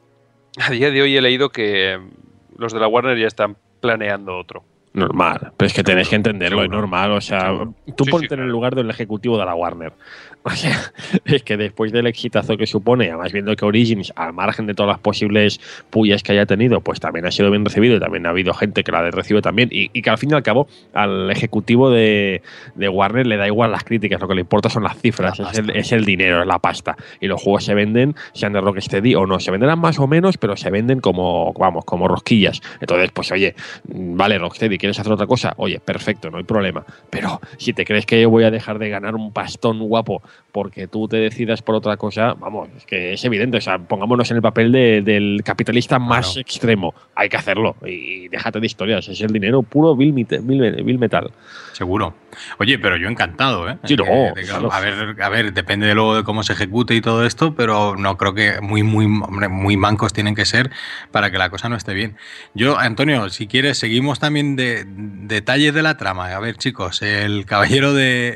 leído que los de la Warner ya están planeando otro. Normal, pero es que tenéis que entenderlo, es normal. O sea, tú ponte en el lugar del ejecutivo de la Warner. O sea, es que después del exitazo que supone, además viendo que Origins, al margen de todas las posibles pullas que haya tenido, pues también ha sido bien recibido y también ha habido gente que la recibe también y que al fin y al cabo al ejecutivo de Warner le da igual las críticas, lo que le importa son las cifras, es el dinero, es la pasta. Y los juegos se venden, sean de Rocksteady o no, se venderán más o menos, pero se venden como rosquillas. Entonces, pues oye, vale, Rocksteady, ¿quieres hacer otra cosa? Oye, perfecto, no hay problema. Pero si te crees que yo voy a dejar de ganar un pastón guapo porque tú te decidas por otra cosa, vamos, es que es evidente. O sea, pongámonos en el papel del capitalista más extremo. Hay que hacerlo. Y déjate de historias. Es el dinero puro Bill Metal. Seguro. Oye, pero yo encantado, ¿eh? Sí, no. Claro. A ver, depende de luego de cómo se ejecute y todo esto, pero no creo que muy mancos tienen que ser para que la cosa no esté bien. Yo, Antonio, si quieres, seguimos también de detalles de la trama. A ver, chicos, el caballero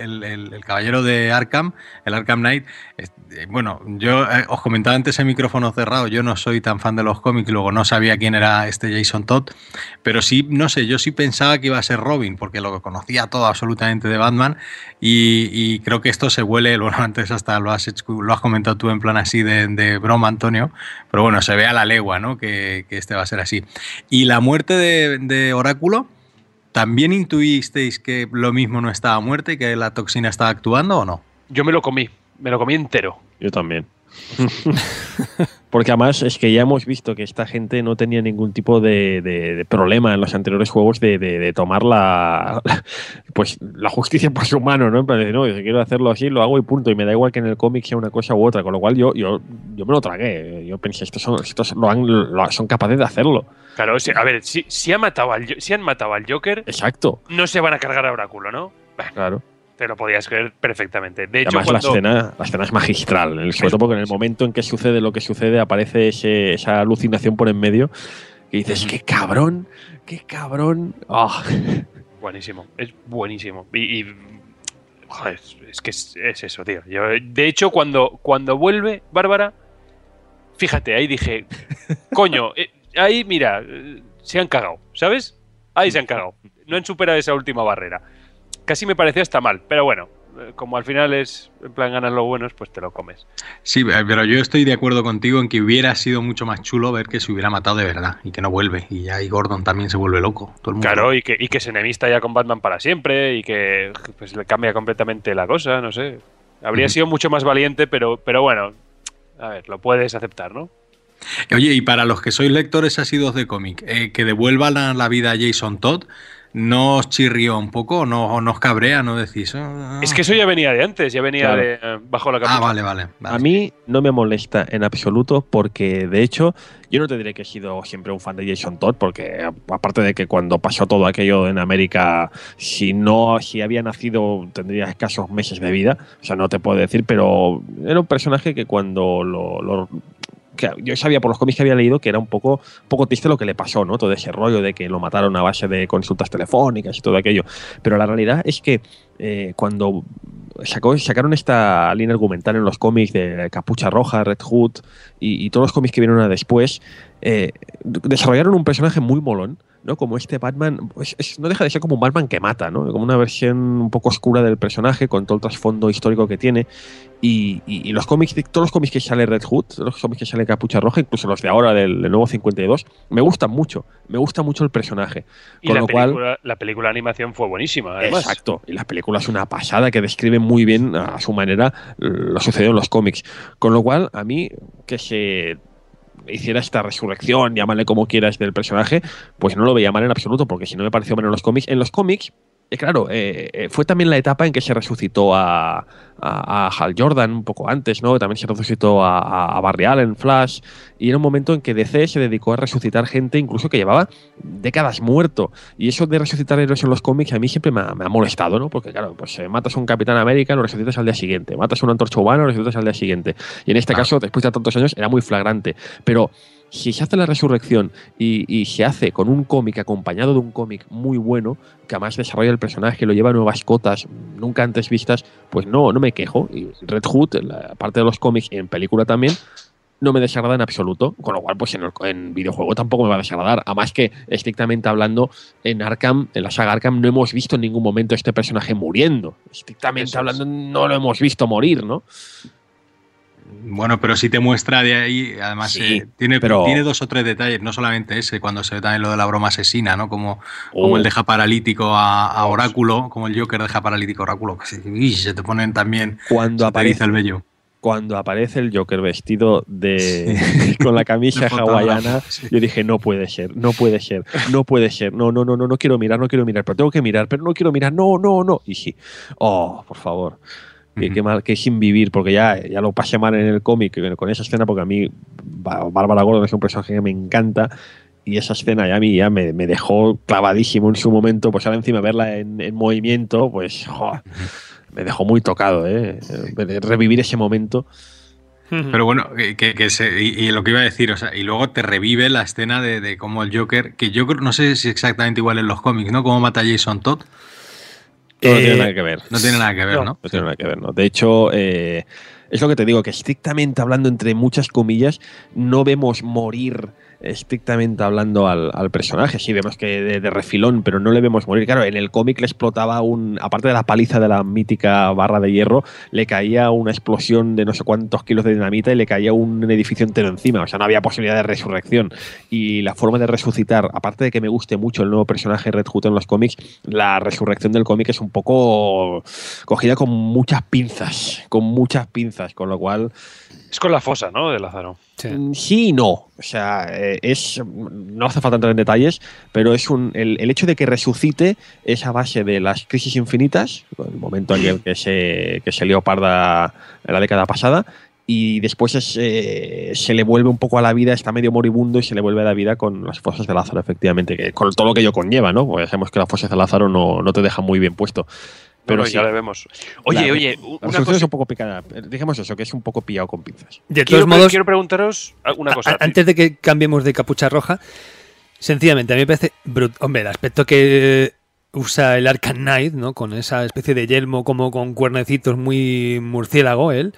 de Arkham, el Arkham Knight, bueno, yo os comentaba antes en micrófono cerrado, yo no soy tan fan de los cómics, luego no sabía quién era este Jason Todd, pero sí, no sé, yo sí pensaba que iba a ser Robin, porque lo conocía todo absolutamente de Batman y creo que esto se huele, bueno, antes hasta lo has comentado tú en plan así de broma, Antonio, pero bueno, se ve a la legua, ¿no? Que este va a ser así. Y la muerte de Oráculo, ¿también intuisteis que lo mismo no estaba muerto y que la toxina estaba actuando o no? Yo me lo comí entero. Yo también. Porque además es que ya hemos visto que esta gente no tenía ningún tipo de problema en los anteriores juegos de tomar la justicia por su mano, ¿no? En plan de, no, si quiero hacerlo así, lo hago y punto. Y me da igual que en el cómic sea una cosa u otra. Con lo cual yo me lo tragué. Yo pensé, estos son capaces de hacerlo. Claro, a ver, si han matado al Joker, exacto, no se van a cargar a Oráculo, ¿no? Claro. Te lo podías creer perfectamente. De hecho, además, la escena es magistral, sobre todo porque en el momento en que sucede lo que sucede aparece esa alucinación por en medio y dices, ¡qué cabrón! Oh. Buenísimo, es buenísimo. Y joder, es que es eso, tío. Yo, de hecho, cuando vuelve Bárbara, fíjate, ahí dije, coño, ahí mira, se han cagado, ¿sabes? Ahí se han cagado. No han superado esa última barrera. Casi me parecía hasta mal, pero bueno, como al final es en plan ganas los buenos, pues te lo comes. Sí, pero yo estoy de acuerdo contigo en que hubiera sido mucho más chulo ver que se hubiera matado de verdad y que no vuelve. Y ahí Gordon también se vuelve loco. Todo el mundo. Claro, y que se enemista ya con Batman para siempre y que pues le cambia completamente la cosa, no sé. Habría sido mucho más valiente, pero bueno, a ver, lo puedes aceptar, ¿no? Oye, y para los que sois lectores asiduos de cómic, que devuelvan a la vida a Jason Todd, ¿no os chirrió un poco? ¿No os cabrea? ¿No decís? Es que eso ya venía de antes, ya venía Claro. bajo la capucha. Vale. A mí no me molesta en absoluto porque, de hecho, yo no te diré que he sido siempre un fan de Jason Todd porque, aparte de que cuando pasó todo aquello en América, si había nacido tendría escasos meses de vida, o sea, no te puedo decir, pero era un personaje que cuando que yo sabía por los cómics que había leído que era un poco triste lo que le pasó, ¿no? Todo ese rollo de que lo mataron a base de consultas telefónicas y todo aquello. Pero la realidad es que cuando sacaron esta línea argumental en los cómics de Capucha Roja, Red Hood y todos los cómics que vinieron después, desarrollaron un personaje muy molón, ¿no? Como este Batman, no deja de ser como un Batman que mata, ¿no? Como una versión un poco oscura del personaje con todo el trasfondo histórico que tiene. Y los cómics, todos los cómics que sale Red Hood, todos los cómics que sale Capucha Roja, incluso los de ahora del nuevo 52, me gustan mucho. Me gusta mucho el personaje. Y la película de animación fue buenísima, además. Exacto. Y la película es una pasada que describe muy bien a su manera lo sucedido en los cómics. Con lo cual, a mí, que se hiciera esta resurrección, llámale como quieras, del personaje, pues no lo veía mal en absoluto, porque si no me pareció mal en los cómics. En los cómics, claro, fue también la etapa en que se resucitó a Hal Jordan un poco antes, ¿no? También se resucitó a Barry Allen, Flash, y era un momento en que DC se dedicó a resucitar gente incluso que llevaba décadas muerto. Y eso de resucitar héroes en los cómics a mí siempre me ha molestado, ¿no? Porque claro, pues matas a un Capitán América, lo resucitas al día siguiente, matas a un Antorcha Humana, lo resucitas al día siguiente. Y en este caso, después de tantos años, era muy flagrante. Pero si se hace la resurrección y se hace con un cómic acompañado de un cómic muy bueno, que además desarrolla el personaje, lo lleva a nuevas cotas nunca antes vistas, pues no me quejo. Y Red Hood, la parte de los cómics y en película también, no me desagrada en absoluto, con lo cual pues en videojuego tampoco me va a desagradar. Además que, estrictamente hablando, en la saga Arkham, no hemos visto en ningún momento este personaje muriendo. Estrictamente hablando, no lo hemos visto morir, ¿no? Bueno, pero sí te muestra de ahí, además Sí, tiene pero 2 o 3 detalles, no solamente ese, cuando se ve también lo de la broma asesina, ¿no? Como él deja paralítico a Oráculo, como el Joker deja paralítico a Oráculo, que se te ponen también, cuando se te eriza el vello. Cuando aparece el Joker vestido con la camisa hawaiana, yo dije, no puede ser, no quiero mirar, pero tengo que mirar, pero no quiero mirar, no. Y sí, por favor. Qué mal, qué sin vivir, porque ya lo pasé mal en el cómic con esa escena, porque a mí Bárbara Gordon es un personaje que me encanta, y esa escena ya a mí me dejó clavadísimo en su momento. Pues ahora encima verla en movimiento, pues me dejó muy tocado, revivir ese momento. Pero bueno, y lo que iba a decir, o sea, y luego te revive la escena de cómo el Joker, que yo creo, no sé si es exactamente igual en los cómics, ¿no? Cómo mata a Jason Todd. No tiene nada que ver. No tiene nada que ver, ¿no? No tiene nada que ver, ¿no? De hecho, es lo que te digo, que estrictamente hablando, entre muchas comillas, no vemos morir estrictamente hablando al personaje. Sí, vemos que de refilón, pero no le vemos morir. Claro, en el cómic le explotaba aparte de la paliza de la mítica barra de hierro, le caía una explosión de no sé cuántos kilos de dinamita y le caía un edificio entero encima. O sea, no había posibilidad de resurrección. Y la forma de resucitar, aparte de que me guste mucho el nuevo personaje Red Hood en los cómics, la resurrección del cómic es un poco cogida con muchas pinzas, con lo cual... Es con la fosa, ¿no? De Lázaro. Sí y no. O sea, no hace falta entrar en detalles, pero es el hecho de que resucite es a base de las crisis infinitas, el momento en el que se lió parda en la década pasada, y después se le vuelve un poco a la vida, está medio moribundo y se le vuelve a la vida con las fosas de Lázaro, efectivamente, que con todo lo que ello conlleva, ¿no? Porque sabemos que las fosas de Lázaro no te dejan muy bien puesto. Pero sí, ya le vemos. Oye, una cosa es un poco picada. Dijimos eso, que es un poco pillado con pinzas. De todos modos, quiero preguntaros una cosa. Antes de que cambiemos de Capucha Roja, sencillamente, a mí me parece hombre, el aspecto que usa el Arkham Knight, ¿no? Con esa especie de yelmo como con cuernecitos muy murciélago, él.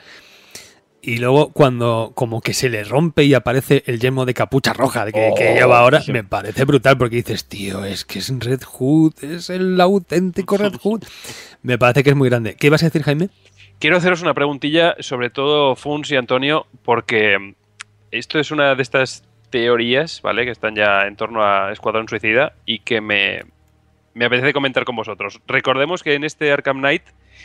Y luego cuando como que se le rompe y aparece el yelmo de Capucha Roja que lleva ahora, me parece brutal, porque dices, tío, es que es Red Hood, es el auténtico Red Hood. Me parece que es muy grande. ¿Qué ibas a decir, Jaime? Quiero haceros una preguntilla, sobre todo Funs y Antonio, porque esto es una de estas teorías, ¿vale? Que están ya en torno a Escuadrón Suicida y que me apetece comentar con vosotros. Recordemos que en este Arkham Knight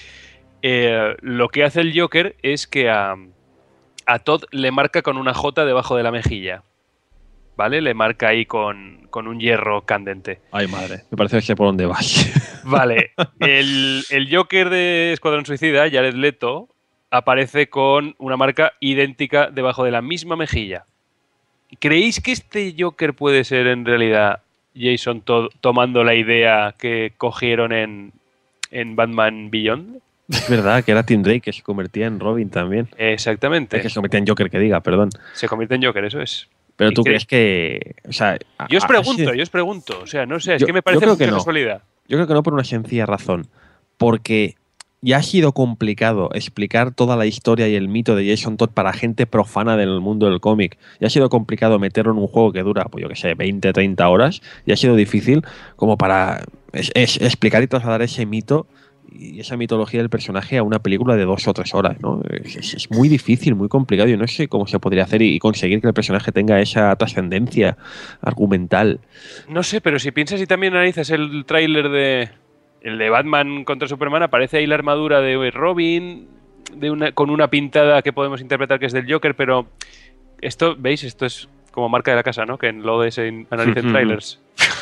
lo que hace el Joker es que a Todd le marca con una J debajo de la mejilla. ¿vale? Le marca ahí con un hierro candente. Ay, madre, me parece que sé por dónde vas. Vale, el Joker de Escuadrón Suicida, Jared Leto, aparece con una marca idéntica debajo de la misma mejilla. ¿Creéis que este Joker puede ser en realidad Jason Todd tomando la idea que cogieron en Batman Beyond? Es verdad que era Tim Drake que se convertía en Robin también. Exactamente. Que se convertía en Joker, que diga, perdón. Se convierte en Joker, eso es. Pero tú crees que... O sea, yo os pregunto. O sea, no sé, es que me parece mucha casualidad. Yo creo que no por una sencilla razón. Porque ya ha sido complicado explicar toda la historia y el mito de Jason Todd para gente profana del mundo del cómic. Ya ha sido complicado meterlo en un juego que dura, pues yo que sé, 20, 30 horas. Y ha sido difícil como para explicar y trasladar ese mito y esa mitología del personaje a una película de 2 o 3 horas, ¿no? Es muy difícil, muy complicado. Yo no sé cómo se podría hacer y conseguir que el personaje tenga esa trascendencia argumental. No sé, pero si piensas y también analizas el tráiler de Batman contra Superman, aparece ahí la armadura de Robin con una pintada que podemos interpretar que es del Joker, pero esto, ¿veis? Esto es como marca de la casa, ¿no? Que en lo de se analicen trailers.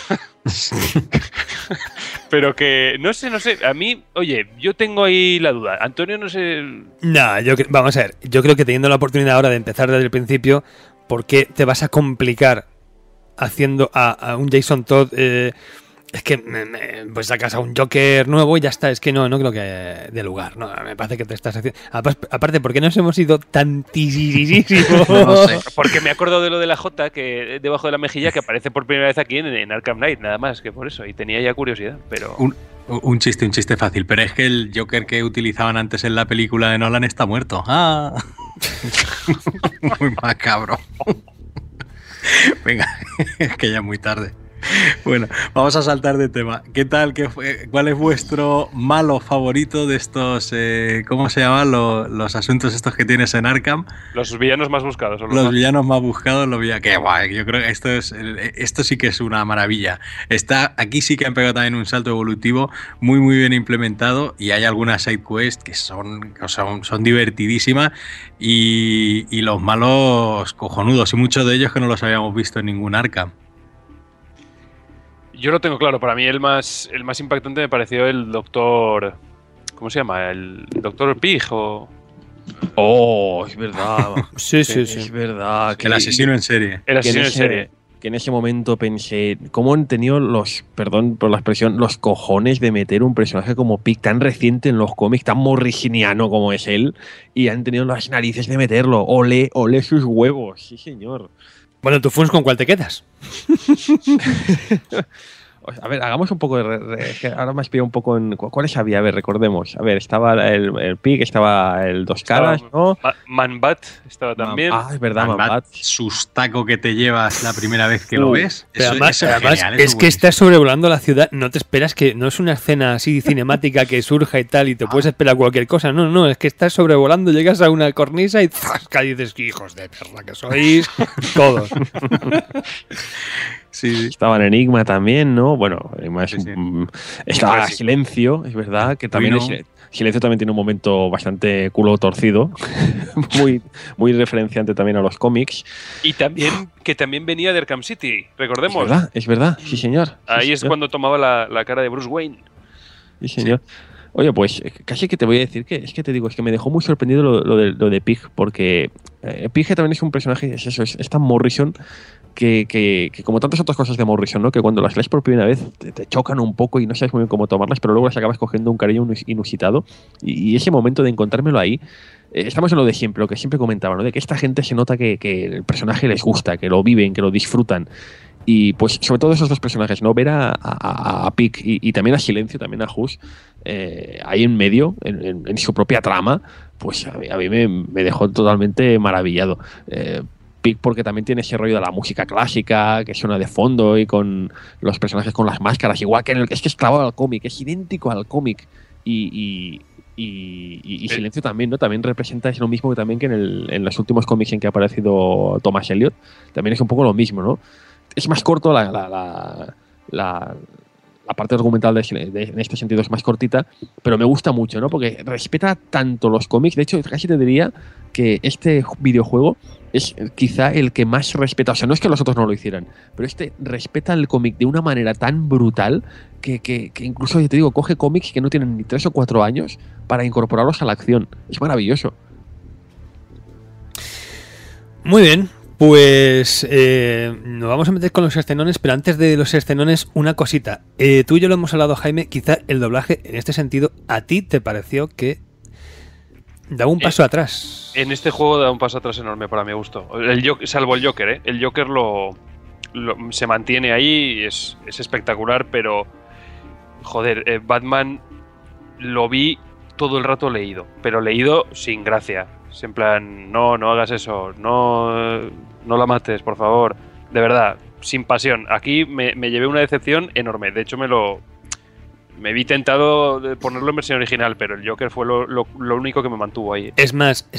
Pero que, no sé, a mí, oye, yo tengo ahí la duda. Antonio, no sé... No, vamos a ver, yo creo que teniendo la oportunidad ahora de empezar desde el principio, ¿por qué te vas a complicar haciendo a un Jason Todd? Es que pues sacas a un Joker nuevo y ya está. Es que no creo que dé lugar. No, me parece que te estás haciendo... Aparte, ¿por qué nos hemos ido tantísimo? No sé. Porque me acuerdo de lo de la J que debajo de la mejilla que aparece por primera vez aquí en Arkham Knight, nada más que por eso. Y tenía ya curiosidad, pero... Un chiste fácil, pero es que el Joker que utilizaban antes en la película de Nolan está muerto. ¡Ah! Muy macabro. Venga, es que ya es muy tarde. Bueno, vamos a saltar de tema. ¿Qué tal? ¿Cuál es vuestro malo favorito de estos, cómo se llaman los asuntos estos que tienes en Arkham? Los villanos más buscados. Los villanos más buscados, qué guay. Yo creo que esto sí que es una maravilla. Aquí sí que han pegado también un salto evolutivo muy muy bien implementado y hay algunas side quests que son divertidísimas y los malos cojonudos y muchos de ellos que no los habíamos visto en ningún Arkham. Yo lo tengo claro, para mí el más impactante me pareció el doctor... ¿Cómo se llama? ¿El doctor Pig o...? Oh, es verdad. Sí. Es verdad. El asesino en serie. El asesino en serie. Que en ese momento pensé, ¿cómo han tenido perdón por la expresión, los cojones de meter un personaje como Pig tan reciente en los cómics, tan morrisiniano como es él, y han tenido las narices de meterlo? Ole sus huevos, sí señor. Bueno, ¿tú Funs con cuál te quedas? A ver, hagamos un poco de... ahora me has pillado un poco en... ¿Cuáles había? A ver, recordemos. A ver, estaba el Pig, estaba el Dos Caras, ¿no? Man-Bat estaba también. Es verdad, Man-Bat. Sustaco que te llevas la primera vez que lo ves. Además, es que estás sobrevolando la ciudad. No te esperas que... No es una escena así cinemática que surja y tal y te puedes esperar cualquier cosa. No, es que estás sobrevolando, llegas a una cornisa y ¡zasca! Y dices, hijos de perra que sois todos. Sí. Estaba en Enigma también, ¿no? Bueno, Enigma estaba Silencio, es verdad, que también Silencio también tiene un momento bastante culo torcido, muy referenciante también a los cómics. Y también que también venía de Arkham City, recordemos. Es verdad, sí señor. Ahí es cuando tomaba la cara de Bruce Wayne. Sí señor. Oye, pues casi que te voy a decir que es que me dejó muy sorprendido lo de Pig, porque Pig también es un personaje, es tan Morrison que como tantas otras cosas de Morrison, ¿no? Que cuando las lees por primera vez te chocan un poco y no sabes muy bien cómo tomarlas, pero luego las acabas cogiendo un cariño inusitado. Y ese momento de encontrármelo ahí, estamos en lo de siempre, lo que siempre comentaba, ¿no? De que esta gente se nota que el personaje les gusta, que lo viven, que lo disfrutan. Y pues sobre todo esos dos personajes, ¿no? Ver a Pig y también a Silencio, también a Hush, ahí en medio, en su propia trama, pues a mí me dejó totalmente maravillado. Pig porque también tiene ese rollo de la música clásica que suena de fondo y con los personajes con las máscaras, igual que es que es clavado al cómic, es idéntico al cómic. Y Silencio también, ¿no? También representa lo mismo que también que en los últimos cómics en que ha aparecido Thomas Elliot. También es un poco lo mismo, ¿no? Es más corto la aparte argumental en este sentido es más cortita, pero me gusta mucho, ¿no? Porque respeta tanto los cómics. De hecho, casi te diría que este videojuego es quizá el que más respeta. O sea, no es que los otros no lo hicieran, pero este respeta el cómic de una manera tan brutal que incluso, ya te digo, coge cómics que no tienen ni 3 o 4 años para incorporarlos a la acción. Es maravilloso. Muy bien, pues nos vamos a meter con los escenones, pero antes de los escenones, una cosita. Tú y yo lo hemos hablado, Jaime, quizá el doblaje, en este sentido, ¿a ti te pareció que daba un paso atrás? En este juego da un paso atrás enorme para mi gusto. Salvo el Joker, ¿eh? El Joker se mantiene ahí, es espectacular, pero joder, Batman lo vi todo el rato leído, pero leído sin gracia. Es en plan, no hagas eso, no la mates, por favor. De verdad, sin pasión. Aquí me llevé una decepción enorme. De hecho, me vi tentado de ponerlo en versión original, pero el Joker fue lo único que me mantuvo ahí. Es más,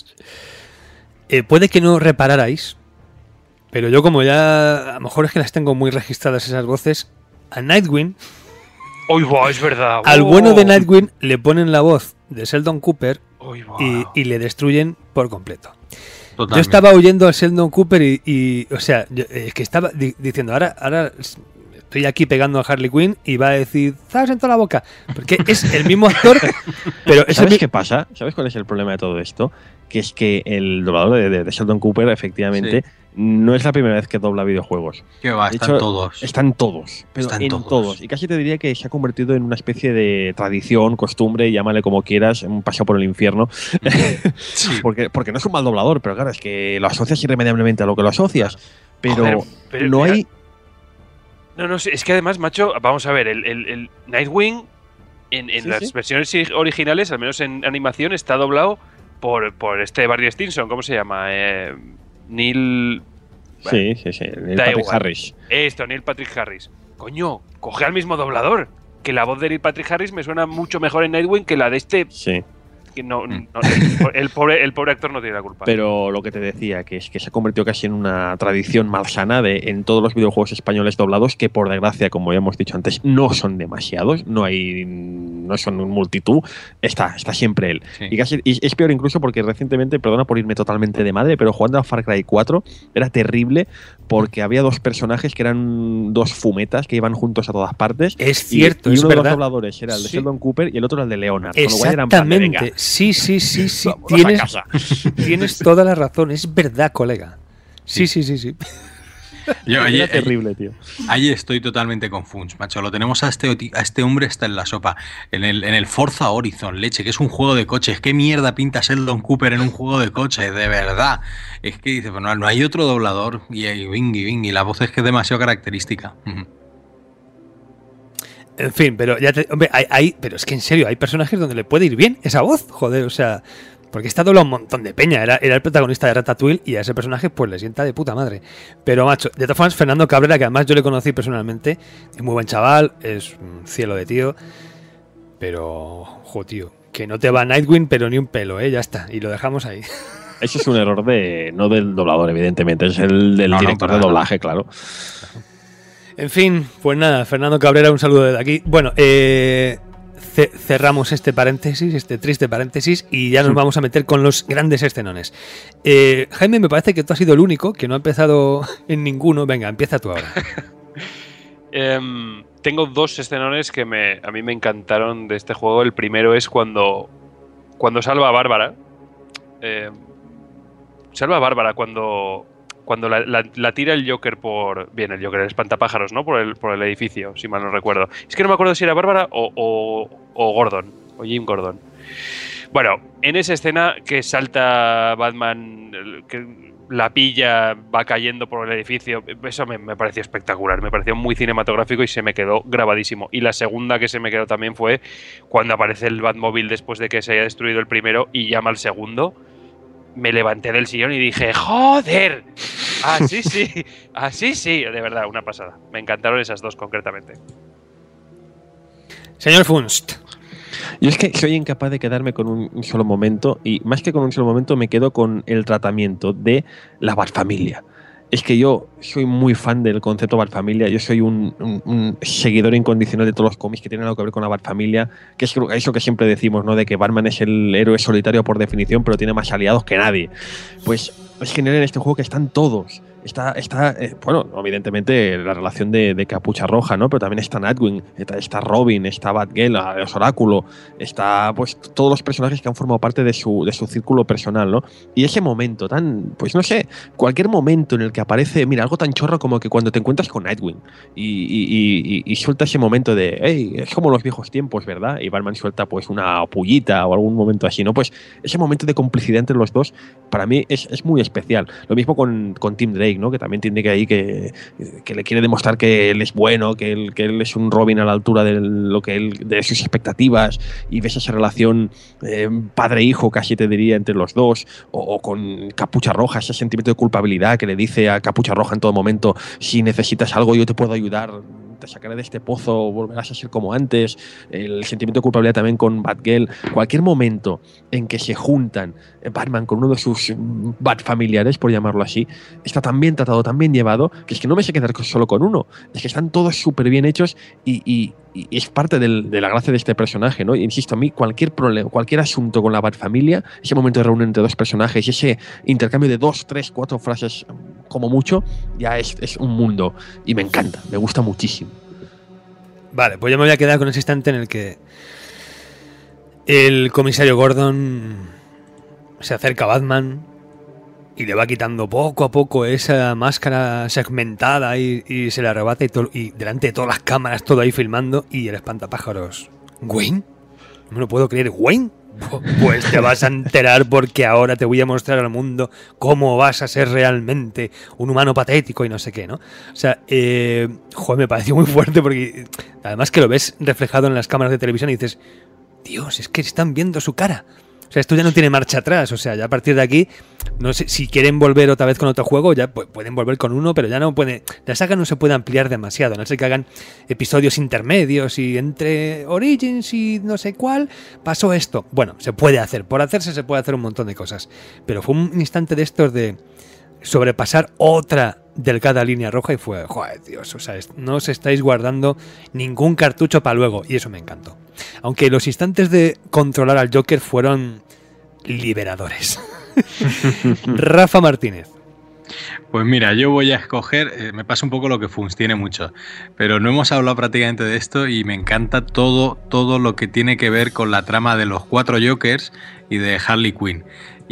puede que no repararais, pero yo como ya a lo mejor es que las tengo muy registradas esas voces, a Nightwing, es verdad. Al bueno de Nightwing le ponen la voz de Sheldon Cooper y le destruyen por completo. Totalmente. Yo estaba oyendo a Sheldon Cooper y o sea, es que estaba diciendo, ahora estoy aquí pegando a Harley Quinn y va a decir, ¿sabes en toda la boca? Porque es el mismo actor, pero ¿sabes qué pasa? ¿Sabes cuál es el problema de todo esto? Que es que el doblador de Sheldon Cooper, efectivamente, no es la primera vez que dobla videojuegos. Que va, están todos. Están todos, pero están todos. Y casi te diría que se ha convertido en una especie de tradición, costumbre, llámale como quieras, un paseo por el infierno. Sí. porque no es un mal doblador, pero claro, es que lo asocias irremediablemente a lo que lo asocias. Pero no hay... No, es que además, macho, vamos a ver, el Nightwing en las versiones originales, al menos en animación, está doblado por este Barry Stinson, ¿cómo se llama? Neil... Neil Patrick Harris. Esto, Neil Patrick Harris. Coño, coge al mismo doblador. Que la voz de Neil Patrick Harris me suena mucho mejor en Nightwing que la de este... Sí. Que el pobre actor no tiene la culpa. Pero lo que te decía, que es que se ha convertido casi en una tradición malsana en todos los videojuegos españoles doblados, que por desgracia, como ya hemos dicho antes, no son demasiados, no son un multitud, está siempre él. Sí. Y es peor incluso porque recientemente, perdona por irme totalmente de madre, pero jugando a Far Cry 4 era terrible porque había 2 personajes que eran 2 fumetas que iban juntos a todas partes. Es cierto, y es uno verdad. de los dobladores era el de Sheldon Cooper y el otro era el de Leonard. Exactamente. Sí. Tienes toda la razón. Es verdad, colega. Sí. Era terrible, tío. Ahí estoy totalmente confundido, macho. Lo tenemos a este hombre está en la sopa. En el Forza Horizon, leche, que es un juego de coches. ¿Qué mierda pinta Sheldon Cooper en un juego de coches? De verdad. Es que dice, pues no hay otro doblador. Y la voz es que es demasiado característica. En fin, pero pero es que en serio, hay personajes donde le puede ir bien esa voz, joder, o sea, porque está doblado un montón de peña, era el protagonista de Ratatouille y a ese personaje pues le sienta de puta madre. Pero macho, de todas formas, Fernando Cabrera, que además yo le conocí personalmente, es muy buen chaval, es un cielo de tío, pero, tío, que no te va Nightwing, pero ni un pelo, ya está, y lo dejamos ahí. Eso es un error no del doblador, evidentemente, es el del director de doblaje, claro. En fin, pues nada, Fernando Cabrera, un saludo desde aquí. Bueno, cerramos este triste paréntesis, y ya nos vamos a meter con los grandes escenones. Jaime, me parece que tú has sido el único que no ha empezado en ninguno. Venga, empieza tú ahora. Tengo 2 escenones que a mí me encantaron de este juego. El primero es cuando salva a Bárbara. Salva a Bárbara cuando la tira el Joker el espantapájaros, ¿no? Por el edificio, si mal no recuerdo. Es que no me acuerdo si era Bárbara o Gordon, o Jim Gordon. Bueno, en esa escena que salta Batman, que la pilla, va cayendo por el edificio, eso me pareció espectacular, me pareció muy cinematográfico y se me quedó grabadísimo. Y la segunda que se me quedó también fue cuando aparece el Batmóvil después de que se haya destruido el primero y llama al segundo. Me levanté del sillón y dije, ¡joder! Así sí, de verdad, una pasada. Me encantaron esas 2 concretamente. Señor Funst. Yo es que soy incapaz de quedarme con un solo momento, y más que con un solo momento me quedo con el tratamiento de la Batfamilia. Es que yo soy muy fan del concepto Bat-Familia. Yo soy un seguidor incondicional de todos los cómics que tienen algo que ver con la Bat-Familia, que es eso que siempre decimos, ¿no? De que Batman es el héroe solitario por definición, pero tiene más aliados que nadie. Pues es genial en este juego que están todos. Bueno, evidentemente la relación de Capucha Roja, ¿no? Pero también está Nightwing, está Robin, está Batgirl, el Oráculo, está pues todos los personajes que han formado parte de su círculo personal, ¿no? Y ese momento tan, pues no sé, cualquier momento en el que aparece, mira, algo tan chorro como que cuando te encuentras con Nightwing y suelta ese momento de, hey, es como los viejos tiempos, ¿verdad? Y Batman suelta pues una pullita o algún momento así, ¿no? Pues ese momento de complicidad entre los dos para mí es muy especial. Lo mismo con Tim Drake, ¿no? Que también tiene que ahí que le quiere demostrar que él es bueno, que él es un Robin a la altura de sus expectativas, y ves esa relación padre-hijo, casi te diría, entre los dos, o con Capucha Roja, ese sentimiento de culpabilidad que le dice a Capucha Roja en todo momento, si necesitas algo yo te puedo ayudar, te sacaré de este pozo, volverás a ser como antes. El sentimiento de culpabilidad también con Batgirl. Cualquier momento en que se juntan Batman con uno de sus Bat familiares, por llamarlo así, está tan bien tratado, tan bien llevado, que es que no me sé quedar solo con uno. Es que están todos súper bien hechos y es parte de la gracia de este personaje, ¿no? Insisto, a mí cualquier problema, cualquier asunto con la Bat familia, ese momento de reunión entre dos personajes y ese intercambio de 2, 3, 4 frases como mucho, ya es un mundo y me encanta, me gusta muchísimo. Vale, pues yo me voy a quedar con ese instante en el que el comisario Gordon se acerca a Batman y le va quitando poco a poco esa máscara segmentada y se la arrebata y delante de todas las cámaras, todo ahí filmando, y el espantapájaros, ¿Wayne? No me lo puedo creer, ¿Wayne? Pues te vas a enterar, porque ahora te voy a mostrar al mundo cómo vas a ser realmente un humano patético y no sé qué, ¿no? O sea, joder, me pareció muy fuerte, porque además que lo ves reflejado en las cámaras de televisión y dices, Dios, es que están viendo su cara. O sea, esto ya no tiene marcha atrás. O sea, ya a partir de aquí, no sé si quieren volver otra vez con otro juego, ya pueden volver con uno, pero ya no puede. La saga no se puede ampliar demasiado, no sé que hagan episodios intermedios y entre Origins y no sé cuál pasó esto. Bueno, se puede hacer, por hacerse se puede hacer un montón de cosas, pero fue un instante de estos de sobrepasar otra delgada línea roja y fue, joder, Dios, o sea, no os estáis guardando ningún cartucho para luego, y eso me encantó. Aunque los instantes de controlar al Joker fueron liberadores. Rafa Martínez. Pues mira, yo voy a escoger, me pasa un poco lo que Funs, tiene mucho, pero no hemos hablado prácticamente de esto y me encanta todo lo que tiene que ver con la trama de los 4 Jokers y de Harley Quinn.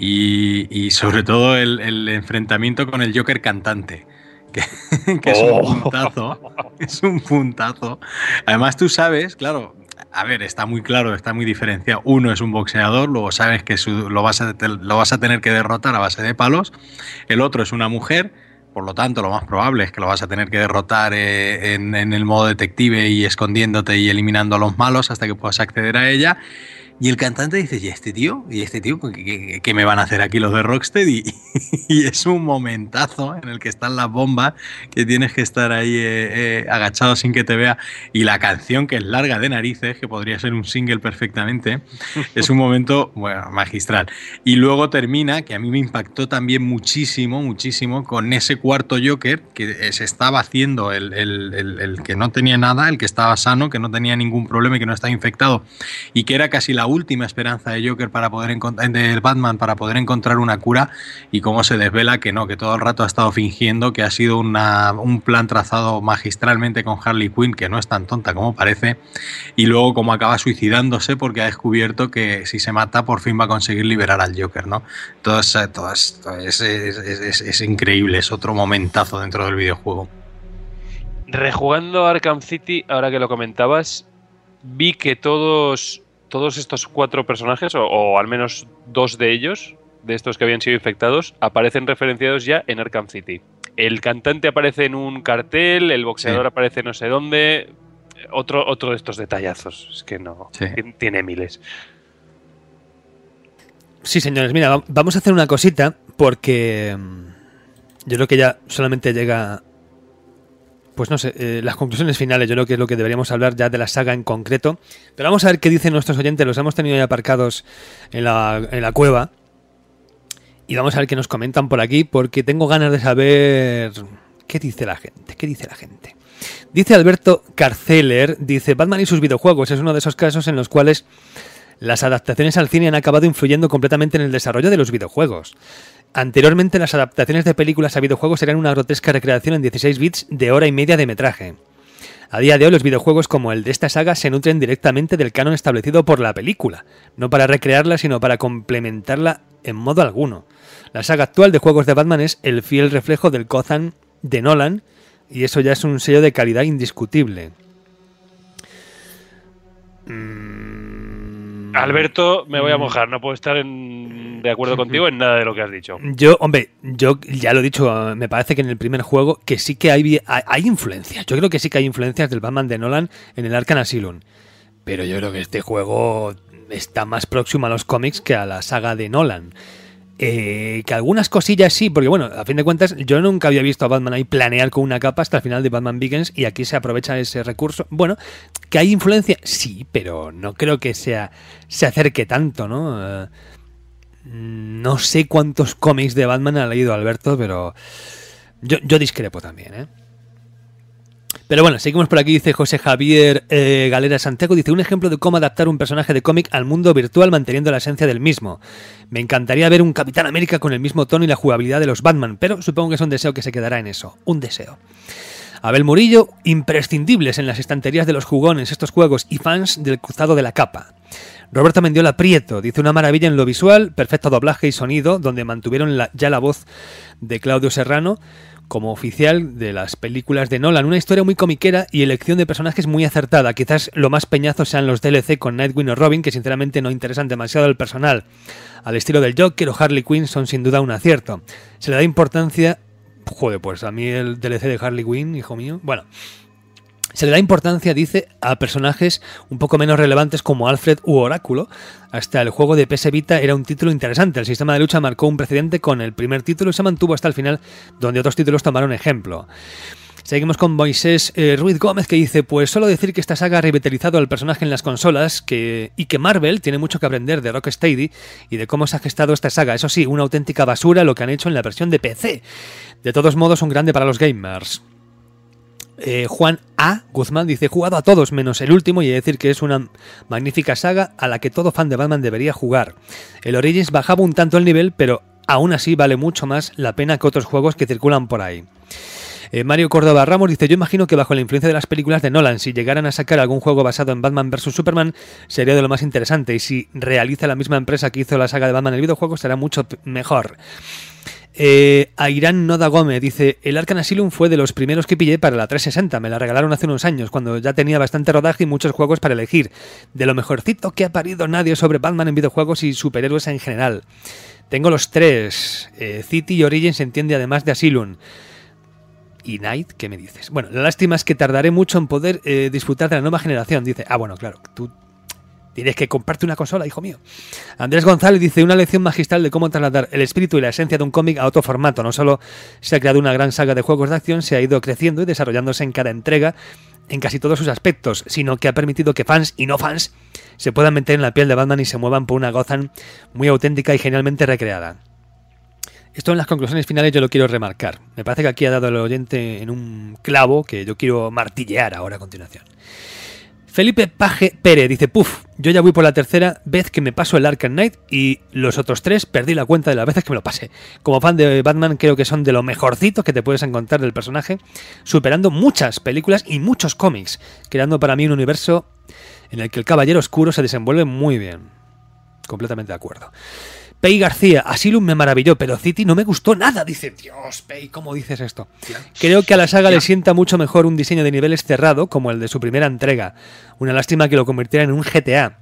Y sobre todo el enfrentamiento con el Joker cantante, que es un puntazo. Es un puntazo. Además tú sabes, claro, a ver, está muy claro, está muy diferenciado. Uno es un boxeador, luego sabes que lo vas a tener que derrotar a base de palos. El otro es una mujer, por lo tanto lo más probable es que lo vas a tener que derrotar en el modo detective y escondiéndote y eliminando a los malos hasta que puedas acceder a ella. Y el cantante dice, ¿y este tío? ¿Qué me van a hacer aquí los de Rocksteady? Y es un momentazo en el que están las bombas, que tienes que estar ahí agachado sin que te vea. Y la canción, que es larga de narices, que podría ser un single perfectamente, es un momento, bueno, magistral. Y luego termina, que a mí me impactó también muchísimo, con ese cuarto Joker, que se estaba haciendo el que no tenía nada, el que estaba sano, que no tenía ningún problema y que no estaba infectado, y que era casi la última esperanza de Joker para poder de Batman para poder encontrar una cura, y cómo se desvela que no, que todo el rato ha estado fingiendo, que ha sido un plan trazado magistralmente con Harley Quinn, que no es tan tonta como parece, y luego cómo acaba suicidándose porque ha descubierto que si se mata por fin va a conseguir liberar al Joker, ¿no? Todo esto es increíble, es otro momentazo dentro del videojuego. Rejugando Arkham City, ahora que lo comentabas, vi que todos estos 4 personajes, o al menos 2 de ellos, de estos que habían sido infectados, aparecen referenciados ya en Arkham City. El cantante aparece en un cartel, el boxeador aparece no sé dónde, otro de estos detallazos. Es que no, tiene miles. Sí, señores, mira, vamos a hacer una cosita, porque yo creo que ya solamente llega... Pues no sé, las conclusiones finales, yo creo que es lo que deberíamos hablar ya de la saga en concreto. Pero vamos a ver qué dicen nuestros oyentes, los hemos tenido ya aparcados en la cueva. Y vamos a ver qué nos comentan por aquí, porque tengo ganas de saber ¿Qué dice la gente? ¿Qué dice la gente? Dice Alberto Carceler, dice, Batman y sus videojuegos es uno de esos casos en los cuales las adaptaciones al cine han acabado influyendo completamente en el desarrollo de los videojuegos. Anteriormente, las adaptaciones de películas a videojuegos eran una grotesca recreación en 16 bits de hora y media de metraje. A día de hoy, los videojuegos como el de esta saga se nutren directamente del canon establecido por la película, no para recrearla, sino para complementarla en modo alguno. La saga actual de juegos de Batman es el fiel reflejo del Gotham de Nolan, y eso ya es un sello de calidad indiscutible. Alberto, me voy a mojar, no puedo estar de acuerdo contigo en nada de lo que has dicho. Yo ya lo he dicho, me parece que en el primer juego que sí que hay influencias. Yo creo que sí que hay influencias del Batman de Nolan en el Arkham Asylum. Pero yo creo que este juego está más próximo a los cómics que a la saga de Nolan. Que algunas cosillas sí, porque bueno, a fin de cuentas yo nunca había visto a Batman ahí planear con una capa hasta el final de Batman Begins, y aquí se aprovecha ese recurso. Bueno, que hay influencia, sí, pero no creo que se acerque tanto, ¿no? No sé cuántos cómics de Batman ha leído Alberto, pero yo discrepo también, ¿eh? Pero bueno, seguimos por aquí, dice José Javier Galera Santiago, dice, un ejemplo de cómo adaptar un personaje de cómic al mundo virtual manteniendo la esencia del mismo. Me encantaría ver un Capitán América con el mismo tono y la jugabilidad de los Batman, pero supongo que es un deseo que se quedará en eso, un deseo. Abel Murillo, imprescindibles en las estanterías de los jugones estos juegos y fans del cruzado de la capa. Roberto Mendiola Prieto, dice, una maravilla en lo visual, perfecto doblaje y sonido, donde mantuvieron ya la voz de Claudio Serrano como oficial de las películas de Nolan. Una historia muy comiquera y elección de personajes muy acertada. Quizás lo más peñazo sean los DLC con Nightwing o Robin, que sinceramente no interesan demasiado al personal. Al estilo del Joker o Harley Quinn son sin duda un acierto. Se le da importancia... Joder, pues a mí el DLC de Harley Quinn, hijo mío... Bueno... Se le da importancia, dice, a personajes un poco menos relevantes como Alfred u Oráculo. Hasta el juego de PS Vita era un título interesante. El sistema de lucha marcó un precedente con el primer título y se mantuvo hasta el final, donde otros títulos tomaron ejemplo. Seguimos con Moisés Ruiz Gómez, que dice, pues solo decir que esta saga ha revitalizado al personaje en las consolas y que Marvel tiene mucho que aprender de Rocksteady y de cómo se ha gestado esta saga. Eso sí, una auténtica basura lo que han hecho en la versión de PC. De todos modos, un grande para los gamers. Juan A. Guzmán dice, he jugado a todos menos el último y he de decir que es una magnífica saga a la que todo fan de Batman debería jugar. El Origins bajaba un tanto el nivel, pero aún así vale mucho más la pena que otros juegos que circulan por ahí. Mario Córdoba Ramos dice, yo imagino que bajo la influencia de las películas de Nolan, si llegaran a sacar algún juego basado en Batman vs Superman, sería de lo más interesante, y si realiza la misma empresa que hizo la saga de Batman en el videojuego, será mucho mejor. Airán Noda Gómez dice, el Arkham Asylum fue de los primeros que pillé para la 360, me la regalaron hace unos años cuando ya tenía bastante rodaje y muchos juegos para elegir, de lo mejorcito que ha parido nadie sobre Batman en videojuegos y superhéroes en general. Tengo los tres, City y Origins se entiende además de Asylum. ¿Y Night? ¿Qué me dices? Bueno, la lástima es que tardaré mucho en poder disfrutar de la nueva generación, dice. Ah, bueno, claro, tú tienes que comprarte una consola, hijo mío. Andrés González dice, una lección magistral de cómo trasladar el espíritu y la esencia de un cómic a otro formato. No solo se ha creado una gran saga de juegos de acción, se ha ido creciendo y desarrollándose en cada entrega en casi todos sus aspectos, sino que ha permitido que fans y no fans se puedan meter en la piel de Batman y se muevan por una Gotham muy auténtica y genialmente recreada. Esto en las conclusiones finales yo lo quiero remarcar. Me parece que aquí ha dado el oyente en un clavo que yo quiero martillear ahora a continuación. Felipe Paje Pérez dice, puf, yo ya voy por la tercera vez que me paso el Arkham Knight y los otros tres perdí la cuenta de las veces que me lo pasé. Como fan de Batman creo que son de lo mejorcito que te puedes encontrar del personaje, superando muchas películas y muchos cómics, creando para mí un universo en el que el Caballero Oscuro se desenvuelve muy bien. Completamente de acuerdo. Pei García, Asylum me maravilló, pero City no me gustó nada. Dice, Dios, Pei, ¿cómo dices esto? Creo que a la saga le sienta mucho mejor un diseño de niveles cerrado, como el de su primera entrega. Una lástima que lo convirtieran en un GTA.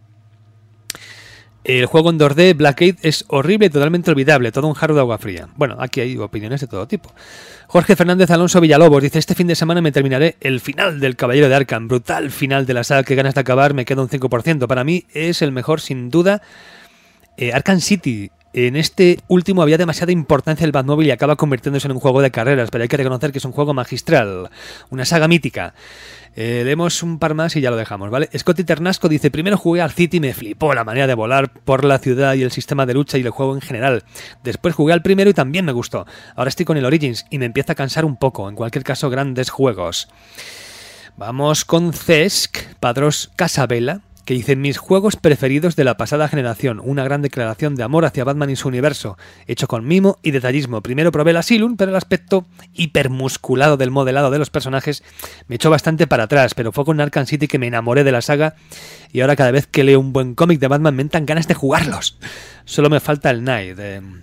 El juego en 2D, Blackade, es horrible y totalmente olvidable, todo un jarro de agua fría. Bueno, aquí hay opiniones de todo tipo. Jorge Fernández Alonso Villalobos dice, este fin de semana me terminaré el final del Caballero de Arkham. Brutal final de la saga, que ganas de acabar, me queda un 5%. Para mí es el mejor, sin duda. Arkham City, en este último había demasiada importancia el Batmóvil y acaba convirtiéndose en un juego de carreras, pero hay que reconocer que es un juego magistral, una saga mítica. Leemos un par más y ya lo dejamos, ¿vale? Scotty Ternasco dice: primero jugué al City y me flipó la manera de volar por la ciudad y el sistema de lucha y el juego en general. Después jugué al primero y también me gustó. Ahora estoy con el Origins y me empieza a cansar un poco. En cualquier caso, grandes juegos. Vamos con Cesc Padros Casabella, que dice: mis juegos preferidos de la pasada generación, una gran declaración de amor hacia Batman y su universo, hecho con mimo y detallismo. Primero probé el Asylum, pero el aspecto hipermusculado del modelado de los personajes me echó bastante para atrás, pero fue con Arkham City que me enamoré de la saga y ahora cada vez que leo un buen cómic de Batman me entran ganas de jugarlos. Solo me falta el Night.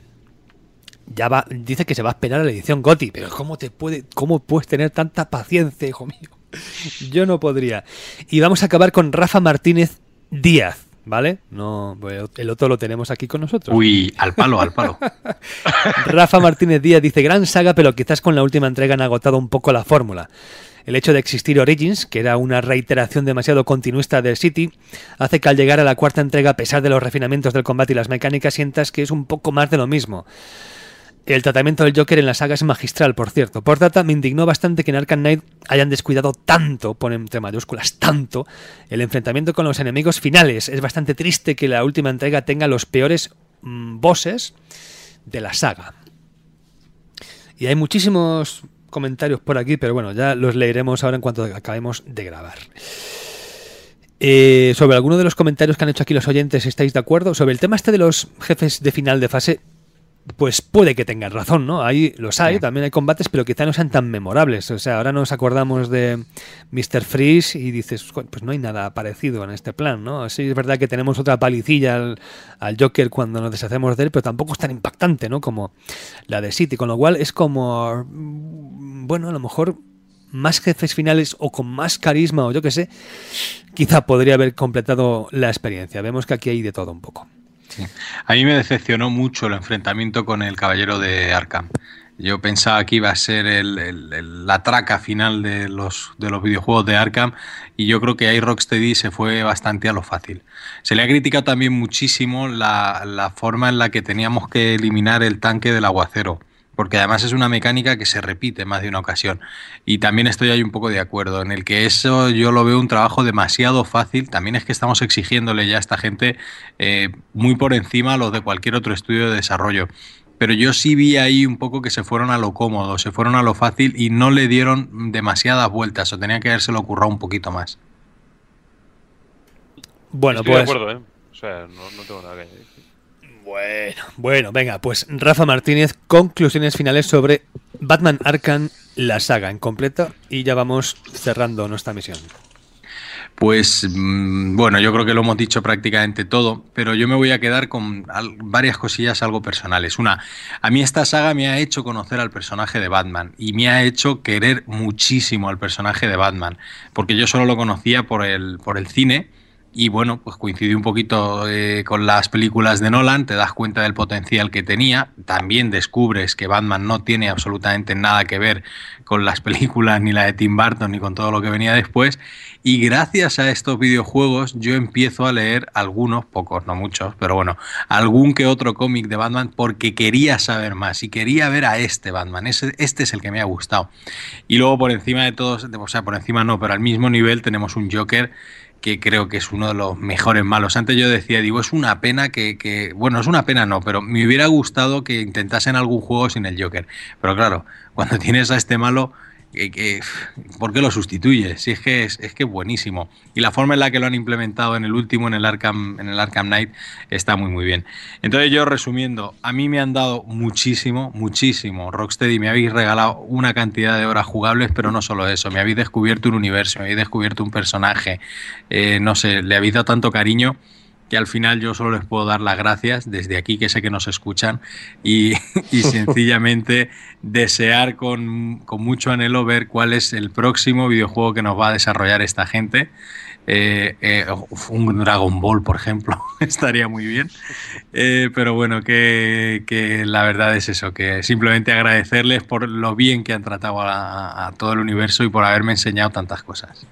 Dice que se va a esperar a la edición GOTY, pero ¿cómo puedes tener tanta paciencia, hijo mío? Yo no podría. Y vamos a acabar con Rafa Martínez Díaz, ¿vale? No, el otro lo tenemos aquí con nosotros. Uy, al palo, al palo. Rafa Martínez Díaz dice: gran saga, pero quizás con la última entrega han agotado un poco la fórmula. El hecho de existir Origins, que era una reiteración demasiado continuista del City, hace que al llegar a la cuarta entrega, a pesar de los refinamientos del combate y las mecánicas, sientas que es un poco más de lo mismo. El tratamiento del Joker en la saga es magistral, por cierto. Por data, me indignó bastante que en Arkham Knight hayan descuidado tanto, pone entre mayúsculas tanto, el enfrentamiento con los enemigos finales. Es bastante triste que la última entrega tenga los peores bosses de la saga. Y hay muchísimos comentarios por aquí, pero bueno, ya los leeremos ahora en cuanto acabemos de grabar. Sobre alguno de los comentarios que han hecho aquí los oyentes, ¿estáis de acuerdo? Sobre el tema este de los jefes de final de fase, pues puede que tengan razón, ¿no? Ahí los hay, también hay combates, pero quizá no sean tan memorables. O sea, ahora nos acordamos de Mr. Freeze y dices, pues no hay nada parecido en este plan, ¿no? Sí, es verdad que tenemos otra palicilla al Joker cuando nos deshacemos de él, pero tampoco es tan impactante, ¿no? Como la de City, con lo cual es como, bueno, a lo mejor más jefes finales o con más carisma o yo qué sé, quizá podría haber completado la experiencia. Vemos que aquí hay de todo un poco. Sí. A mí me decepcionó mucho el enfrentamiento con el Caballero de Arkham. Yo pensaba que iba a ser la traca final de los videojuegos de Arkham y yo creo que ahí Rocksteady se fue bastante a lo fácil. Se le ha criticado también muchísimo la forma en la que teníamos que eliminar el tanque del aguacero, porque además es una mecánica que se repite más de una ocasión. Y también estoy ahí un poco de acuerdo en el que eso yo lo veo un trabajo demasiado fácil. También es que estamos exigiéndole ya a esta gente muy por encima a los de cualquier otro estudio de desarrollo. Pero yo sí vi ahí un poco que se fueron a lo cómodo, se fueron a lo fácil y no le dieron demasiadas vueltas, o tenía que habérselo currado un poquito más. Bueno, estoy pues de acuerdo, ¿eh? O sea, no tengo nada que añadir. Bueno, venga, pues Rafa Martínez, conclusiones finales sobre Batman Arkham, la saga en completo, y ya vamos cerrando nuestra misión. Pues bueno, yo creo que lo hemos dicho prácticamente todo, pero yo me voy a quedar con varias cosillas algo personales. Una, a mí esta saga me ha hecho conocer al personaje de Batman y me ha hecho querer muchísimo al personaje de Batman, porque yo solo lo conocía por el cine. Y bueno, pues coincidí un poquito con las películas de Nolan, te das cuenta del potencial que tenía, también descubres que Batman no tiene absolutamente nada que ver con las películas, ni la de Tim Burton, ni con todo lo que venía después, y gracias a estos videojuegos yo empiezo a leer algunos, pocos, no muchos, pero bueno, algún que otro cómic de Batman porque quería saber más y quería ver a este Batman, este es el que me ha gustado. Y luego por encima de todos, o sea, por encima no, pero al mismo nivel tenemos un Joker que creo que es uno de los mejores malos. Antes yo decía, digo, es una pena bueno, es una pena no, pero me hubiera gustado que intentasen algún juego sin el Joker. Pero claro, cuando tienes a este malo, ¿por qué lo sustituyes? Si es que es buenísimo. Y la forma en la que lo han implementado en el último, en el Arkham Knight, está muy muy bien. Entonces yo resumiendo, a mí me han dado muchísimo Rocksteady, me habéis regalado una cantidad de horas jugables, pero no solo eso, me habéis descubierto un universo, me habéis descubierto un personaje, no sé, le habéis dado tanto cariño que al final yo solo les puedo dar las gracias desde aquí, que sé que nos escuchan, y sencillamente desear con mucho anhelo ver cuál es el próximo videojuego que nos va a desarrollar esta gente. Un Dragon Ball, por ejemplo, estaría muy bien, pero bueno, que la verdad es eso, que simplemente agradecerles por lo bien que han tratado a todo el universo y por haberme enseñado tantas cosas.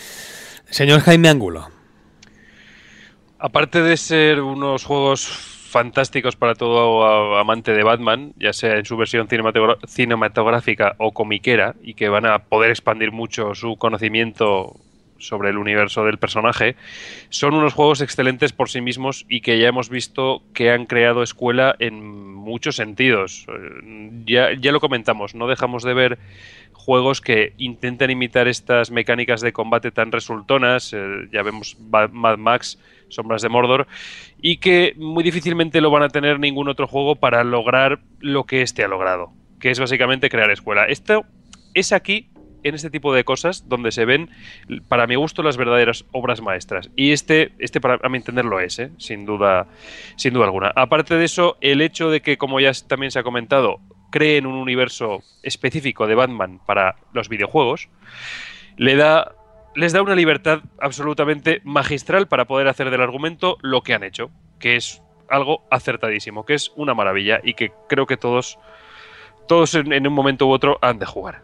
Señor Jaime Ángulo. Aparte de ser unos juegos fantásticos para todo amante de Batman, ya sea en su versión cinematográfica o comiquera, y que van a poder expandir mucho su conocimiento sobre el universo del personaje. Son unos juegos excelentes por sí mismos y que ya hemos visto que han creado escuela en muchos sentidos. Ya lo comentamos, no dejamos de ver juegos que intentan imitar estas mecánicas de combate tan resultonas, ya vemos Mad Max, Sombras de Mordor, y que muy difícilmente lo van a tener ningún otro juego para lograr lo que este ha logrado, que es básicamente crear escuela. Esto es aquí, en este tipo de cosas, donde se ven, para mi gusto, las verdaderas obras maestras. Y este para a mi entender lo es, sin duda alguna. Aparte de eso, el hecho de que, como ya también se ha comentado, creen un universo específico de Batman para los videojuegos, les da una libertad absolutamente magistral para poder hacer del argumento lo que han hecho, que es algo acertadísimo, que es una maravilla y que creo que todos en un momento u otro han de jugar.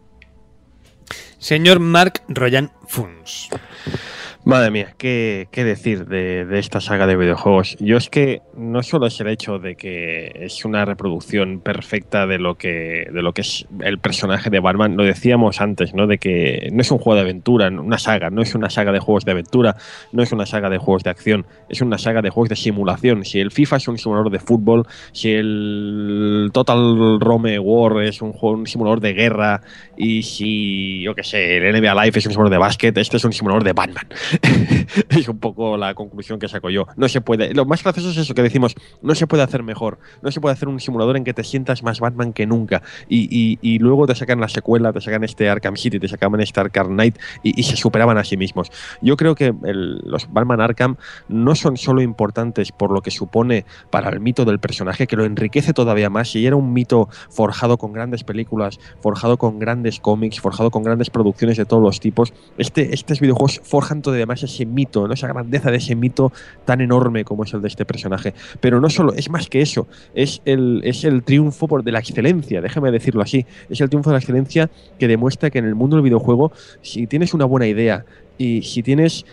Señor Marc Royan Funs. Madre mía, ¿qué decir de esta saga de videojuegos? Yo es que no solo es el hecho de que es una reproducción perfecta de lo que es el personaje de Batman, lo decíamos antes, ¿no? De que no es un juego de aventura, una saga, no es una saga de juegos de aventura, no es una saga de juegos de acción, es una saga de juegos de simulación. Si el FIFA es un simulador de fútbol, si el Total Rome War es un simulador de guerra, y si, yo qué sé, el NBA Live es un simulador de básquet, este es un simulador de Batman. Es un poco la conclusión que saco yo. No se puede. Lo más gracioso es eso que decimos, no se puede hacer mejor. No se puede hacer un simulador en que te sientas más Batman que nunca. Y luego te sacan la secuela, te sacan este Arkham City, te sacaban este Arkham Knight y se superaban a sí mismos. Yo creo que los Batman Arkham no son solo importantes por lo que supone para el mito del personaje, que lo enriquece todavía más. Y era un mito forjado con grandes películas, forjado con grandes cómics, forjado con grandes producciones de todos los tipos. Estos videojuegos forjan todavía más ese mito, ¿no? Esa grandeza de ese mito tan enorme como es el de este personaje. Pero no solo, es más que eso, es el triunfo de la excelencia, déjame decirlo así, es el triunfo de la excelencia que demuestra que en el mundo del videojuego, si tienes una buena idea y si tienes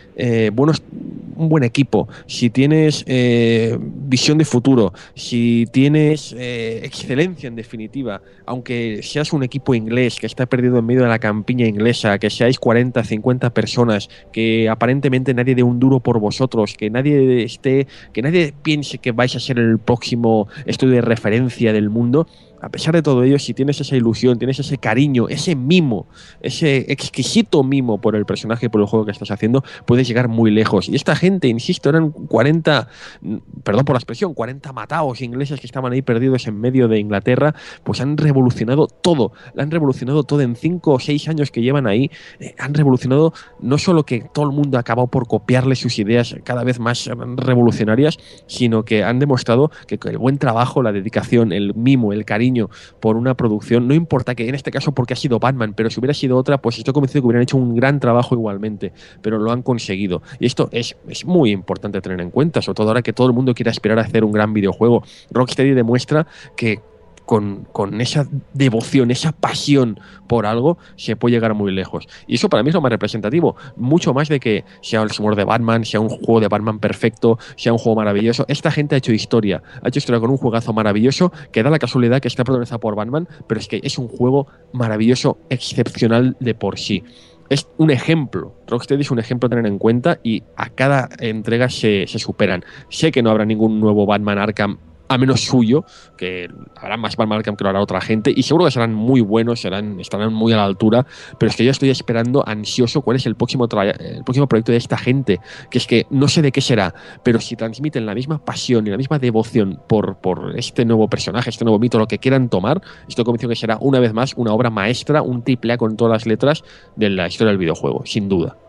un buen equipo, si tienes visión de futuro, si tienes excelencia en definitiva, aunque seas un equipo inglés que está perdido en medio de la campiña inglesa, que seáis 40, 50 personas, que aparentemente nadie dé un duro por vosotros, que nadie piense que vais a ser el próximo estudio de referencia del mundo, a pesar de todo ello, si tienes esa ilusión, tienes ese cariño, ese mimo, ese exquisito mimo por el personaje y por el juego que estás haciendo, puedes llegar muy lejos. Y esta gente, insisto, eran 40, perdón por la expresión, 40 mataos ingleses que estaban ahí perdidos en medio de Inglaterra, pues han revolucionado todo. Lo han revolucionado todo en 5 o 6 años que llevan ahí. Han revolucionado no solo que todo el mundo ha acabado por copiarle sus ideas cada vez más revolucionarias, sino que han demostrado que el buen trabajo, la dedicación, el mimo, el cariño por una producción, no importa que en este caso porque ha sido Batman, pero si hubiera sido otra, pues estoy convencido que hubieran hecho un gran trabajo igualmente, pero lo han conseguido. Y esto es muy importante tener en cuenta, sobre todo ahora que todo el mundo quiere aspirar a hacer un gran videojuego. Rocksteady demuestra que con esa devoción, esa pasión por algo, se puede llegar muy lejos. Y eso para mí es lo más representativo. Mucho más de que sea el simulador de Batman, sea un juego de Batman perfecto, sea un juego maravilloso. Esta gente ha hecho historia con un juegazo maravilloso que da la casualidad que está protagonizado por Batman, pero es que es un juego maravilloso, excepcional de por sí. Es un ejemplo. Rocksteady es un ejemplo a tener en cuenta y a cada entrega se superan. Sé que no habrá ningún nuevo Batman Arkham a menos suyo, que habrá más Batman Arkham que lo hará otra gente, y seguro que serán muy buenos, estarán muy a la altura, pero es que yo estoy esperando ansioso cuál es el próximo proyecto de esta gente, que es que no sé de qué será, pero si transmiten la misma pasión y la misma devoción por este nuevo personaje, este nuevo mito, lo que quieran tomar, estoy convencido que será una vez más una obra maestra, un AAA con todas las letras de la historia del videojuego, sin duda.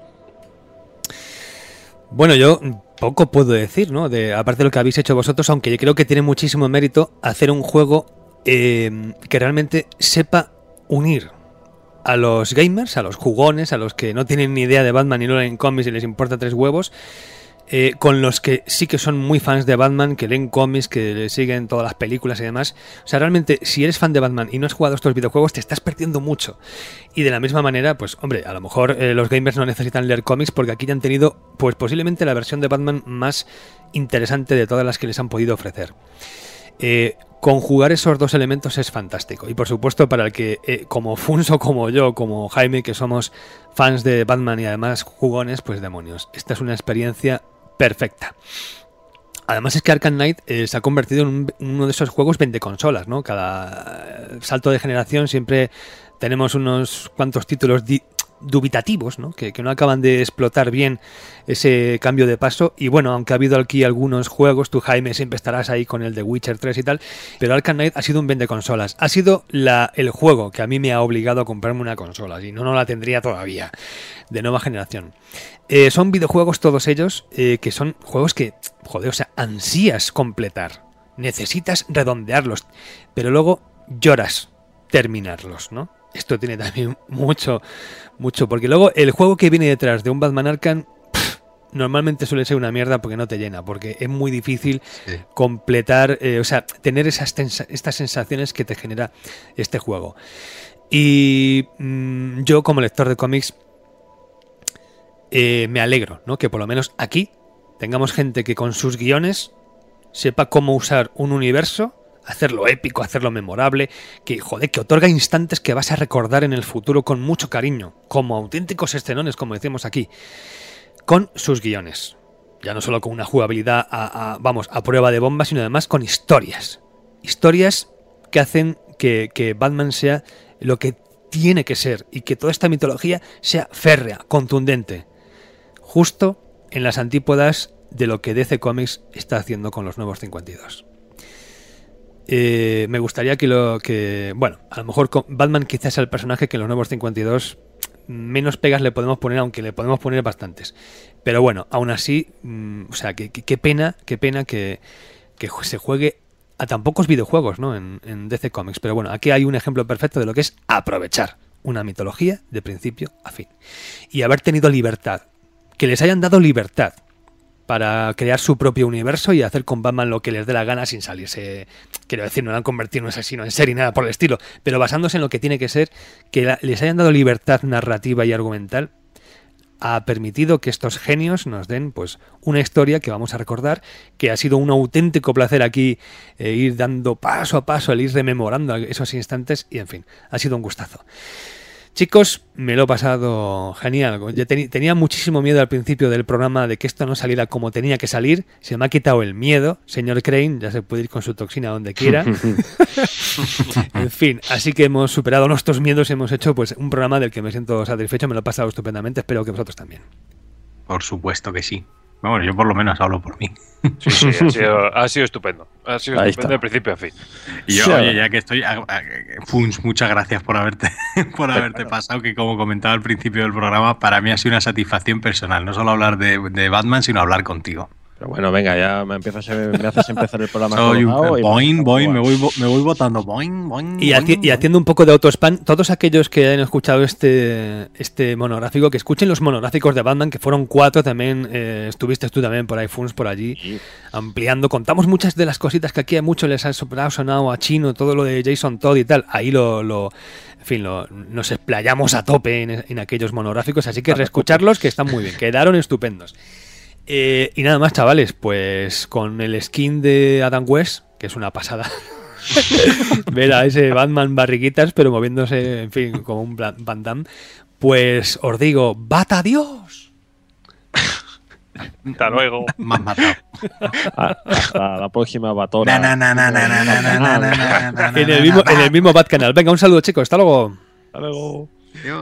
Bueno, yo poco puedo decir, ¿no? Aparte de lo que habéis hecho vosotros, aunque yo creo que tiene muchísimo mérito hacer un juego que realmente sepa unir a los gamers, a los jugones, a los que no tienen ni idea de Batman ni no leen cómics y les importa 3 huevos, con los que sí que son muy fans de Batman, que leen cómics, que le siguen todas las películas y demás. O sea, realmente, si eres fan de Batman y no has jugado estos videojuegos, te estás perdiendo mucho. Y de la misma manera, pues, hombre, a lo mejor los gamers no necesitan leer cómics porque aquí ya han tenido, pues, posiblemente la versión de Batman más interesante de todas las que les han podido ofrecer. Conjugar esos dos elementos es fantástico. Y por supuesto, para el que, como Funso, como yo, como Jaime, que somos fans de Batman y además jugones, pues demonios. Esta es una experiencia perfecta. Además es que Arkham Knight se ha convertido en uno de esos juegos vendeconsolas, ¿no? Cada salto de generación siempre tenemos unos cuantos títulos dubitativos, ¿no? Que no acaban de explotar bien ese cambio de paso. Y bueno, aunque ha habido aquí algunos juegos, tú, Jaime, siempre estarás ahí con el de Witcher 3 y tal, pero Arkham Knight ha sido un vendeconsolas. Ha sido el juego que a mí me ha obligado a comprarme una consola, y no la tendría todavía, de nueva generación. Son videojuegos todos ellos, que son juegos que, joder, o sea, ansías completar, necesitas redondearlos, pero luego lloras terminarlos, ¿no? Esto tiene también mucho, porque luego el juego que viene detrás de un Batman Arkham normalmente suele ser una mierda porque no te llena, porque es muy difícil completar, o sea, tener estas sensaciones que te genera este juego. Y yo, como lector de cómics, me alegro, ¿no? Que por lo menos aquí tengamos gente que con sus guiones sepa cómo usar un universo, hacerlo épico, hacerlo memorable, que otorga instantes que vas a recordar en el futuro con mucho cariño, como auténticos escenones, como decimos aquí, con sus guiones. Ya no solo con una jugabilidad a prueba de bombas, sino además con historias. Historias que hacen que Batman sea lo que tiene que ser y que toda esta mitología sea férrea, contundente. Justo en las antípodas de lo que DC Comics está haciendo con los Nuevos 52. Me gustaría bueno, a lo mejor Batman quizás sea el personaje que en los Nuevos 52 menos pegas le podemos poner, aunque le podemos poner bastantes. Pero bueno, aún así, o sea, qué pena que se juegue a tan pocos videojuegos, ¿no? En DC Comics. Pero bueno, aquí hay un ejemplo perfecto de lo que es aprovechar una mitología de principio a fin. Y haber tenido libertad. Que les hayan dado libertad para crear su propio universo y hacer con Batman lo que les dé la gana sin salirse, quiero decir, no lo han convertido en un asesino en serie ni nada por el estilo, pero basándose en lo que tiene que ser, que les hayan dado libertad narrativa y argumental, ha permitido que estos genios nos den pues una historia que vamos a recordar, que ha sido un auténtico placer aquí ir dando paso a paso, el ir rememorando esos instantes y en fin, ha sido un gustazo. Chicos, me lo he pasado genial. Yo tenía muchísimo miedo al principio del programa de que esto no saliera como tenía que salir. Se me ha quitado el miedo. Señor Crane, ya se puede ir con su toxina donde quiera. En fin, así que hemos superado nuestros miedos y hemos hecho pues un programa del que me siento satisfecho. Me lo he pasado estupendamente. Espero que vosotros también. Por supuesto que sí. Bueno, yo por lo menos hablo por mí. Sí, ha sido estupendo. Ha sido estupendo de principio a fin. Y yo, oye, ya que estoy... Funs, muchas gracias por haberte pasado, que como comentaba al principio del programa, para mí ha sido una satisfacción personal. No solo hablar de Batman, sino hablar contigo. Pero bueno, venga, ya me haces empezar el programa. Soy boing, me voy votando. Boing, boing, y haciendo un poco de autospam, todos aquellos que hayan escuchado este monográfico, que escuchen los monográficos de Batman, que fueron 4 también. Estuviste tú también por ahí, Funs, por allí, sí, ampliando. Contamos muchas de las cositas que aquí a muchos les ha sonado a chino, todo lo de Jason Todd y tal. Ahí nos explayamos a tope en aquellos monográficos, así que reescucharlos, que están muy bien, quedaron estupendos. Y nada más, chavales, pues con el skin de Adam West, que es una pasada. Ver a ese Batman barriguitas, pero moviéndose, en fin, como un Van Damme. Pues os digo, ¡bata Dios! Hasta luego. Me has matado. Hasta la próxima batora. En el mismo Bat Canal. Venga, un saludo, chicos. Hasta luego. Hasta luego. Adiós.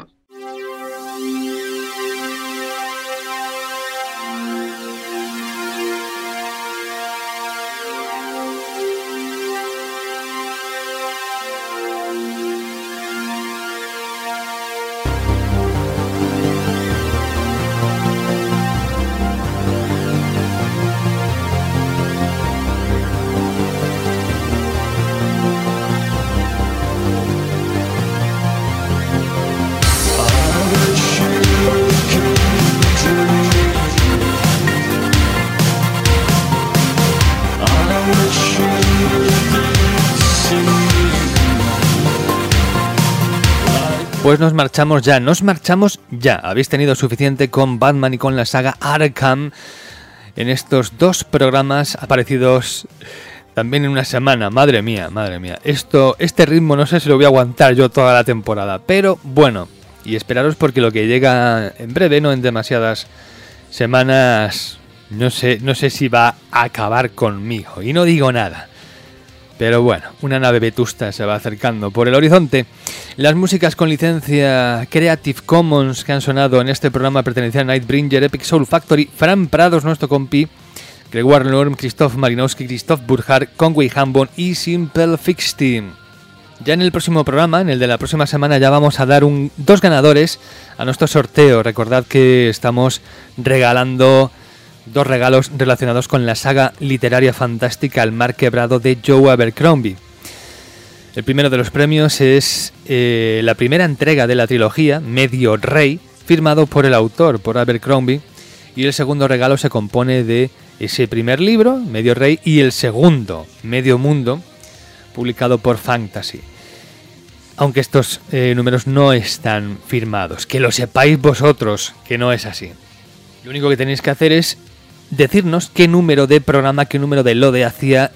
Pues nos marchamos ya. Habéis tenido suficiente con Batman y con la saga Arkham en estos 2 programas aparecidos también en una semana. Madre mía. Este ritmo no sé si lo voy a aguantar yo toda la temporada, pero bueno, y esperaros porque lo que llega en breve, no en demasiadas semanas, no sé si va a acabar conmigo, y no digo nada. Pero bueno, una nave vetusta se va acercando por el horizonte. Las músicas con licencia Creative Commons que han sonado en este programa pertenecían a Nightbringer, Epic Soul Factory, Fran Prados, nuestro compi, Gregoire Norm, Christoph Malinowski, Christoph Burkhardt, Conway Hambon y Simple Fixteam. Ya en el próximo programa, en el de la próxima semana, ya vamos a dar 2 ganadores a nuestro sorteo. Recordad que estamos regalando 2 regalos relacionados con la saga literaria fantástica El Mar Quebrado de Joe Abercrombie. El primero de los premios es la primera entrega de la trilogía, Medio Rey, firmado por el autor, por Abercrombie, y el segundo regalo se compone de ese primer libro, Medio Rey, y el segundo, Medio Mundo, publicado por Fantasy. Aunque estos números no están firmados, que lo sepáis vosotros, que no es así. Lo único que tenéis que hacer es decirnos qué número de programa, qué número de LODE hacía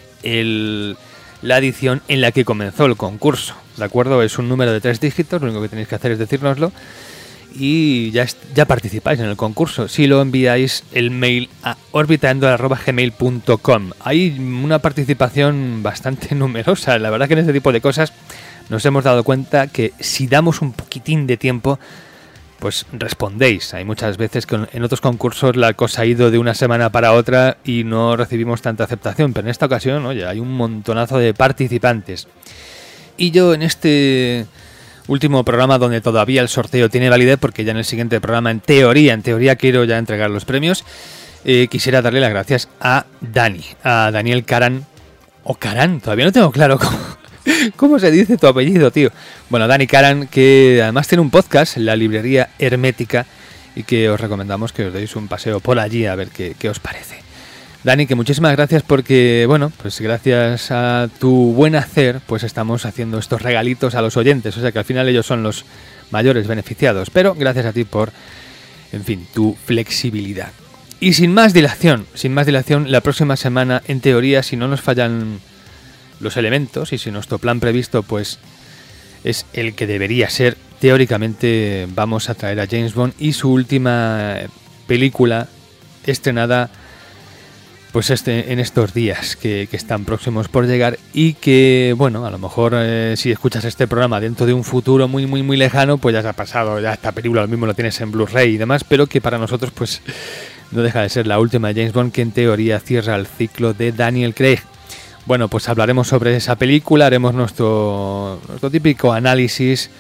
la edición en la que comenzó el concurso, ¿de acuerdo? Es un número de 3 dígitos, lo único que tenéis que hacer es decírnoslo y ya participáis en el concurso. Si lo enviáis el mail a orbitaendor@gmail.com. Hay una participación bastante numerosa, la verdad que en este tipo de cosas nos hemos dado cuenta que si damos un poquitín de tiempo, pues respondéis. Hay muchas veces que en otros concursos la cosa ha ido de una semana para otra y no recibimos tanta aceptación, pero en esta ocasión, oye, hay un montonazo de participantes. Y yo en este último programa, donde todavía el sorteo tiene validez, porque ya en el siguiente programa, en teoría quiero ya entregar los premios, quisiera darle las gracias a Daniel Caran, o Caran, todavía no tengo claro ¿cómo se dice tu apellido, tío? Bueno, Dani Caran, que además tiene un podcast, La Librería Hermética, y que os recomendamos que os deis un paseo por allí a ver qué os parece. Dani, que muchísimas gracias porque, bueno, pues gracias a tu buen hacer, pues estamos haciendo estos regalitos a los oyentes, o sea que al final ellos son los mayores beneficiados, pero gracias a ti por, en fin, tu flexibilidad. Y sin más dilación, la próxima semana, en teoría, si no nos fallan los elementos y si nuestro plan previsto pues es el que debería ser, teóricamente vamos a traer a James Bond y su última película estrenada pues en estos días que están próximos por llegar y que, bueno, a lo mejor si escuchas este programa dentro de un futuro muy muy muy lejano, pues ya se ha pasado, ya esta película lo mismo lo tienes en Blu-ray y demás, pero que para nosotros pues no deja de ser la última de James Bond, que en teoría cierra el ciclo de Daniel Craig. Bueno, pues hablaremos sobre esa película, haremos nuestro típico análisis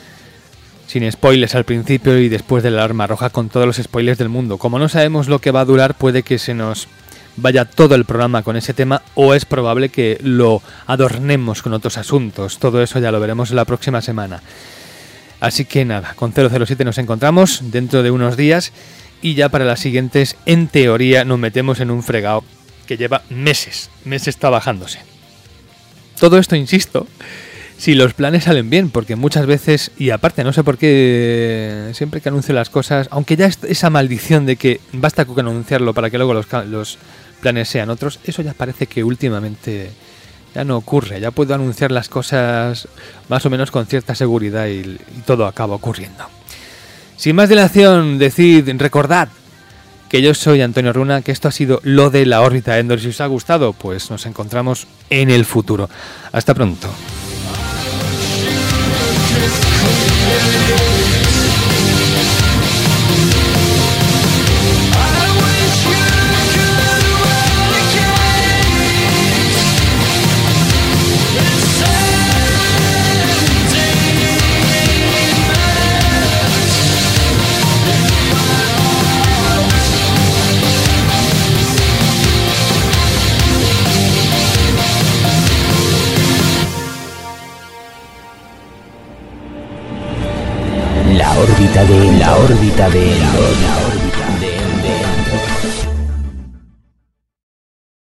sin spoilers al principio y después de la alarma roja con todos los spoilers del mundo. Como no sabemos lo que va a durar, puede que se nos vaya todo el programa con ese tema o es probable que lo adornemos con otros asuntos. Todo eso ya lo veremos la próxima semana. Así que nada, con 007 nos encontramos dentro de unos días y ya para las siguientes, en teoría, nos metemos en un fregado que lleva meses trabajándose. Todo esto, insisto, si los planes salen bien, porque muchas veces, y aparte no sé por qué, siempre que anuncio las cosas, aunque ya esa maldición de que basta con anunciarlo para que luego los planes sean otros, eso ya parece que últimamente ya no ocurre, ya puedo anunciar las cosas más o menos con cierta seguridad y todo acaba ocurriendo. Sin más dilación, recordad que yo soy Antonio Runa, que esto ha sido lo de la órbita de Endor. Si os ha gustado, pues nos encontramos en el futuro. Hasta pronto. La órbita de Endor.